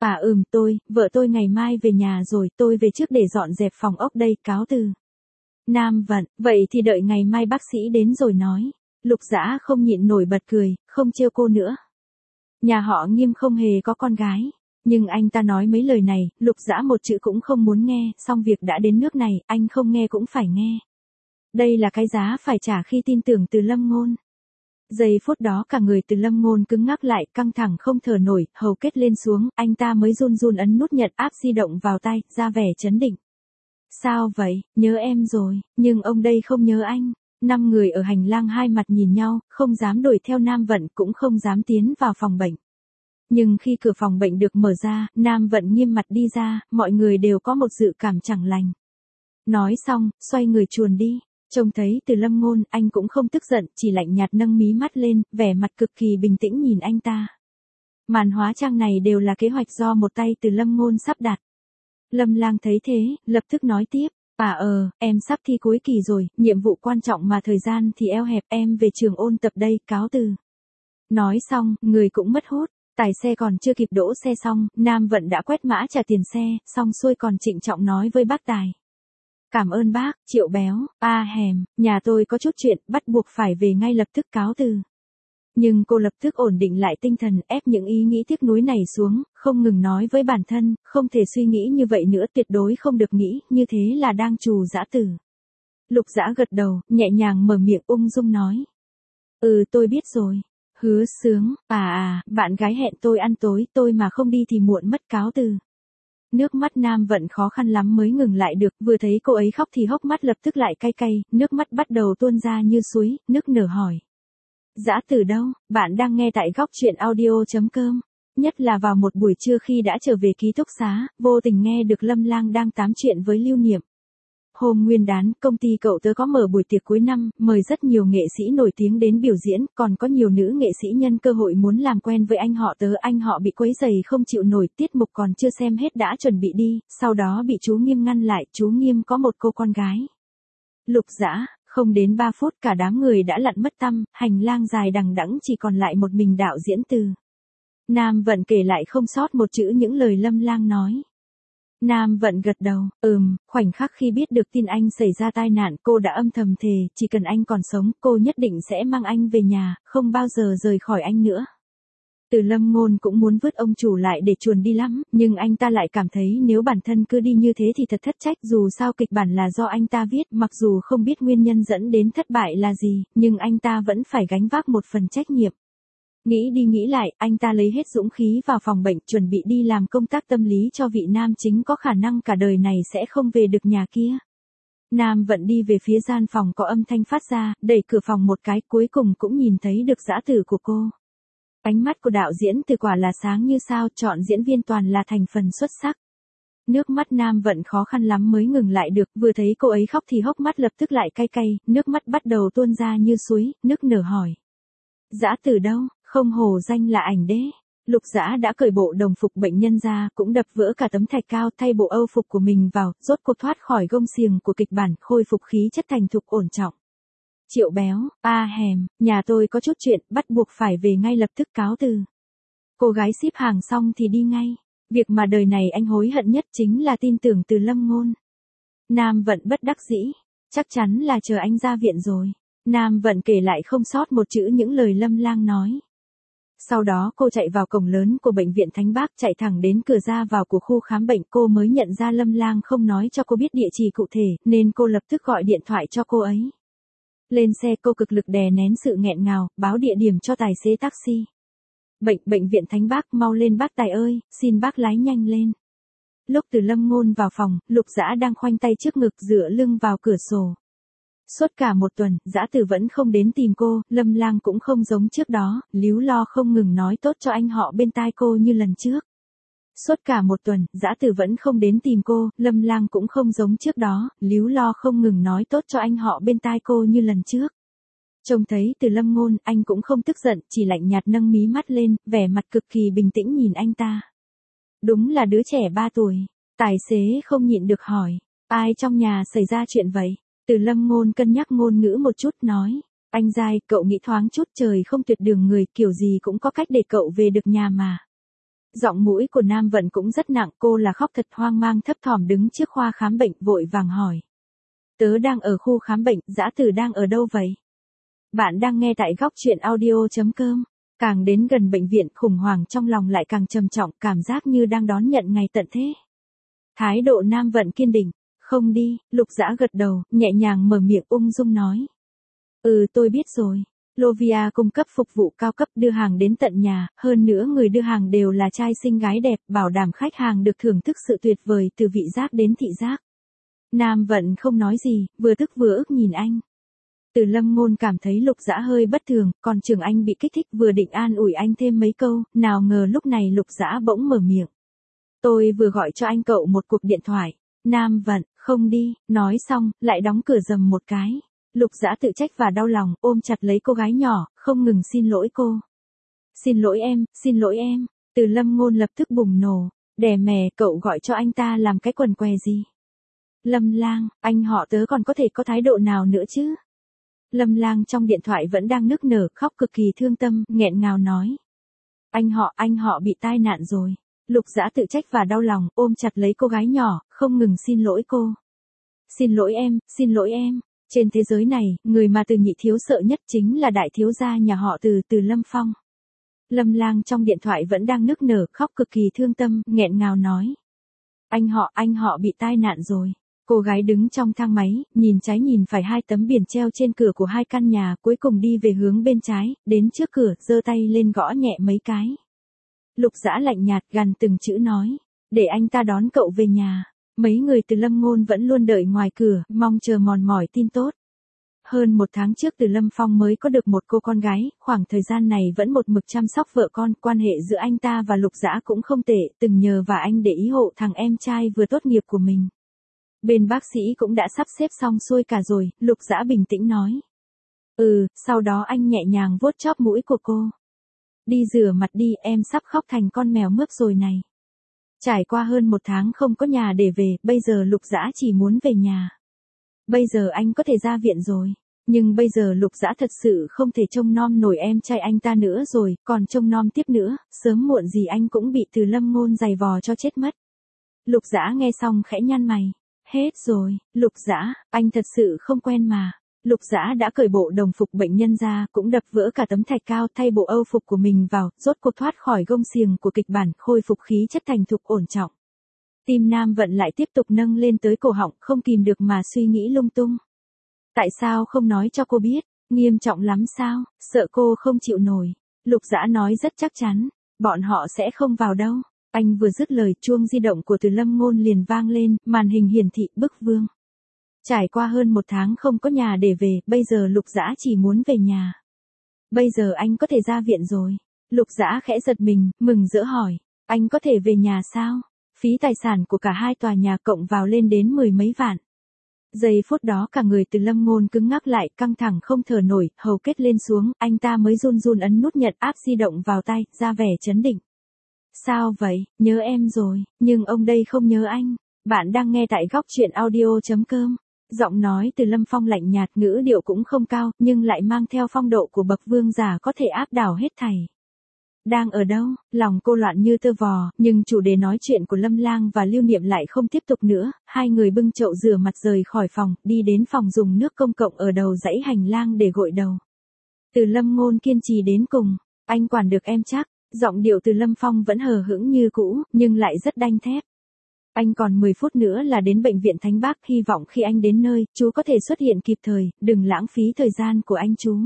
vợ tôi ngày mai về nhà rồi, tôi về trước để dọn dẹp phòng ốc đây, cáo từ. Nam Vận, vậy thì đợi ngày mai bác sĩ đến rồi nói. Lục Dã không nhịn nổi bật cười, không trêu cô nữa. Nhà họ Nghiêm không hề có con gái. Nhưng anh ta nói mấy lời này, Lục Dã một chữ cũng không muốn nghe, song việc đã đến nước này, anh không nghe cũng phải nghe. Đây là cái giá phải trả khi tin tưởng từ Lâm Ngôn. Giây phút đó cả người Từ Lâm Ngôn cứng ngắc lại, căng thẳng không thở nổi, hầu kết lên xuống, anh ta mới run run ấn nút nhận áp di động vào tay, ra vẻ chấn định. Sao vậy, nhớ em rồi, nhưng ông đây không nhớ anh. 5 người ở hành lang hai mặt nhìn nhau, không dám đuổi theo Nam Vận cũng không dám tiến vào phòng bệnh. Nhưng khi cửa phòng bệnh được mở ra, Nam Vận nghiêm mặt đi ra, mọi người đều có một dự cảm chẳng lành. Nói xong, xoay người chuồn đi. Trông thấy Từ Lâm Ngôn, anh cũng không tức giận, chỉ lạnh nhạt nâng mí mắt lên, vẻ mặt cực kỳ bình tĩnh nhìn anh ta. Màn hóa trang này đều là kế hoạch do một tay Từ Lâm Ngôn sắp đặt. Lâm Lang thấy thế, lập tức nói tiếp. Em sắp thi cuối kỳ rồi, nhiệm vụ quan trọng mà thời gian thì eo hẹp, em về trường ôn tập đây, cáo từ. Nói xong, người cũng mất hút. Tài xe còn chưa kịp đỗ xe xong, Nam Vận đã quét mã trả tiền xe, xong xuôi còn trịnh trọng nói với bác Tài. Cảm ơn bác, Triệu Béo, nhà tôi có chút chuyện, bắt buộc phải về ngay lập tức, cáo từ. Nhưng cô lập tức ổn định lại tinh thần, ép những ý nghĩ tiếc nuối này xuống, không ngừng nói với bản thân, không thể suy nghĩ như vậy nữa, tuyệt đối không được nghĩ, như thế là đang trù dã tử. Lục Dã gật đầu, nhẹ nhàng mở miệng ung dung nói. Tôi biết rồi. Hứa Sướng, bạn gái hẹn tôi ăn tối, tôi mà không đi thì muộn mất, cáo từ. Nước mắt Nam Vận khó khăn lắm mới ngừng lại được, vừa thấy cô ấy khóc thì hốc mắt lập tức lại cay cay, nước mắt bắt đầu tuôn ra như suối, nức nở hỏi. Dã Tử đâu? Bạn đang nghe tại góc truyện audio.com. Nhất là vào một buổi trưa khi đã trở về ký túc xá, vô tình nghe được Lâm Lang đang tám chuyện với Lưu Niệm. Hôm Nguyên đán, công ty cậu tớ có mở buổi tiệc cuối năm, mời rất nhiều nghệ sĩ nổi tiếng đến biểu diễn, còn có nhiều nữ nghệ sĩ nhân cơ hội muốn làm quen với anh họ tớ. Anh họ bị quấy rầy không chịu nổi, tiết mục còn chưa xem hết đã chuẩn bị đi, sau đó bị chú Nghiêm ngăn lại, chú Nghiêm có một cô con gái. Lục Dã, không đến 3 phút cả đám người đã lặn mất tăm, hành lang dài đằng đẵng chỉ còn lại một mình đạo diễn Từ. Nam Vận kể lại không sót một chữ những lời Lâm Lang nói. Nam Vận gật đầu, khoảnh khắc khi biết được tin anh xảy ra tai nạn, cô đã âm thầm thề, chỉ cần anh còn sống, cô nhất định sẽ mang anh về nhà, không bao giờ rời khỏi anh nữa. Từ Lâm Ngôn cũng muốn vứt ông chủ lại để chuồn đi lắm, nhưng anh ta lại cảm thấy nếu bản thân cứ đi như thế thì thật thất trách, dù sao kịch bản là do anh ta viết, mặc dù không biết nguyên nhân dẫn đến thất bại là gì, nhưng anh ta vẫn phải gánh vác một phần trách nhiệm. Nghĩ đi nghĩ lại, anh ta lấy hết dũng khí vào phòng bệnh, chuẩn bị đi làm công tác tâm lý cho vị nam chính có khả năng cả đời này sẽ không về được nhà kia. Nam Vận đi về phía gian phòng có âm thanh phát ra, đẩy cửa phòng một cái, cuối cùng cũng nhìn thấy được dã tử của cô. Ánh mắt của đạo diễn Từ quả là sáng như sao, chọn diễn viên toàn là thành phần xuất sắc. Nước mắt Nam Vận khó khăn lắm mới ngừng lại được, vừa thấy cô ấy khóc thì hốc mắt lập tức lại cay cay, nước mắt bắt đầu tuôn ra như suối, nức nở hỏi. Dã Tử đâu? Không hổ danh là ảnh đế. Lục Dã đã cởi bộ đồng phục bệnh nhân ra, cũng đập vỡ cả tấm thạch cao, thay bộ âu phục của mình vào, rốt cuộc thoát khỏi gông xiềng của kịch bản, khôi phục khí chất thành thục ổn trọng. Triệu Béo, nhà tôi có chút chuyện, bắt buộc phải về ngay lập tức, cáo từ. Cô gái ship hàng xong thì đi ngay. Việc mà đời này anh hối hận nhất chính là tin tưởng Từ Lâm Ngôn. Nam Vận bất đắc dĩ, chắc chắn là chờ anh ra viện rồi. Nam Vận kể lại không sót một chữ những lời Lâm Lang nói. Sau đó cô chạy vào cổng lớn của bệnh viện Thánh Bác, chạy thẳng đến cửa ra vào của khu khám bệnh, cô mới nhận ra Lâm Lang không nói cho cô biết địa chỉ cụ thể, nên cô lập tức gọi điện thoại cho cô ấy. Lên xe cô cực lực đè nén sự nghẹn ngào, báo địa điểm cho tài xế taxi. Bệnh viện Thánh Bác, mau lên bác Tài ơi, xin bác lái nhanh lên. Lúc Từ Lâm Ngôn vào phòng, Lục Dã đang khoanh tay trước ngực dựa lưng vào cửa sổ. Suốt cả một tuần, Dã Tử vẫn không đến tìm cô, Lâm Lang cũng không giống trước đó, líu lo không ngừng nói tốt cho anh họ bên tai cô như lần trước. Suốt cả một tuần, Dã Tử vẫn không đến tìm cô, Lâm Lang cũng không giống trước đó, líu lo không ngừng nói tốt cho anh họ bên tai cô như lần trước. Trông thấy Từ Lâm Ngôn, anh cũng không tức giận, chỉ lạnh nhạt nâng mí mắt lên, vẻ mặt cực kỳ bình tĩnh nhìn anh ta. Đúng là đứa trẻ 3 tuổi. Tài xế không nhịn được hỏi, ai trong nhà xảy ra chuyện vậy? Từ Lâm Ngôn cân nhắc ngôn ngữ một chút nói, anh dai, cậu nghĩ thoáng chút, trời không tuyệt đường người, kiểu gì cũng có cách để cậu về được nhà mà. Giọng mũi của Nam Vận cũng rất nặng, cô là khóc thật hoang mang thấp thỏm đứng trước khoa khám bệnh, vội vàng hỏi. Tớ đang ở khu khám bệnh, Dã Tử đang ở đâu vậy? Bạn đang nghe tại góc truyện audio.com. Càng đến gần bệnh viện, khủng hoảng trong lòng lại càng trầm trọng, cảm giác như đang đón nhận ngày tận thế. Thái độ Nam Vận kiên định. Không đi, Lục Dã gật đầu, nhẹ nhàng mở miệng ung dung nói. Tôi biết rồi. Lovia cung cấp phục vụ cao cấp đưa hàng đến tận nhà, hơn nữa người đưa hàng đều là trai xinh gái đẹp, bảo đảm khách hàng được thưởng thức sự tuyệt vời từ vị giác đến thị giác. Nam Vận không nói gì, vừa tức vừa ức nhìn anh. Từ Lâm Ngôn cảm thấy Lục Dã hơi bất thường, còn Trường Anh bị kích thích vừa định an ủi anh thêm mấy câu, nào ngờ lúc này Lục Dã bỗng mở miệng. Tôi vừa gọi cho anh cậu một cuộc điện thoại. Nam Vận, không đi, nói xong, lại đóng cửa rầm một cái. Lục Dã tự trách và đau lòng, ôm chặt lấy cô gái nhỏ, không ngừng xin lỗi cô. Xin lỗi em, xin lỗi em. Từ Lâm Ngôn lập tức bùng nổ. Đẻ mẹ, cậu gọi cho anh ta làm cái quần què gì? Lâm Lang, anh họ tớ còn có thể có thái độ nào nữa chứ? Lâm Lang trong điện thoại vẫn đang nức nở, khóc cực kỳ thương tâm, nghẹn ngào nói. Anh họ bị tai nạn rồi. Lục Dã tự trách và đau lòng, ôm chặt lấy cô gái nhỏ, không ngừng xin lỗi cô. Xin lỗi em, xin lỗi em. Trên thế giới này, người mà Từ Nhị thiếu sợ nhất chính là đại thiếu gia nhà họ Từ, Từ Lâm Phong. Lâm Lang trong điện thoại vẫn đang nức nở, khóc cực kỳ thương tâm, nghẹn ngào nói. Anh họ bị tai nạn rồi. Cô gái đứng trong thang máy, nhìn trái nhìn phải hai tấm biển treo trên cửa của hai căn nhà, cuối cùng đi về hướng bên trái, đến trước cửa, giơ tay lên gõ nhẹ mấy cái. Lục Dã lạnh nhạt gằn từng chữ nói, để anh ta đón cậu về nhà. Mấy người Từ Lâm Ngôn vẫn luôn đợi ngoài cửa, mong chờ mòn mỏi tin tốt. Hơn một tháng trước Từ Lâm Phong mới có được một cô con gái, khoảng thời gian này vẫn một mực chăm sóc vợ con, quan hệ giữa anh ta và Lục Dã cũng không tệ, từng nhờ và anh để ý hộ thằng em trai vừa tốt nghiệp của mình. Bên bác sĩ cũng đã sắp xếp xong xuôi cả rồi, Lục Dã bình tĩnh nói. Sau đó anh nhẹ nhàng vuốt chóp mũi của cô. Đi rửa mặt đi, em sắp khóc thành con mèo mướp rồi này. Trải qua hơn một tháng không có nhà để về, bây giờ Lục Dã chỉ muốn về nhà. Bây giờ anh có thể ra viện rồi. Nhưng bây giờ Lục Dã thật sự không thể trông nom nổi em trai anh ta nữa rồi, còn trông nom tiếp nữa, sớm muộn gì anh cũng bị Từ Lâm Ngôn giày vò cho chết mất. Lục Dã nghe xong khẽ nhăn mày. Hết rồi, Lục Dã, anh thật sự không quen mà. Lục Dã đã cởi bộ đồng phục bệnh nhân ra, cũng đập vỡ cả tấm thạch cao thay bộ âu phục của mình vào, rốt cuộc thoát khỏi gông xiềng của kịch bản, khôi phục khí chất thành thục ổn trọng. Tim Nam Vận lại tiếp tục nâng lên tới cổ họng, không kìm được mà suy nghĩ lung tung. Tại sao không nói cho cô biết, nghiêm trọng lắm sao, sợ cô không chịu nổi. Lục Dã nói rất chắc chắn, bọn họ sẽ không vào đâu. Anh vừa dứt lời, chuông di động của Từ Lâm Ngôn liền vang lên, màn hình hiển thị bức vương. Trải qua hơn một tháng không có nhà để về, bây giờ Lục Dã chỉ muốn về nhà. Bây giờ anh có thể ra viện rồi. Lục Dã khẽ giật mình, mừng rỡ hỏi. Anh có thể về nhà sao? Phí tài sản của cả hai tòa nhà cộng vào lên đến 10 mấy vạn. Giây phút đó cả người Từ Lâm Ngôn cứng ngắc lại, căng thẳng không thở nổi, hầu kết lên xuống, anh ta mới run run ấn nút nhận áp di động vào tay, ra vẻ trấn định. Sao vậy, nhớ em rồi, nhưng ông đây không nhớ anh. Bạn đang nghe tại góc truyện audio.com. Giọng nói Từ Lâm Phong lạnh nhạt, ngữ điệu cũng không cao, nhưng lại mang theo phong độ của bậc vương giả có thể áp đảo hết thảy. Đang ở đâu? Lòng cô loạn như tơ vò, nhưng chủ đề nói chuyện của Lâm Lang và Lưu Niệm lại không tiếp tục nữa, hai người bưng chậu rửa mặt rời khỏi phòng, đi đến phòng dùng nước công cộng ở đầu dãy hành lang để gội đầu. Từ Lâm Ngôn kiên trì đến cùng, anh quản được em chắc. Giọng điệu Từ Lâm Phong vẫn hờ hững như cũ, nhưng lại rất đanh thép. Anh còn 10 phút nữa là đến bệnh viện Thánh Bác, hy vọng khi anh đến nơi, chú có thể xuất hiện kịp thời, đừng lãng phí thời gian của anh chú.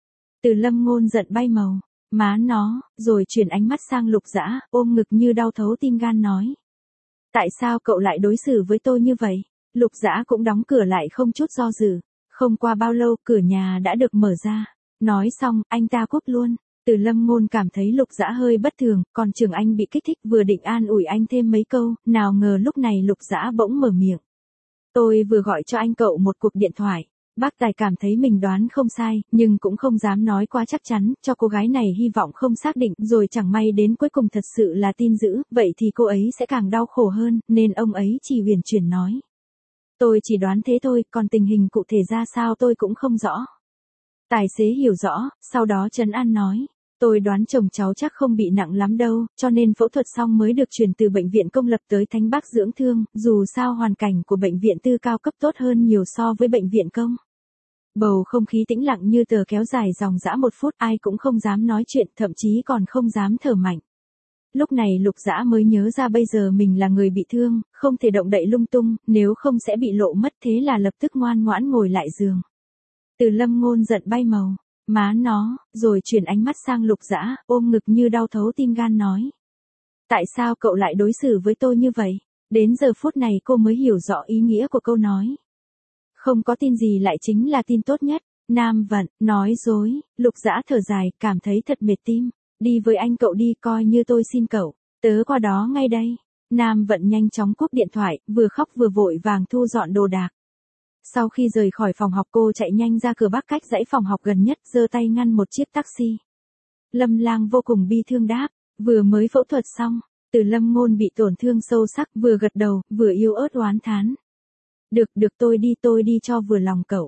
Từ Lâm Ngôn giận bay màu, má nó, rồi chuyển ánh mắt sang Lục Dã, ôm ngực như đau thấu tim gan nói. Tại sao cậu lại đối xử với tôi như vậy? Lục Dã cũng đóng cửa lại không chút do dự. Không qua bao lâu, cửa nhà đã được mở ra. Nói xong, anh ta cúp luôn. Từ Lâm Ngôn cảm thấy Lục Dã hơi bất thường, còn Trường Anh bị kích thích vừa định an ủi anh thêm mấy câu, nào ngờ lúc này Lục Dã bỗng mở miệng. Tôi vừa gọi cho anh cậu một cuộc điện thoại. Bác Tài cảm thấy mình đoán không sai, nhưng cũng không dám nói quá chắc chắn, cho cô gái này hy vọng không xác định, rồi chẳng may đến cuối cùng thật sự là tin dữ, vậy thì cô ấy sẽ càng đau khổ hơn, nên ông ấy chỉ huyền chuyển nói. Tôi chỉ đoán thế thôi, còn tình hình cụ thể ra sao tôi cũng không rõ. Tài xế hiểu rõ, sau đó trấn an nói. Tôi đoán chồng cháu chắc không bị nặng lắm đâu, cho nên phẫu thuật xong mới được chuyển từ bệnh viện công lập tới Thánh Bác dưỡng thương, dù sao hoàn cảnh của bệnh viện tư cao cấp tốt hơn nhiều so với bệnh viện công. Bầu không khí tĩnh lặng như tờ kéo dài dòng dã 1 phút, ai cũng không dám nói chuyện, thậm chí còn không dám thở mạnh. Lúc này Lục Dã mới nhớ ra bây giờ mình là người bị thương, không thể động đậy lung tung, nếu không sẽ bị lộ mất, thế là lập tức ngoan ngoãn ngồi lại giường. Từ Lâm Ngôn giận bay màu. Má nó, rồi chuyển ánh mắt sang Lục Dã, ôm ngực như đau thấu tim gan nói. Tại sao cậu lại đối xử với tôi như vậy? Đến giờ phút này cô mới hiểu rõ ý nghĩa của câu nói. Không có tin gì lại chính là tin tốt nhất. Nam Vận, nói dối, Lục Dã thở dài, cảm thấy thật mệt tim. Đi với anh cậu đi, coi như tôi xin cậu. Tớ qua đó ngay đây. Nam Vận nhanh chóng cúp điện thoại, vừa khóc vừa vội vàng thu dọn đồ đạc. Sau khi rời khỏi phòng học cô chạy nhanh ra cửa bắc cách dãy phòng học gần nhất, giơ tay ngăn một chiếc taxi. Lâm Lang vô cùng bi thương đáp, vừa mới phẫu thuật xong, Từ Lâm Ngôn bị tổn thương sâu sắc, vừa gật đầu, vừa yếu ớt oán thán. Được tôi đi cho vừa lòng cậu.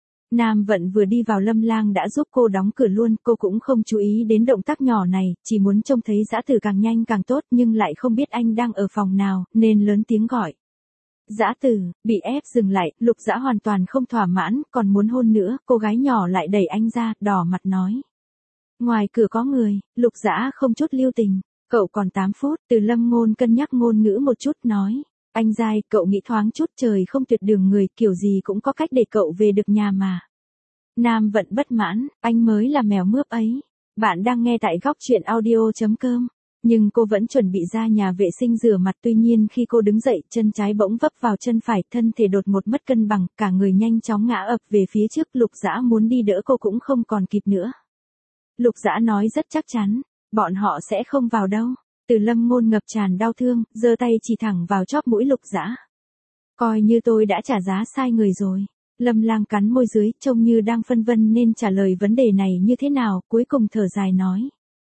Nam Vận vừa đi vào Lâm Lang đã giúp cô đóng cửa luôn, cô cũng không chú ý đến động tác nhỏ này, chỉ muốn trông thấy Dã Tử càng nhanh càng tốt nhưng lại không biết anh đang ở phòng nào, nên lớn tiếng gọi. Dã Tử, bị ép dừng lại, Lục Dã hoàn toàn không thỏa mãn, còn muốn hôn nữa, cô gái nhỏ lại đẩy anh ra, đỏ mặt nói. Ngoài cửa có người, Lục Dã không chút lưu tình, cậu còn 8 phút, Từ Lâm Ngôn cân nhắc ngôn ngữ một chút nói. Anh dai, cậu nghĩ thoáng chút, trời không tuyệt đường người, kiểu gì cũng có cách để cậu về được nhà mà. Nam Vận bất mãn, anh mới là mèo mướp ấy. Bạn đang nghe tại góc truyện audio.com. Nhưng cô vẫn chuẩn bị ra nhà vệ sinh rửa mặt, tuy nhiên khi cô đứng dậy, chân trái bỗng vấp vào chân phải, thân thể đột ngột mất cân bằng, cả người nhanh chóng ngã ập về phía trước, Lục Dã muốn đi đỡ cô cũng không còn kịp nữa. Lục Dã nói rất chắc chắn, bọn họ sẽ không vào đâu. Từ Lâm Ngôn ngập tràn đau thương, giơ tay chỉ thẳng vào chóp mũi Lục Dã. Coi như tôi đã trả giá sai người rồi. Lâm Lang cắn môi dưới, trông như đang phân vân nên trả lời vấn đề này như thế nào, cuối cùng thở dài nói.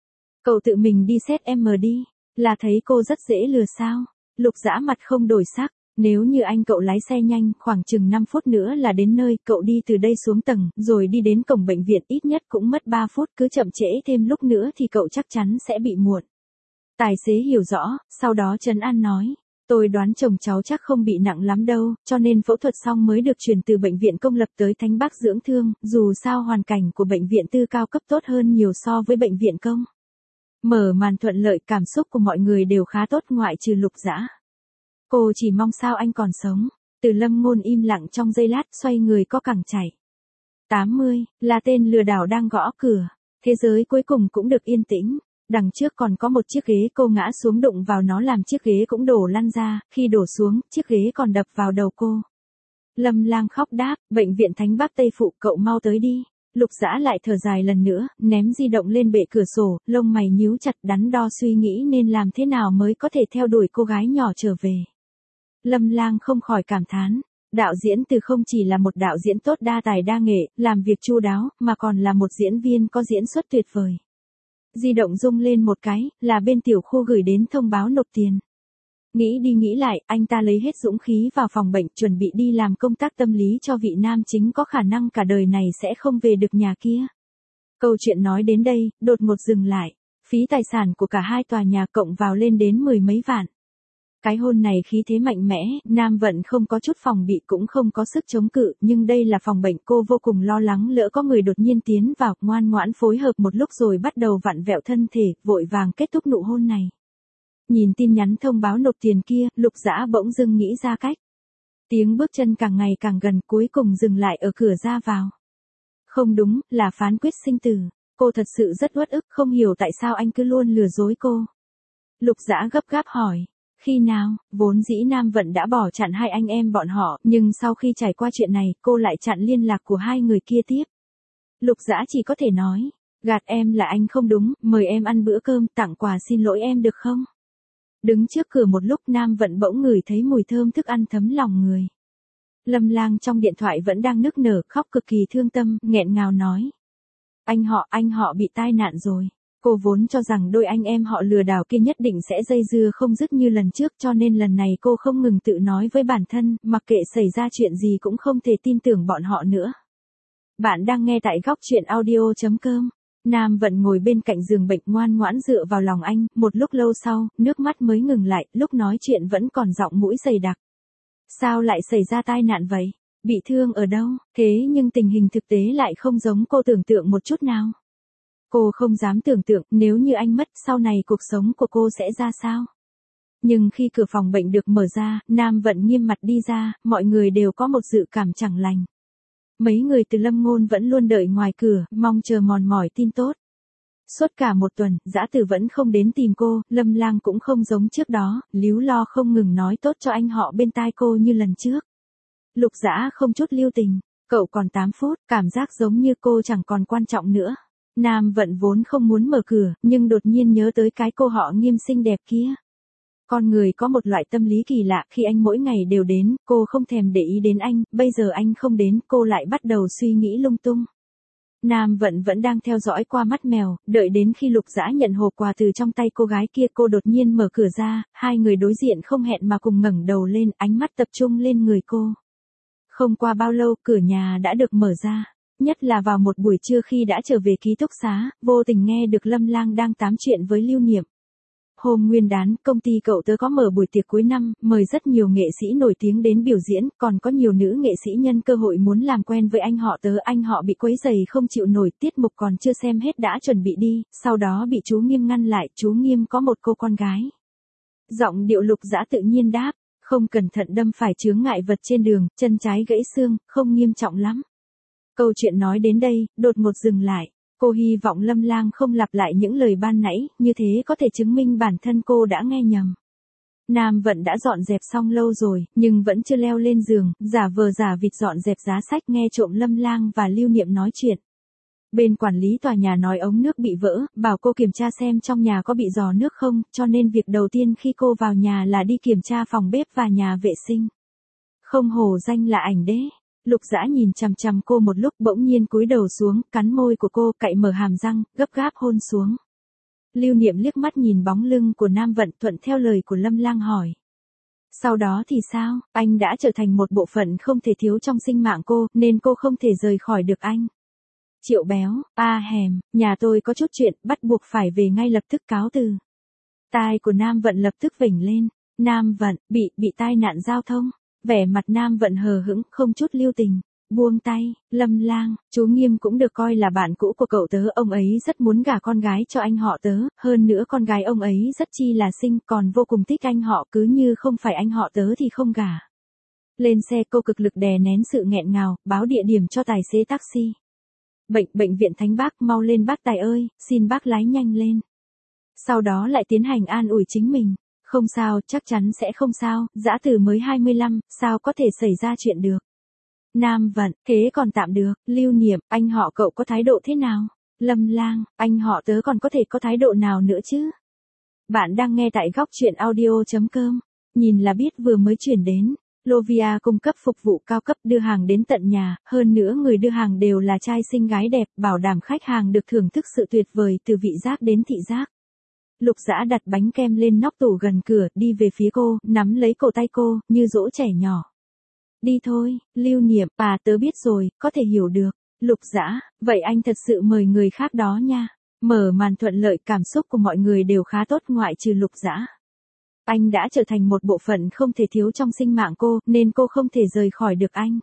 Cậu tự mình đi xét em đi, là thấy cô rất dễ lừa sao? Lục Dã mặt không đổi sắc, nếu như anh cậu lái xe nhanh, khoảng chừng 5 phút nữa là đến nơi, cậu đi từ đây xuống tầng, rồi đi đến cổng bệnh viện, ít nhất cũng mất 3 phút, cứ chậm trễ thêm lúc nữa thì cậu chắc chắn sẽ bị muộn. Tài xế hiểu rõ, sau đó trấn an nói. Tôi đoán chồng cháu chắc không bị nặng lắm đâu, cho nên phẫu thuật xong mới được chuyển từ bệnh viện công lập tới Thánh Bắc dưỡng thương, dù sao hoàn cảnh của bệnh viện tư cao cấp tốt hơn nhiều so với bệnh viện công. Mở màn thuận lợi, cảm xúc của mọi người đều khá tốt ngoại trừ Lục Dã. Cô chỉ mong sao anh còn sống. Từ Lâm Ngôn im lặng trong giây lát, xoay người có cẳng chạy. 80, là tên lừa đảo đang gõ cửa. Thế giới cuối cùng cũng được yên tĩnh. Đằng trước còn có một chiếc ghế, cô ngã xuống đụng vào nó làm chiếc ghế cũng đổ lăn ra, khi đổ xuống, chiếc ghế còn đập vào đầu cô. Lâm Lang khóc đáp, bệnh viện Thánh Bắc Tây Phụ, cậu mau tới đi. Lục Dã lại thở dài lần nữa, ném di động lên bệ cửa sổ, lông mày nhíu chặt, đắn đo suy nghĩ nên làm thế nào mới có thể theo đuổi cô gái nhỏ trở về. Lâm Lang không khỏi cảm thán, đạo diễn Từ không chỉ là một đạo diễn tốt đa tài đa nghệ, làm việc chu đáo, mà còn là một diễn viên có diễn xuất tuyệt vời. Di động rung lên một cái, là bên tiểu khu gửi đến thông báo nộp tiền. Nghĩ đi nghĩ lại, anh ta lấy hết dũng khí vào phòng bệnh, chuẩn bị đi làm công tác tâm lý cho vị nam chính có khả năng cả đời này sẽ không về được nhà kia. Câu chuyện nói đến đây, đột ngột dừng lại. Phí tài sản của cả hai tòa nhà cộng vào lên đến 10 mấy vạn. Cái hôn này khí thế mạnh mẽ, Nam Vận không có chút phòng bị cũng không có sức chống cự, nhưng đây là phòng bệnh, cô vô cùng lo lắng lỡ có người đột nhiên tiến vào, ngoan ngoãn phối hợp một lúc rồi bắt đầu vặn vẹo thân thể, vội vàng kết thúc nụ hôn này. Nhìn tin nhắn thông báo nộp tiền kia, Lục Dã bỗng dưng nghĩ ra cách. Tiếng bước chân càng ngày càng gần, cuối cùng dừng lại ở cửa ra vào. Không đúng, là phán quyết sinh tử. Cô thật sự rất uất ức, không hiểu tại sao anh cứ luôn lừa dối cô. Lục Dã gấp gáp hỏi. Khi nào, vốn dĩ Nam Vận đã bỏ chặn hai anh em bọn họ, nhưng sau khi trải qua chuyện này, cô lại chặn liên lạc của hai người kia tiếp. Lục Dã chỉ có thể nói, gạt em là anh không đúng, mời em ăn bữa cơm, tặng quà xin lỗi em được không? Đứng trước cửa một lúc, Nam Vận bỗng ngửi thấy mùi thơm thức ăn thấm lòng người. Lâm Lang trong điện thoại vẫn đang nức nở, khóc cực kỳ thương tâm, nghẹn ngào nói. Anh họ bị tai nạn rồi. Cô vốn cho rằng đôi anh em họ lừa đảo kia nhất định sẽ dây dưa không dứt như lần trước, cho nên lần này cô không ngừng tự nói với bản thân, mặc kệ xảy ra chuyện gì cũng không thể tin tưởng bọn họ nữa. Bạn đang nghe tại góc truyện audio.com. Nam Vận ngồi bên cạnh giường bệnh ngoan ngoãn dựa vào lòng anh, một lúc lâu sau, nước mắt mới ngừng lại, lúc nói chuyện vẫn còn giọng mũi dày đặc. Sao lại xảy ra tai nạn vậy? Bị thương ở đâu? Thế nhưng tình hình thực tế lại không giống cô tưởng tượng một chút nào. Cô không dám tưởng tượng, nếu như anh mất, sau này cuộc sống của cô sẽ ra sao? Nhưng khi cửa phòng bệnh được mở ra, Nam Vận nghiêm mặt đi ra, mọi người đều có một dự cảm chẳng lành. Mấy người từ Lâm Ngôn vẫn luôn đợi ngoài cửa, mong chờ mòn mỏi tin tốt. Suốt cả một tuần, Dã Từ vẫn không đến tìm cô, Lâm Lang cũng không giống trước đó, líu lo không ngừng nói tốt cho anh họ bên tai cô như lần trước. Lục Dã không chút lưu tình, cậu còn 8 phút, cảm giác giống như cô chẳng còn quan trọng nữa. Nam Vận vốn không muốn mở cửa, nhưng đột nhiên nhớ tới cái cô họ Nghiêm xinh đẹp kia. Con người có một loại tâm lý kỳ lạ, khi anh mỗi ngày đều đến, cô không thèm để ý đến anh, bây giờ anh không đến, cô lại bắt đầu suy nghĩ lung tung. Nam Vận vẫn đang theo dõi qua mắt mèo, đợi đến khi Lục Dã nhận hộp quà từ trong tay cô gái kia, cô đột nhiên mở cửa ra, hai người đối diện không hẹn mà cùng ngẩng đầu lên, ánh mắt tập trung lên người cô. Không qua bao lâu, cửa nhà đã được mở ra. Nhất là vào một buổi trưa khi đã trở về ký túc xá, vô tình nghe được Lâm Lang đang tám chuyện với Lưu Niệm. Hôm Nguyên đán, công ty cậu tớ có mở buổi tiệc cuối năm, mời rất nhiều nghệ sĩ nổi tiếng đến biểu diễn, còn có nhiều nữ nghệ sĩ nhân cơ hội muốn làm quen với anh họ bị quấy rầy không chịu nổi, tiết mục còn chưa xem hết đã chuẩn bị đi, sau đó bị chú Nghiêm ngăn lại, chú Nghiêm có một cô con gái. Giọng điệu Lục Dã tự nhiên đáp, không cẩn thận đâm phải chướng ngại vật trên đường, chân trái gãy xương, không nghiêm trọng lắm. Câu chuyện nói đến đây, đột ngột dừng lại. Cô hy vọng Lâm Lang không lặp lại những lời ban nãy, như thế có thể chứng minh bản thân cô đã nghe nhầm. Nam Vận đã dọn dẹp xong lâu rồi, nhưng vẫn chưa leo lên giường, giả vờ giả vịt dọn dẹp giá sách nghe trộm Lâm Lang và Lưu Niệm nói chuyện. Bên quản lý tòa nhà nói ống nước bị vỡ, bảo cô kiểm tra xem trong nhà có bị rò nước không, cho nên việc đầu tiên khi cô vào nhà là đi kiểm tra phòng bếp và nhà vệ sinh. Không hổ danh là ảnh đế. Lục Dã nhìn chằm chằm cô một lúc, bỗng nhiên cúi đầu xuống, cắn môi của cô, cạy mở hàm răng, gấp gáp hôn xuống. Lưu Niệm liếc mắt nhìn bóng lưng của Nam Vận, thuận theo lời của Lâm Lang hỏi. Sau đó thì sao, anh đã trở thành một bộ phận không thể thiếu trong sinh mạng cô, nên cô không thể rời khỏi được anh. Triệu Béo, nhà tôi có chút chuyện, bắt buộc phải về ngay lập tức, cáo từ. Tai của Nam Vận lập tức vểnh lên. Nam Vận, bị tai nạn giao thông. Vẻ mặt Nam Vận hờ hững, không chút lưu tình. Buông tay, Lâm Lang, chú Nghiêm cũng được coi là bạn cũ của cậu tớ, ông ấy rất muốn gả con gái cho anh họ tớ, hơn nữa con gái ông ấy rất chi là xinh, còn vô cùng thích anh họ, cứ như không phải anh họ tớ thì không gả. Lên xe, cô cực lực đè nén sự nghẹn ngào, báo địa điểm cho tài xế taxi. Bệnh viện Thánh Bác, mau lên bác Tài ơi, xin bác lái nhanh lên. Sau đó lại tiến hành an ủi chính mình. Không sao, chắc chắn sẽ không sao, Dã Từ mới 25, sao có thể xảy ra chuyện được. Nam Vận, thế còn tạm được. Lưu Niệm, anh họ cậu có thái độ thế nào? Lâm Lang, anh họ tớ còn có thể có thái độ nào nữa chứ? Bạn đang nghe tại góc truyện audio.com. Nhìn là biết vừa mới chuyển đến. Lovia cung cấp phục vụ cao cấp đưa hàng đến tận nhà, hơn nữa người đưa hàng đều là trai xinh gái đẹp, bảo đảm khách hàng được thưởng thức sự tuyệt vời từ vị giác đến thị giác. Lục Dã đặt bánh kem lên nóc tủ gần cửa, đi về phía cô, nắm lấy cổ tay cô, như dỗ trẻ nhỏ. Đi thôi, Lưu Niệm, tớ biết rồi, có thể hiểu được. Lục Dã, vậy anh thật sự mời người khác đó nha. Mở màn thuận lợi, cảm xúc của mọi người đều khá tốt ngoại trừ Lục Dã. Anh đã trở thành một bộ phận không thể thiếu trong sinh mạng cô, nên cô không thể rời khỏi được anh.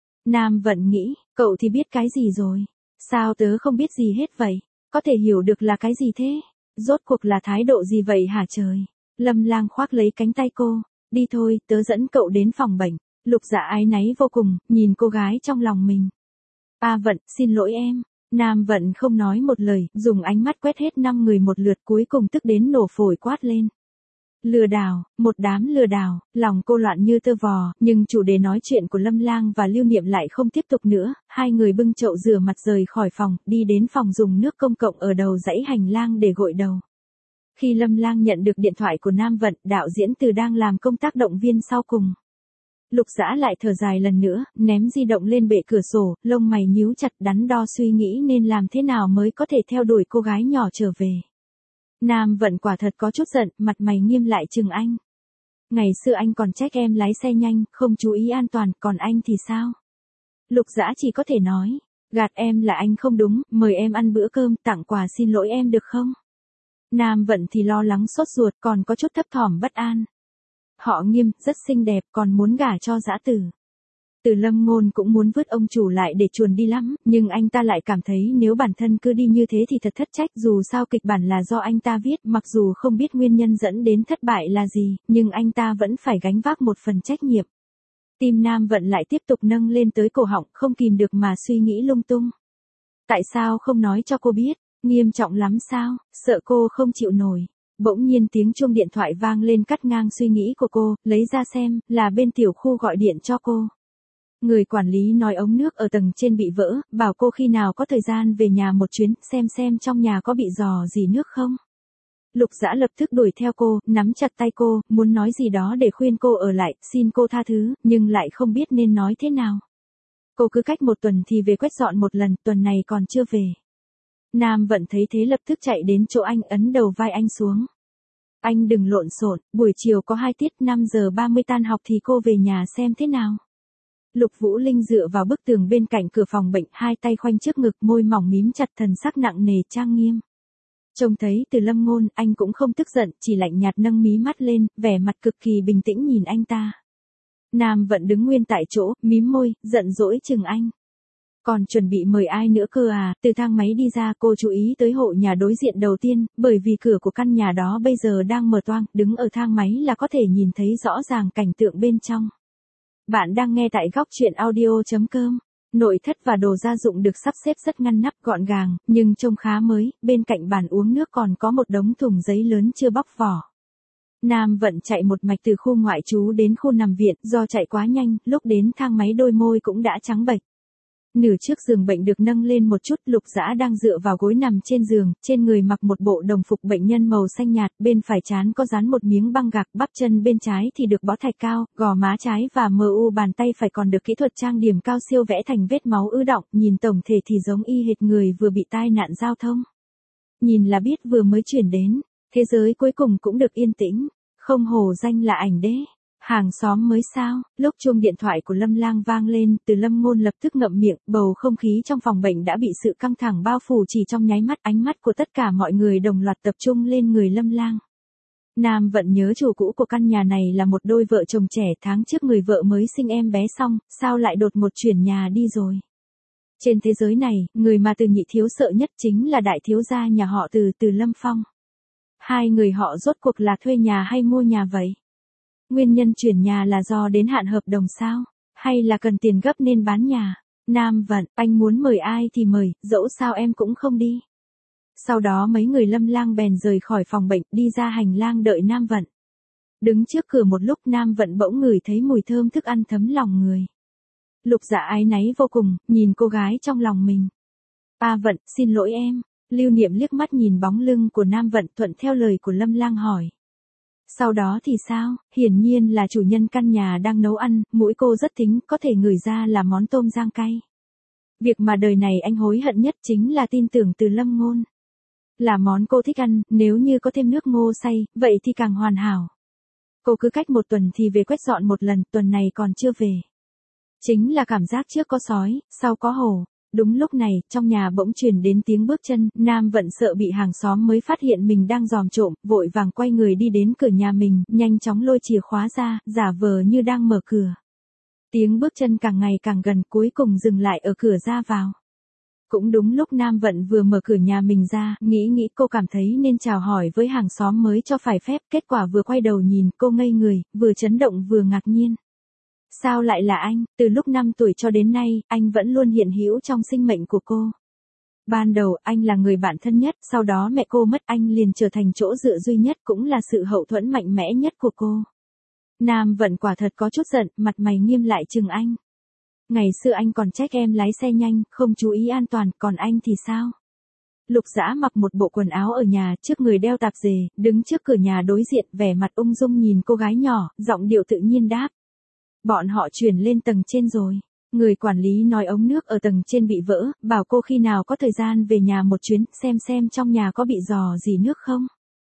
Nam Vận nghĩ, cậu thì biết cái gì rồi? Sao tớ không biết gì hết vậy? Có thể hiểu được là cái gì thế? Rốt cuộc là thái độ gì vậy hả trời? Lâm Lang khoác lấy cánh tay cô. Đi thôi, tớ dẫn cậu đến phòng bệnh. Lục Dã áy náy vô cùng, nhìn cô gái trong lòng mình. Vận, xin lỗi em. Nam Vận không nói một lời, dùng ánh mắt quét hết 5 người một lượt, cuối cùng tức đến nổ phổi quát lên. Lừa đảo, một đám lừa đảo, lòng cô loạn như tơ vò, nhưng chủ đề nói chuyện của Lâm Lang và Lưu Niệm lại không tiếp tục nữa, hai người bưng chậu rửa mặt rời khỏi phòng, đi đến phòng dùng nước công cộng ở đầu dãy hành lang để gội đầu. Khi Lâm Lang nhận được điện thoại của Nam Vận, đạo diễn Từ đang làm công tác động viên sau cùng. Lục Dã lại thở dài lần nữa, ném di động lên bệ cửa sổ, lông mày nhíu chặt, đắn đo suy nghĩ nên làm thế nào mới có thể theo đuổi cô gái nhỏ trở về. Nam Vận quả thật có chút giận, mặt mày nghiêm lại chừng anh. Ngày xưa anh còn trách em lái xe nhanh, không chú ý an toàn, còn anh thì sao? Lục Dã chỉ có thể nói, gạt em là anh không đúng, mời em ăn bữa cơm, tặng quà xin lỗi em được không? Nam Vận thì lo lắng sốt ruột, còn có chút thấp thỏm bất an. Họ Nghiêm, rất xinh đẹp, còn muốn gả cho Dã Từ. Từ Lâm Ngôn cũng muốn vứt ông chủ lại để chuồn đi lắm, nhưng anh ta lại cảm thấy nếu bản thân cứ đi như thế thì thật thất trách, dù sao kịch bản là do anh ta viết, mặc dù không biết nguyên nhân dẫn đến thất bại là gì, nhưng anh ta vẫn phải gánh vác một phần trách nhiệm. Tim Nam Vận lại tiếp tục nâng lên tới cổ họng, không kìm được mà suy nghĩ lung tung. Tại sao không nói cho cô biết, nghiêm trọng lắm sao, sợ cô không chịu nổi. Bỗng nhiên tiếng chuông điện thoại vang lên cắt ngang suy nghĩ của cô, lấy ra xem, là bên tiểu khu gọi điện cho cô. Người quản lý nói ống nước ở tầng trên bị vỡ, bảo cô khi nào có thời gian về nhà một chuyến, xem trong nhà có bị rò gì nước không. Lục Dã lập tức đuổi theo cô, nắm chặt tay cô, muốn nói gì đó để khuyên cô ở lại, xin cô tha thứ, nhưng lại không biết nên nói thế nào. Cô cứ cách một tuần thì về quét dọn một lần, tuần này còn chưa về. Nam Vận thấy thế lập tức chạy đến chỗ anh, ấn đầu vai anh xuống. Anh đừng lộn xộn, buổi chiều có 2 tiết, 5 giờ 30 tan học thì cô về nhà xem thế nào. Lục Vũ Linh dựa vào bức tường bên cạnh cửa phòng bệnh, hai tay khoanh trước ngực, môi mỏng mím chặt, thần sắc nặng nề trang nghiêm. Trông thấy Từ Lâm Ngôn, anh cũng không tức giận, chỉ lạnh nhạt nâng mí mắt lên, vẻ mặt cực kỳ bình tĩnh nhìn anh ta. Nam Vận đứng nguyên tại chỗ, mím môi, giận dỗi chừng anh. Còn chuẩn bị mời ai nữa cơ à? Từ thang máy đi ra, cô chú ý tới hộ nhà đối diện đầu tiên, bởi vì cửa của căn nhà đó bây giờ đang mở toang, đứng ở thang máy là có thể nhìn thấy rõ ràng cảnh tượng bên trong. Bạn đang nghe tại góc truyện audio.com. Nội thất và đồ gia dụng được sắp xếp rất ngăn nắp gọn gàng, nhưng trông khá mới, bên cạnh bàn uống nước còn có một đống thùng giấy lớn chưa bóc vỏ. Nam Vận chạy một mạch từ khu ngoại trú đến khu nằm viện, do chạy quá nhanh, lúc đến thang máy đôi môi cũng đã trắng bệch. Nửa chiếc giường bệnh được nâng lên một chút, Lục Dã đang dựa vào gối nằm trên giường, trên người mặc một bộ đồng phục bệnh nhân màu xanh nhạt, bên phải trán có dán một miếng băng gạc, bắp chân bên trái thì được bó thạch cao, gò má trái và bàn tay phải còn được kỹ thuật trang điểm cao siêu vẽ thành vết máu ứ đọng, nhìn tổng thể thì giống y hệt người vừa bị tai nạn giao thông. Nhìn là biết vừa mới chuyển đến, thế giới cuối cùng cũng được yên tĩnh, không hổ danh là ảnh đế. Hàng xóm mới sao? Lúc chuông điện thoại của Lâm Lang vang lên, Từ Lâm Ngôn lập tức ngậm miệng, bầu không khí trong phòng bệnh đã bị sự căng thẳng bao phủ, chỉ trong nháy mắt, ánh mắt của tất cả mọi người đồng loạt tập trung lên người Lâm Lang. Nam Vận nhớ chủ cũ của căn nhà này là một đôi vợ chồng trẻ, tháng trước người vợ mới sinh em bé xong, sao lại đột ngột chuyển nhà đi rồi? Trên thế giới này, người mà Từ Nhị thiếu sợ nhất chính là đại thiếu gia nhà họ Từ, Từ Lâm Phong. Hai người họ rốt cuộc là thuê nhà hay mua nhà vậy? Nguyên nhân chuyển nhà là do đến hạn hợp đồng sao? Hay là cần tiền gấp nên bán nhà? Nam Vận, anh muốn mời ai thì mời, dẫu sao em cũng không đi. Sau đó mấy người Lâm Lang bèn rời khỏi phòng bệnh, đi ra hành lang đợi Nam Vận. Đứng trước cửa một lúc, Nam Vận bỗng ngửi thấy mùi thơm thức ăn thấm lòng người. Lục Dạ áy náy vô cùng, nhìn cô gái trong lòng mình. Vận, xin lỗi em. Lưu Niệm liếc mắt nhìn bóng lưng của Nam Vận, thuận theo lời của Lâm Lang hỏi. Sau đó thì sao? Hiển nhiên là chủ nhân căn nhà đang nấu ăn, mũi cô rất thính, có thể ngửi ra là món tôm rang cay. Việc mà đời này anh hối hận nhất chính là tin tưởng Từ Lâm Ngôn. Là món cô thích ăn, nếu như có thêm nước ngô xay, vậy thì càng hoàn hảo. Cô cứ cách một tuần thì về quét dọn một lần, tuần này còn chưa về. Chính là cảm giác trước có sói, sau có hổ. Đúng lúc này, trong nhà bỗng truyền đến tiếng bước chân, Nam Vận sợ bị hàng xóm mới phát hiện mình đang dòm trộm, vội vàng quay người đi đến cửa nhà mình, nhanh chóng lôi chìa khóa ra, giả vờ như đang mở cửa. Tiếng bước chân càng ngày càng gần, cuối cùng dừng lại ở cửa ra vào. Cũng đúng lúc Nam Vận vừa mở cửa nhà mình ra, nghĩ cô cảm thấy nên chào hỏi với hàng xóm mới cho phải phép, kết quả vừa quay đầu nhìn, cô ngây người, vừa chấn động vừa ngạc nhiên. Sao lại là anh? Từ lúc 5 tuổi cho đến nay, anh vẫn luôn hiện hữu trong sinh mệnh của cô. Ban đầu, anh là người bạn thân nhất, sau đó mẹ cô mất, anh liền trở thành chỗ dựa duy nhất, cũng là sự hậu thuẫn mạnh mẽ nhất của cô. Nam Vận quả thật có chút giận, mặt mày nghiêm lại chừng anh. Ngày xưa anh còn trách em lái xe nhanh, không chú ý an toàn, còn anh thì sao? Lục Dã mặc một bộ quần áo ở nhà, trước người đeo tạp dề, đứng trước cửa nhà đối diện, vẻ mặt ung dung nhìn cô gái nhỏ, giọng điệu tự nhiên đáp. Bọn họ chuyển lên tầng trên rồi. Người quản lý nói ống nước ở tầng trên bị vỡ, bảo cô khi nào có thời gian về nhà một chuyến, xem trong nhà có bị rò gì nước không.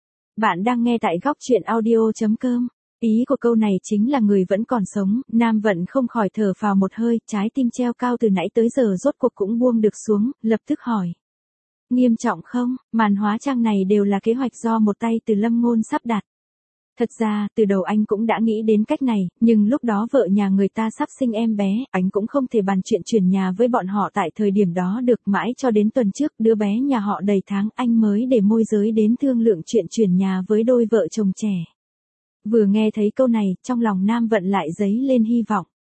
Bạn đang nghe tại góc truyện audio.com. Ý của câu này chính là người vẫn còn sống, Nam Vận không khỏi thở phào một hơi, trái tim treo cao từ nãy tới giờ rốt cuộc cũng buông được xuống, lập tức hỏi. Nghiêm trọng không? Màn hóa trang này đều là kế hoạch do một tay Từ Lâm Ngôn sắp đặt. Thật ra, từ đầu anh cũng đã nghĩ đến cách này, nhưng lúc đó vợ nhà người ta sắp sinh em bé, anh cũng không thể bàn chuyện chuyển nhà với bọn họ tại thời điểm đó được, mãi cho đến tuần trước, đứa bé nhà họ đầy tháng, anh mới để môi giới đến thương lượng chuyện chuyển nhà với đôi vợ chồng trẻ. Vừa nghe thấy câu này, trong lòng Nam Vận lại dấy lên hy vọng.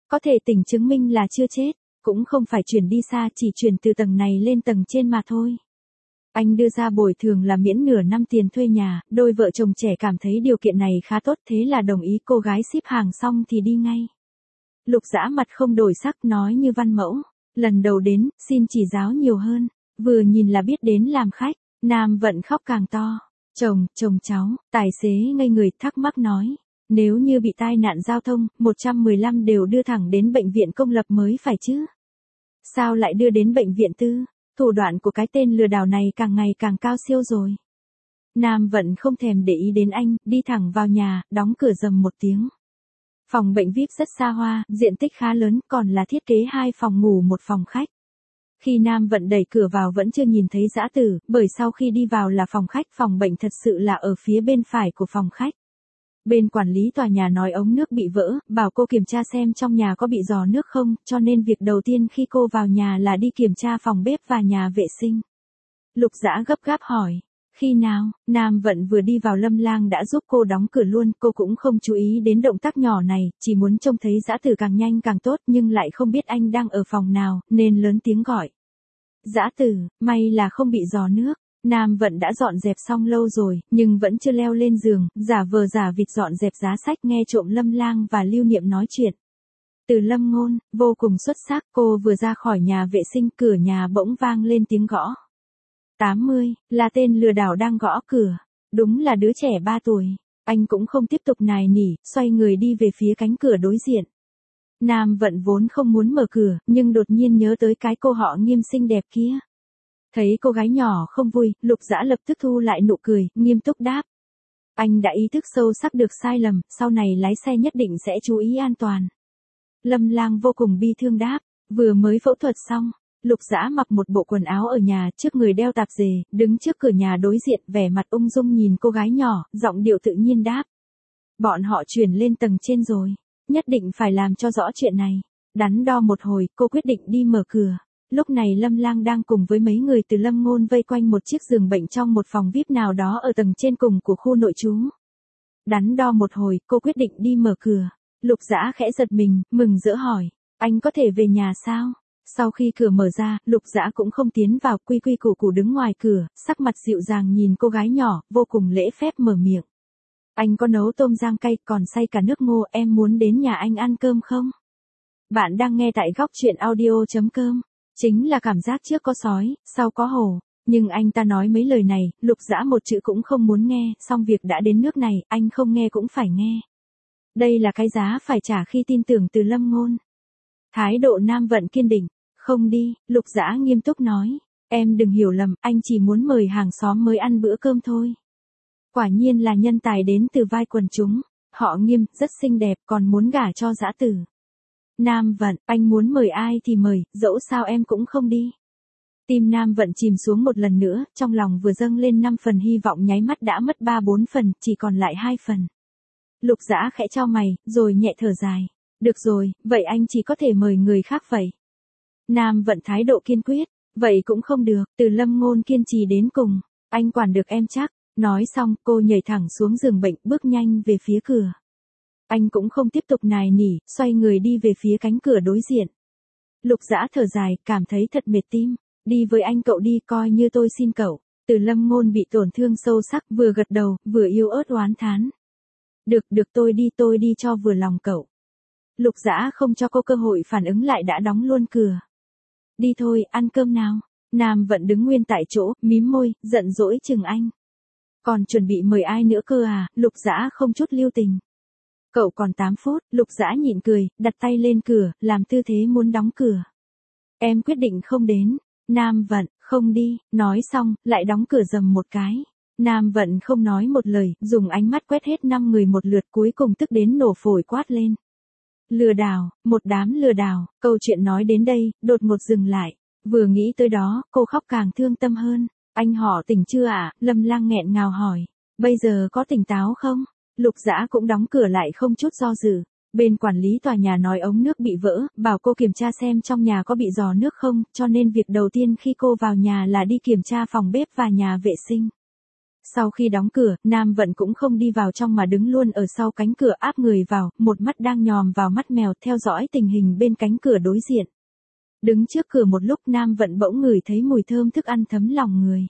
Có thể tỉnh chứng minh là chưa chết, cũng không phải chuyển đi xa, chỉ chuyển từ tầng này lên tầng trên mà thôi. Anh đưa ra bồi thường là miễn nửa năm tiền thuê nhà, đôi vợ chồng trẻ cảm thấy điều kiện này khá tốt, thế là đồng ý. Cô gái ship hàng xong thì đi ngay. Lục Dã mặt không đổi sắc, nói như văn mẫu, lần đầu đến, xin chỉ giáo nhiều hơn, vừa nhìn là biết đến làm khách. Nam Vận khóc càng to. Chồng cháu, tài xế ngây người thắc mắc nói, nếu như bị tai nạn giao thông, 115 đều đưa thẳng đến bệnh viện công lập mới phải chứ. Sao lại đưa đến bệnh viện tư? Thủ đoạn của cái tên lừa đảo này càng ngày càng cao siêu rồi. Nam Vận không thèm để ý đến anh, đi thẳng vào nhà, đóng cửa rầm một tiếng. Phòng bệnh VIP rất xa hoa, diện tích khá lớn, còn là thiết kế 2 phòng ngủ 1 phòng khách. Khi Nam Vận đẩy cửa vào vẫn chưa nhìn thấy Dã Tử, bởi sau khi đi vào là phòng khách, phòng bệnh thật sự là ở phía bên phải của phòng khách. Bên quản lý tòa nhà nói ống nước bị vỡ, bảo cô kiểm tra xem trong nhà có bị rò nước không, cho nên việc đầu tiên khi cô vào nhà là đi kiểm tra phòng bếp và nhà vệ sinh. Lục Dã gấp gáp hỏi, khi nào? Nam Vận vừa đi vào Lâm Lang đã giúp cô đóng cửa luôn, cô cũng không chú ý đến động tác nhỏ này, chỉ muốn trông thấy Dã Tử càng nhanh càng tốt, nhưng lại không biết anh đang ở phòng nào, nên lớn tiếng gọi. Dã Tử, may là không bị rò nước. Nam Vận đã dọn dẹp xong lâu rồi, nhưng vẫn chưa leo lên giường, giả vờ giả vịt dọn dẹp giá sách, nghe trộm Lâm Lang và Lưu Niệm nói chuyện. Từ Lâm Ngôn, vô cùng xuất sắc, cô vừa ra khỏi nhà vệ sinh, cửa nhà bỗng vang lên tiếng gõ. 80, là tên lừa đảo đang gõ cửa. Đúng là đứa trẻ 3 tuổi. Anh cũng không tiếp tục nài nỉ, xoay người đi về phía cánh cửa đối diện. Nam Vận vốn không muốn mở cửa, nhưng đột nhiên nhớ tới cái cô họ Nghiêm xinh đẹp kia. Thấy cô gái nhỏ không vui, Lục Dã lập tức thu lại nụ cười, nghiêm túc đáp. Anh đã ý thức sâu sắc được sai lầm, sau này lái xe nhất định sẽ chú ý an toàn. Lâm Lang vô cùng bi thương đáp, vừa mới phẫu thuật xong. Lục Dã mặc một bộ quần áo ở nhà, trước người đeo tạp dề, đứng trước cửa nhà đối diện, vẻ mặt ung dung nhìn cô gái nhỏ, giọng điệu tự nhiên đáp. Bọn họ chuyển lên tầng trên rồi, nhất định phải làm cho rõ chuyện này. Đắn đo một hồi, cô quyết định đi mở cửa. Lúc này Lâm Lang đang cùng với mấy người từ Lâm Ngôn vây quanh một chiếc giường bệnh trong một phòng VIP nào đó ở tầng trên cùng của khu nội trú. Đắn đo một hồi, cô quyết định đi mở cửa. Lục Dã khẽ giật mình, mừng rỡ hỏi, anh có thể về nhà sao? Sau khi cửa mở ra, Lục Dã cũng không tiến vào, quy quy củ củ đứng ngoài cửa, sắc mặt dịu dàng nhìn cô gái nhỏ, vô cùng lễ phép mở miệng. Anh có nấu tôm rang cay, còn xay cả nước ngô, em muốn đến nhà anh ăn cơm không? Bạn đang nghe tại góc truyện audio.com. Chính là cảm giác trước có sói, sau có hổ. Nhưng anh ta nói mấy lời này, Lục Dã một chữ cũng không muốn nghe, song việc đã đến nước này, anh không nghe cũng phải nghe. Đây là cái giá phải trả khi tin tưởng từ Lâm Ngôn. Thái độ Nam Vận kiên định. Không đi, Lục Dã nghiêm túc nói. Em đừng hiểu lầm, anh chỉ muốn mời hàng xóm mới ăn bữa cơm thôi. Quả nhiên là nhân tài đến từ vai quần chúng. Họ Nghiêm, rất xinh đẹp, còn muốn gả cho Dã Tử. Nam Vận, anh muốn mời ai thì mời, dẫu sao em cũng không đi. Tim Nam Vận chìm xuống một lần nữa, trong lòng vừa dâng lên 5 phần hy vọng nháy mắt đã mất 3-4 phần, chỉ còn lại 2 phần. Lục Dã khẽ chau mày, rồi nhẹ thở dài. Được rồi, vậy anh chỉ có thể mời người khác vậy. Nam Vận thái độ kiên quyết, vậy cũng không được, từ Lâm Ngôn kiên trì đến cùng. Anh quản được em chắc. Nói xong, cô nhảy thẳng xuống giường bệnh, bước nhanh về phía cửa. Anh cũng không tiếp tục nài nỉ, xoay người đi về phía cánh cửa đối diện. Lục Dã thở dài, cảm thấy thật mệt tim. Đi với anh cậu đi, coi như tôi xin cậu. Từ Lâm Ngôn bị tổn thương sâu sắc, vừa gật đầu, vừa yếu ớt oán thán. Được tôi đi cho vừa lòng cậu. Lục Dã không cho cô cơ hội phản ứng lại đã đóng luôn cửa. Đi thôi, ăn cơm nào. Nam Vận đứng nguyên tại chỗ, mím môi, giận dỗi chừng anh. Còn chuẩn bị mời ai nữa cơ à? Lục Dã không chút lưu tình. Cậu còn 8 phút, Lục Dã nhịn cười, đặt tay lên cửa, làm tư thế muốn đóng cửa. Em quyết định không đến. Nam Vận, không đi, nói xong, lại đóng cửa rầm một cái. Nam Vận không nói một lời, dùng ánh mắt quét hết 5 người một lượt, cuối cùng tức đến nổ phổi quát lên. Lừa đảo, một đám lừa đảo. Câu chuyện nói đến đây, đột ngột dừng lại. Vừa nghĩ tới đó, cô khóc càng thương tâm hơn. Anh họ tỉnh chưa ạ? Lâm Lang nghẹn ngào hỏi. Bây giờ có tỉnh táo không? Lục Dã cũng đóng cửa lại không chút do dự. Bên quản lý tòa nhà nói ống nước bị vỡ, bảo cô kiểm tra xem trong nhà có bị rò nước không, cho nên việc đầu tiên khi cô vào nhà là đi kiểm tra phòng bếp và nhà vệ sinh. Sau khi đóng cửa, Nam Vận cũng không đi vào trong mà đứng luôn ở sau cánh cửa áp người vào, một mắt đang nhòm vào mắt mèo theo dõi tình hình bên cánh cửa đối diện. Đứng trước cửa một lúc Nam Vận bỗng ngửi thấy mùi thơm thức ăn thấm lòng người.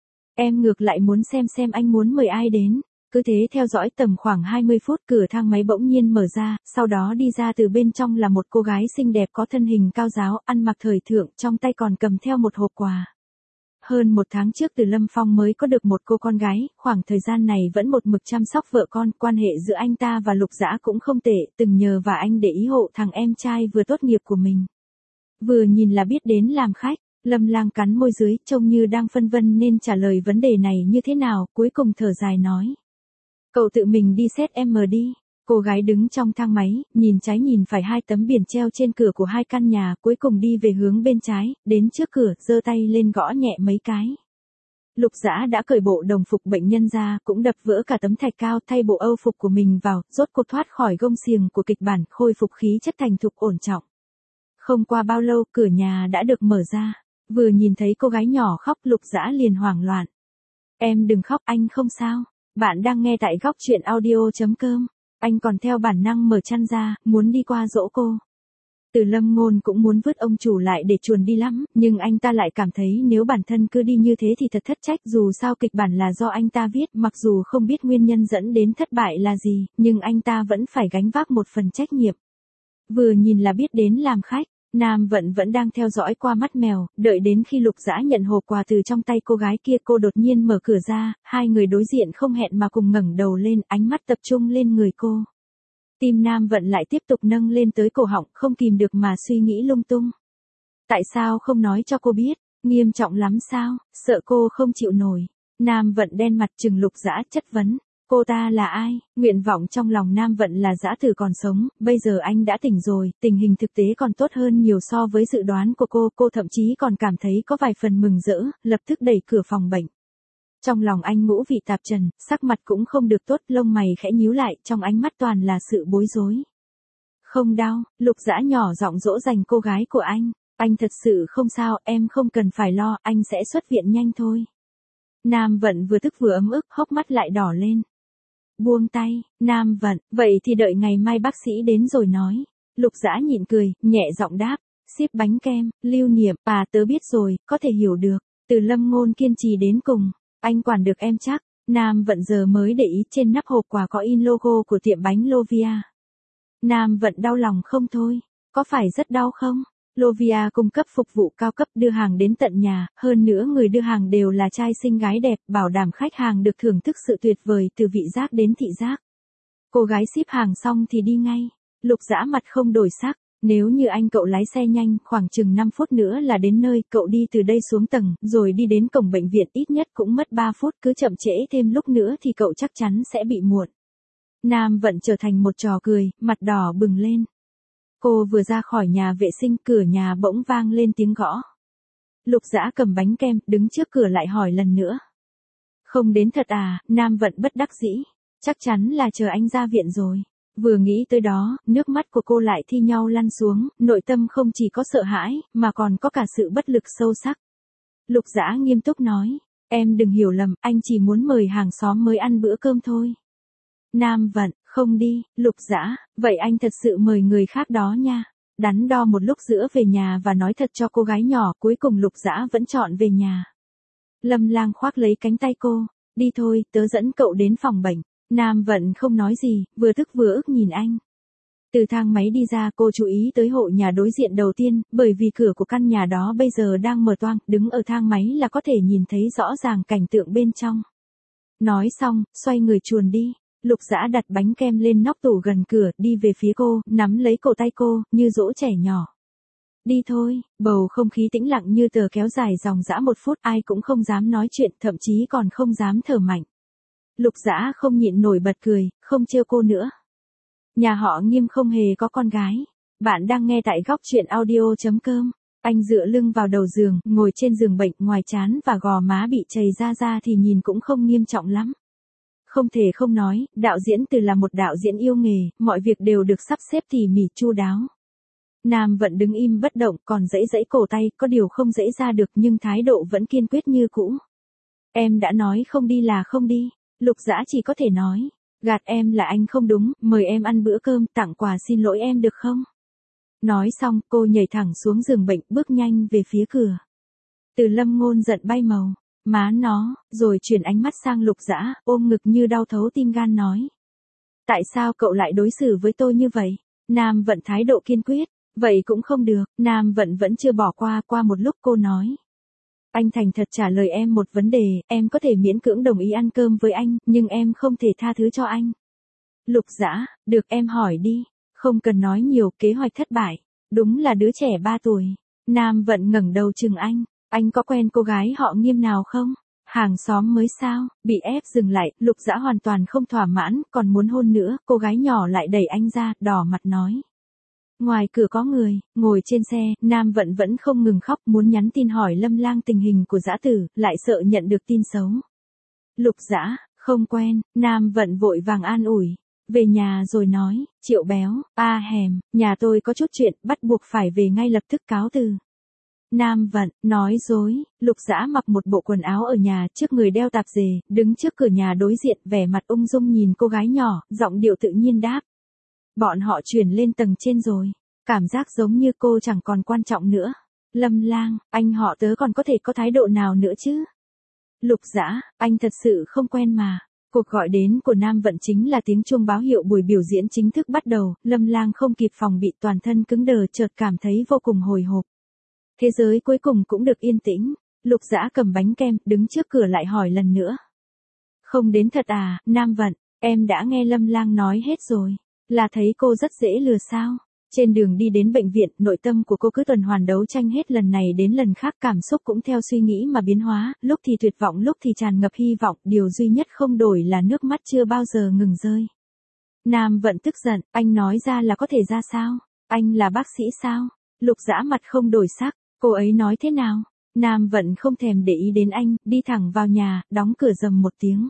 Em ngược lại muốn xem anh muốn mời ai đến. Cứ thế theo dõi tầm khoảng 20 phút cửa thang máy bỗng nhiên mở ra, sau đó đi ra từ bên trong là một cô gái xinh đẹp có thân hình cao ráo, ăn mặc thời thượng, trong tay còn cầm theo một hộp quà. Hơn một tháng trước Từ Lâm Phong mới có được một cô con gái, khoảng thời gian này vẫn một mực chăm sóc vợ con, quan hệ giữa anh ta và Lục Dã cũng không tệ, từng nhờ và anh để ý hộ thằng em trai vừa tốt nghiệp của mình. Vừa nhìn là biết đến làm khách, Lâm Lang cắn môi dưới, trông như đang phân vân nên trả lời vấn đề này như thế nào, cuối cùng thở dài nói. Cậu tự mình đi xét em mờ đi. Cô gái đứng trong thang máy, nhìn trái nhìn phải hai tấm biển treo trên cửa của hai căn nhà, cuối cùng đi về hướng bên trái, đến trước cửa, giơ tay lên gõ nhẹ mấy cái. Lục Dã đã cởi bộ đồng phục bệnh nhân ra, cũng đập vỡ cả tấm thạch cao, thay bộ âu phục của mình vào, rốt cuộc thoát khỏi gông xiềng của kịch bản, khôi phục khí chất thành thục ổn trọng. Không qua bao lâu, cửa nhà đã được mở ra. Vừa nhìn thấy cô gái nhỏ khóc, Lục Dã liền hoảng loạn. Em đừng khóc, anh không sao. Bạn đang nghe tại góc truyện audio.com. Anh còn theo bản năng mở chăn ra, muốn đi qua dỗ cô. Từ Lâm Ngôn cũng muốn vứt ông chủ lại để chuồn đi lắm, nhưng anh ta lại cảm thấy nếu bản thân cứ đi như thế thì thật thất trách, dù sao kịch bản là do anh ta viết, mặc dù không biết nguyên nhân dẫn đến thất bại là gì, nhưng anh ta vẫn phải gánh vác một phần trách nhiệm. Vừa nhìn là biết đến làm khách. Nam Vận vẫn đang theo dõi qua mắt mèo, đợi đến khi Lục Dã nhận hộp quà từ trong tay cô gái kia, cô đột nhiên mở cửa ra, hai người đối diện không hẹn mà cùng ngẩng đầu lên, ánh mắt tập trung lên người cô. Tim Nam Vận lại tiếp tục nâng lên tới cổ họng, không kìm được mà suy nghĩ lung tung. Tại sao không nói cho cô biết, nghiêm trọng lắm sao, sợ cô không chịu nổi. Nam Vận đen mặt trừng Lục Dã chất vấn. Cô ta là ai? Nguyện vọng trong lòng Nam Vận là Dã Tử còn sống, bây giờ anh đã tỉnh rồi, tình hình thực tế còn tốt hơn nhiều so với dự đoán của cô thậm chí còn cảm thấy có vài phần mừng rỡ, lập tức đẩy cửa phòng bệnh. Trong lòng anh ngũ vị tạp trần, sắc mặt cũng không được tốt, lông mày khẽ nhíu lại, trong ánh mắt toàn là sự bối rối. Không đau, Lục Dã nhỏ giọng dỗ dành cô gái của anh thật sự không sao, em không cần phải lo, anh sẽ xuất viện nhanh thôi. Nam Vận vừa tức vừa ấm ức, hốc mắt lại đỏ lên. Buông tay, Nam Vận, vậy thì đợi ngày mai bác sĩ đến rồi nói. Lục Dã nhịn cười, nhẹ giọng đáp, ship bánh kem, lưu niệm, tớ biết rồi, có thể hiểu được. Từ Lâm Ngôn kiên trì đến cùng, anh quản được em chắc. Nam Vận giờ mới để ý trên nắp hộp quà có in logo của tiệm bánh Lovia. Nam Vận đau lòng không thôi, có phải rất đau không? Lovia cung cấp phục vụ cao cấp đưa hàng đến tận nhà, hơn nữa người đưa hàng đều là trai xinh gái đẹp, bảo đảm khách hàng được thưởng thức sự tuyệt vời từ vị giác đến thị giác. Cô gái ship hàng xong thì đi ngay. Lục Dã mặt không đổi sắc, nếu như anh cậu lái xe nhanh, khoảng chừng 5 phút nữa là đến nơi, cậu đi từ đây xuống tầng, rồi đi đến cổng bệnh viện, ít nhất cũng mất 3 phút, cứ chậm trễ thêm lúc nữa thì cậu chắc chắn sẽ bị muộn. Nam Vận trở thành một trò cười, mặt đỏ bừng lên. Cô vừa ra khỏi nhà vệ sinh, cửa nhà bỗng vang lên tiếng gõ. Lục Dã cầm bánh kem, đứng trước cửa lại hỏi lần nữa. Không đến thật à? Nam Vận bất đắc dĩ. Chắc chắn là chờ anh ra viện rồi. Vừa nghĩ tới đó, nước mắt của cô lại thi nhau lăn xuống, nội tâm không chỉ có sợ hãi, mà còn có cả sự bất lực sâu sắc. Lục Dã nghiêm túc nói, em đừng hiểu lầm, anh chỉ muốn mời hàng xóm mới ăn bữa cơm thôi. Nam Vận, không đi. Lục Dã, vậy anh thật sự mời người khác đó nha. Đắn đo một lúc giữa về nhà và nói thật cho cô gái nhỏ, cuối cùng Lục Dã vẫn chọn về nhà. Lâm Lang khoác lấy cánh tay cô, đi thôi, tớ dẫn cậu đến phòng bệnh. Nam Vận không nói gì, vừa tức vừa ức nhìn anh. Từ thang máy đi ra, cô chú ý tới hộ nhà đối diện đầu tiên, bởi vì cửa của căn nhà đó bây giờ đang mở toang, đứng ở thang máy là có thể nhìn thấy rõ ràng cảnh tượng bên trong. Nói xong, xoay người chuồn đi. Lục Dã đặt bánh kem lên nóc tủ gần cửa, đi về phía cô, nắm lấy cổ tay cô, như dỗ trẻ nhỏ. Đi thôi, bầu không khí tĩnh lặng như tờ kéo dài dòng dã 1 phút, ai cũng không dám nói chuyện, thậm chí còn không dám thở mạnh. Lục Dã không nhịn nổi bật cười, không trêu cô nữa. Nhà họ Nghiêm không hề có con gái. Bạn đang nghe tại góc truyện audio.com. Anh dựa lưng vào đầu giường, ngồi trên giường bệnh, ngoài trán và gò má bị chảy ra thì nhìn cũng không nghiêm trọng lắm. Không thể không nói, đạo diễn Từ là một đạo diễn yêu nghề, mọi việc đều được sắp xếp tỉ mỉ chu đáo. Nam Vận đứng im bất động, còn giãy cổ tay, có điều không giãy ra được nhưng thái độ vẫn kiên quyết như cũ. Em đã nói không đi là không đi. Lục Dã chỉ có thể nói. Gạt em là anh không đúng, mời em ăn bữa cơm, tặng quà xin lỗi em được không? Nói xong, cô nhảy thẳng xuống giường bệnh, bước nhanh về phía cửa. Từ Lâm Ngôn giận bay màu. Má nó, rồi chuyển ánh mắt sang Lục Dã, ôm ngực như đau thấu tim gan nói. Tại sao cậu lại đối xử với tôi như vậy? Nam Vận thái độ kiên quyết. Vậy cũng không được, Nam Vận vẫn chưa bỏ qua một lúc cô nói. Anh thành thật trả lời em một vấn đề, em có thể miễn cưỡng đồng ý ăn cơm với anh, nhưng em không thể tha thứ cho anh. Lục Dã, được em hỏi đi, không cần nói nhiều, kế hoạch thất bại. Đúng là đứa trẻ 3 tuổi. Nam Vận ngẩng đầu chừng anh có quen cô gái họ Nghiêm nào không? Hàng xóm mới sao? Bị ép dừng lại, Lục Dã hoàn toàn không thỏa mãn, còn muốn hôn nữa, cô gái nhỏ lại đẩy anh ra, đỏ mặt nói. Ngoài cửa có người, ngồi trên xe, Nam Vận vẫn không ngừng khóc, muốn nhắn tin hỏi Lâm Lang tình hình của Dã Tử, lại sợ nhận được tin xấu. Lục Dã, không quen, Nam Vận vội vàng an ủi. Về nhà rồi nói, Triệu Béo, hèm, nhà tôi có chút chuyện, bắt buộc phải về ngay lập tức cáo từ. Nam Vận, nói dối, Lục Dã mặc một bộ quần áo ở nhà, trước người đeo tạp dề, đứng trước cửa nhà đối diện, vẻ mặt ung dung nhìn cô gái nhỏ, giọng điệu tự nhiên đáp. Bọn họ chuyển lên tầng trên rồi. Cảm giác giống như cô chẳng còn quan trọng nữa. Lâm Lang, anh họ tớ còn có thể có thái độ nào nữa chứ? Lục Dã, anh thật sự không quen mà. Cuộc gọi đến của Nam Vận chính là tiếng chuông báo hiệu buổi biểu diễn chính thức bắt đầu. Lâm Lang không kịp phòng bị, toàn thân cứng đờ, chợt cảm thấy vô cùng hồi hộp. Thế giới cuối cùng cũng được yên tĩnh. Lục Dã cầm bánh kem, đứng trước cửa lại hỏi lần nữa. Không đến thật à, Nam Vận, em đã nghe Lâm Lang nói hết rồi. Là thấy cô rất dễ lừa sao? Trên đường đi đến bệnh viện, nội tâm của cô cứ tuần hoàn đấu tranh hết lần này đến lần khác, cảm xúc cũng theo suy nghĩ mà biến hóa, lúc thì tuyệt vọng, lúc thì tràn ngập hy vọng, điều duy nhất không đổi là nước mắt chưa bao giờ ngừng rơi. Nam Vận tức giận, anh nói ra là có thể ra sao? Anh là bác sĩ sao? Lục Dã mặt không đổi sắc, cô ấy nói thế nào? Nam Vận không thèm để ý đến anh, đi thẳng vào nhà, đóng cửa rầm một tiếng.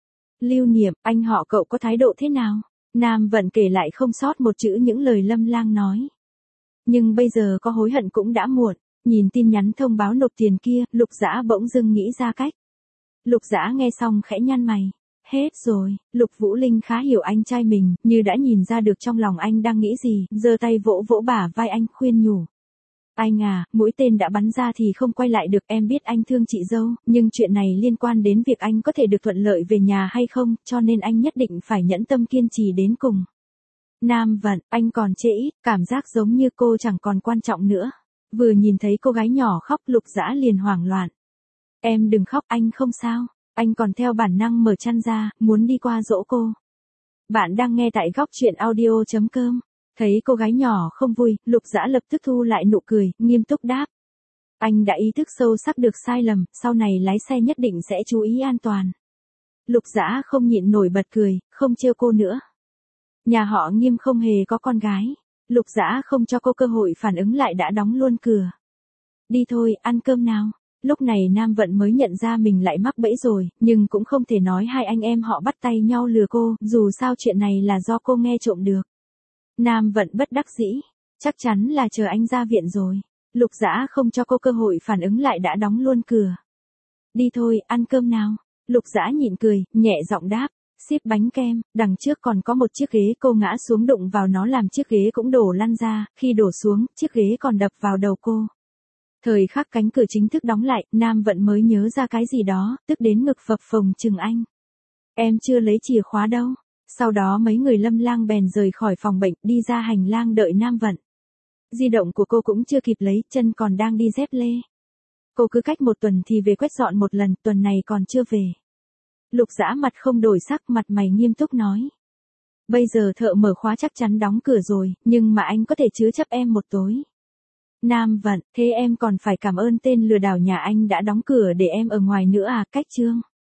Lưu Niệm, anh họ cậu có thái độ thế nào? Nam Vận kể lại không sót một chữ những lời Lâm Lang nói. Nhưng bây giờ có hối hận cũng đã muộn, nhìn tin nhắn thông báo nộp tiền kia, Lục Dã bỗng dưng nghĩ ra cách. Lục Dã nghe xong khẽ nhăn mày. Hết rồi, Lục Vũ Linh khá hiểu anh trai mình, như đã nhìn ra được trong lòng anh đang nghĩ gì, giơ tay vỗ vỗ bả vai anh, khuyên nhủ. Anh à, mũi tên đã bắn ra thì không quay lại được, em biết anh thương chị dâu, nhưng chuyện này liên quan đến việc anh có thể được thuận lợi về nhà hay không, cho nên anh nhất định phải nhẫn tâm kiên trì đến cùng. Nam Vận, anh còn trễ ít, cảm giác giống như cô chẳng còn quan trọng nữa. Vừa nhìn thấy cô gái nhỏ khóc, Lục Dã liền hoảng loạn. Em đừng khóc, anh không sao. Anh còn theo bản năng mở chăn ra, muốn đi qua dỗ cô. Bạn đang nghe tại góc truyện audio.com. Thấy cô gái nhỏ không vui, Lục Dã lập tức thu lại nụ cười, nghiêm túc đáp. Anh đã ý thức sâu sắc được sai lầm, sau này lái xe nhất định sẽ chú ý an toàn. Lục Dã không nhịn nổi bật cười, không trêu cô nữa. Nhà họ Nghiêm không hề có con gái. Lục Dã không cho cô cơ hội phản ứng lại đã đóng luôn cửa. Đi thôi, ăn cơm nào. Lúc này Nam Vận mới nhận ra mình lại mắc bẫy rồi, nhưng cũng không thể nói hai anh em họ bắt tay nhau lừa cô, dù sao chuyện này là do cô nghe trộm được. Nam Vận bất đắc dĩ, chắc chắn là chờ anh ra viện rồi. Lục Dã không cho cô cơ hội phản ứng lại đã đóng luôn cửa. Đi thôi, ăn cơm nào. Lục Dã nhịn cười, nhẹ giọng đáp. Ship bánh kem, đằng trước còn có một chiếc ghế, cô ngã xuống đụng vào nó làm chiếc ghế cũng đổ lăn ra, khi đổ xuống, chiếc ghế còn đập vào đầu cô. Thời khắc cánh cửa chính thức đóng lại, Nam Vận mới nhớ ra cái gì đó, tức đến ngực phập phồng chừng anh. Em chưa lấy chìa khóa đâu. Sau đó mấy người Lâm Lang bèn rời khỏi phòng bệnh, đi ra hành lang đợi Nam Vận. Di động của cô cũng chưa kịp lấy, chân còn đang đi dép lê. Cô cứ cách một tuần thì về quét dọn một lần, tuần này còn chưa về. Lục Dã mặt không đổi sắc, mặt mày nghiêm túc nói. Bây giờ thợ mở khóa chắc chắn đóng cửa rồi, nhưng mà anh có thể chứa chấp em một tối. Nam Vận, thế em còn phải cảm ơn tên lừa đảo nhà anh đã đóng cửa để em ở ngoài nữa à, cách chương.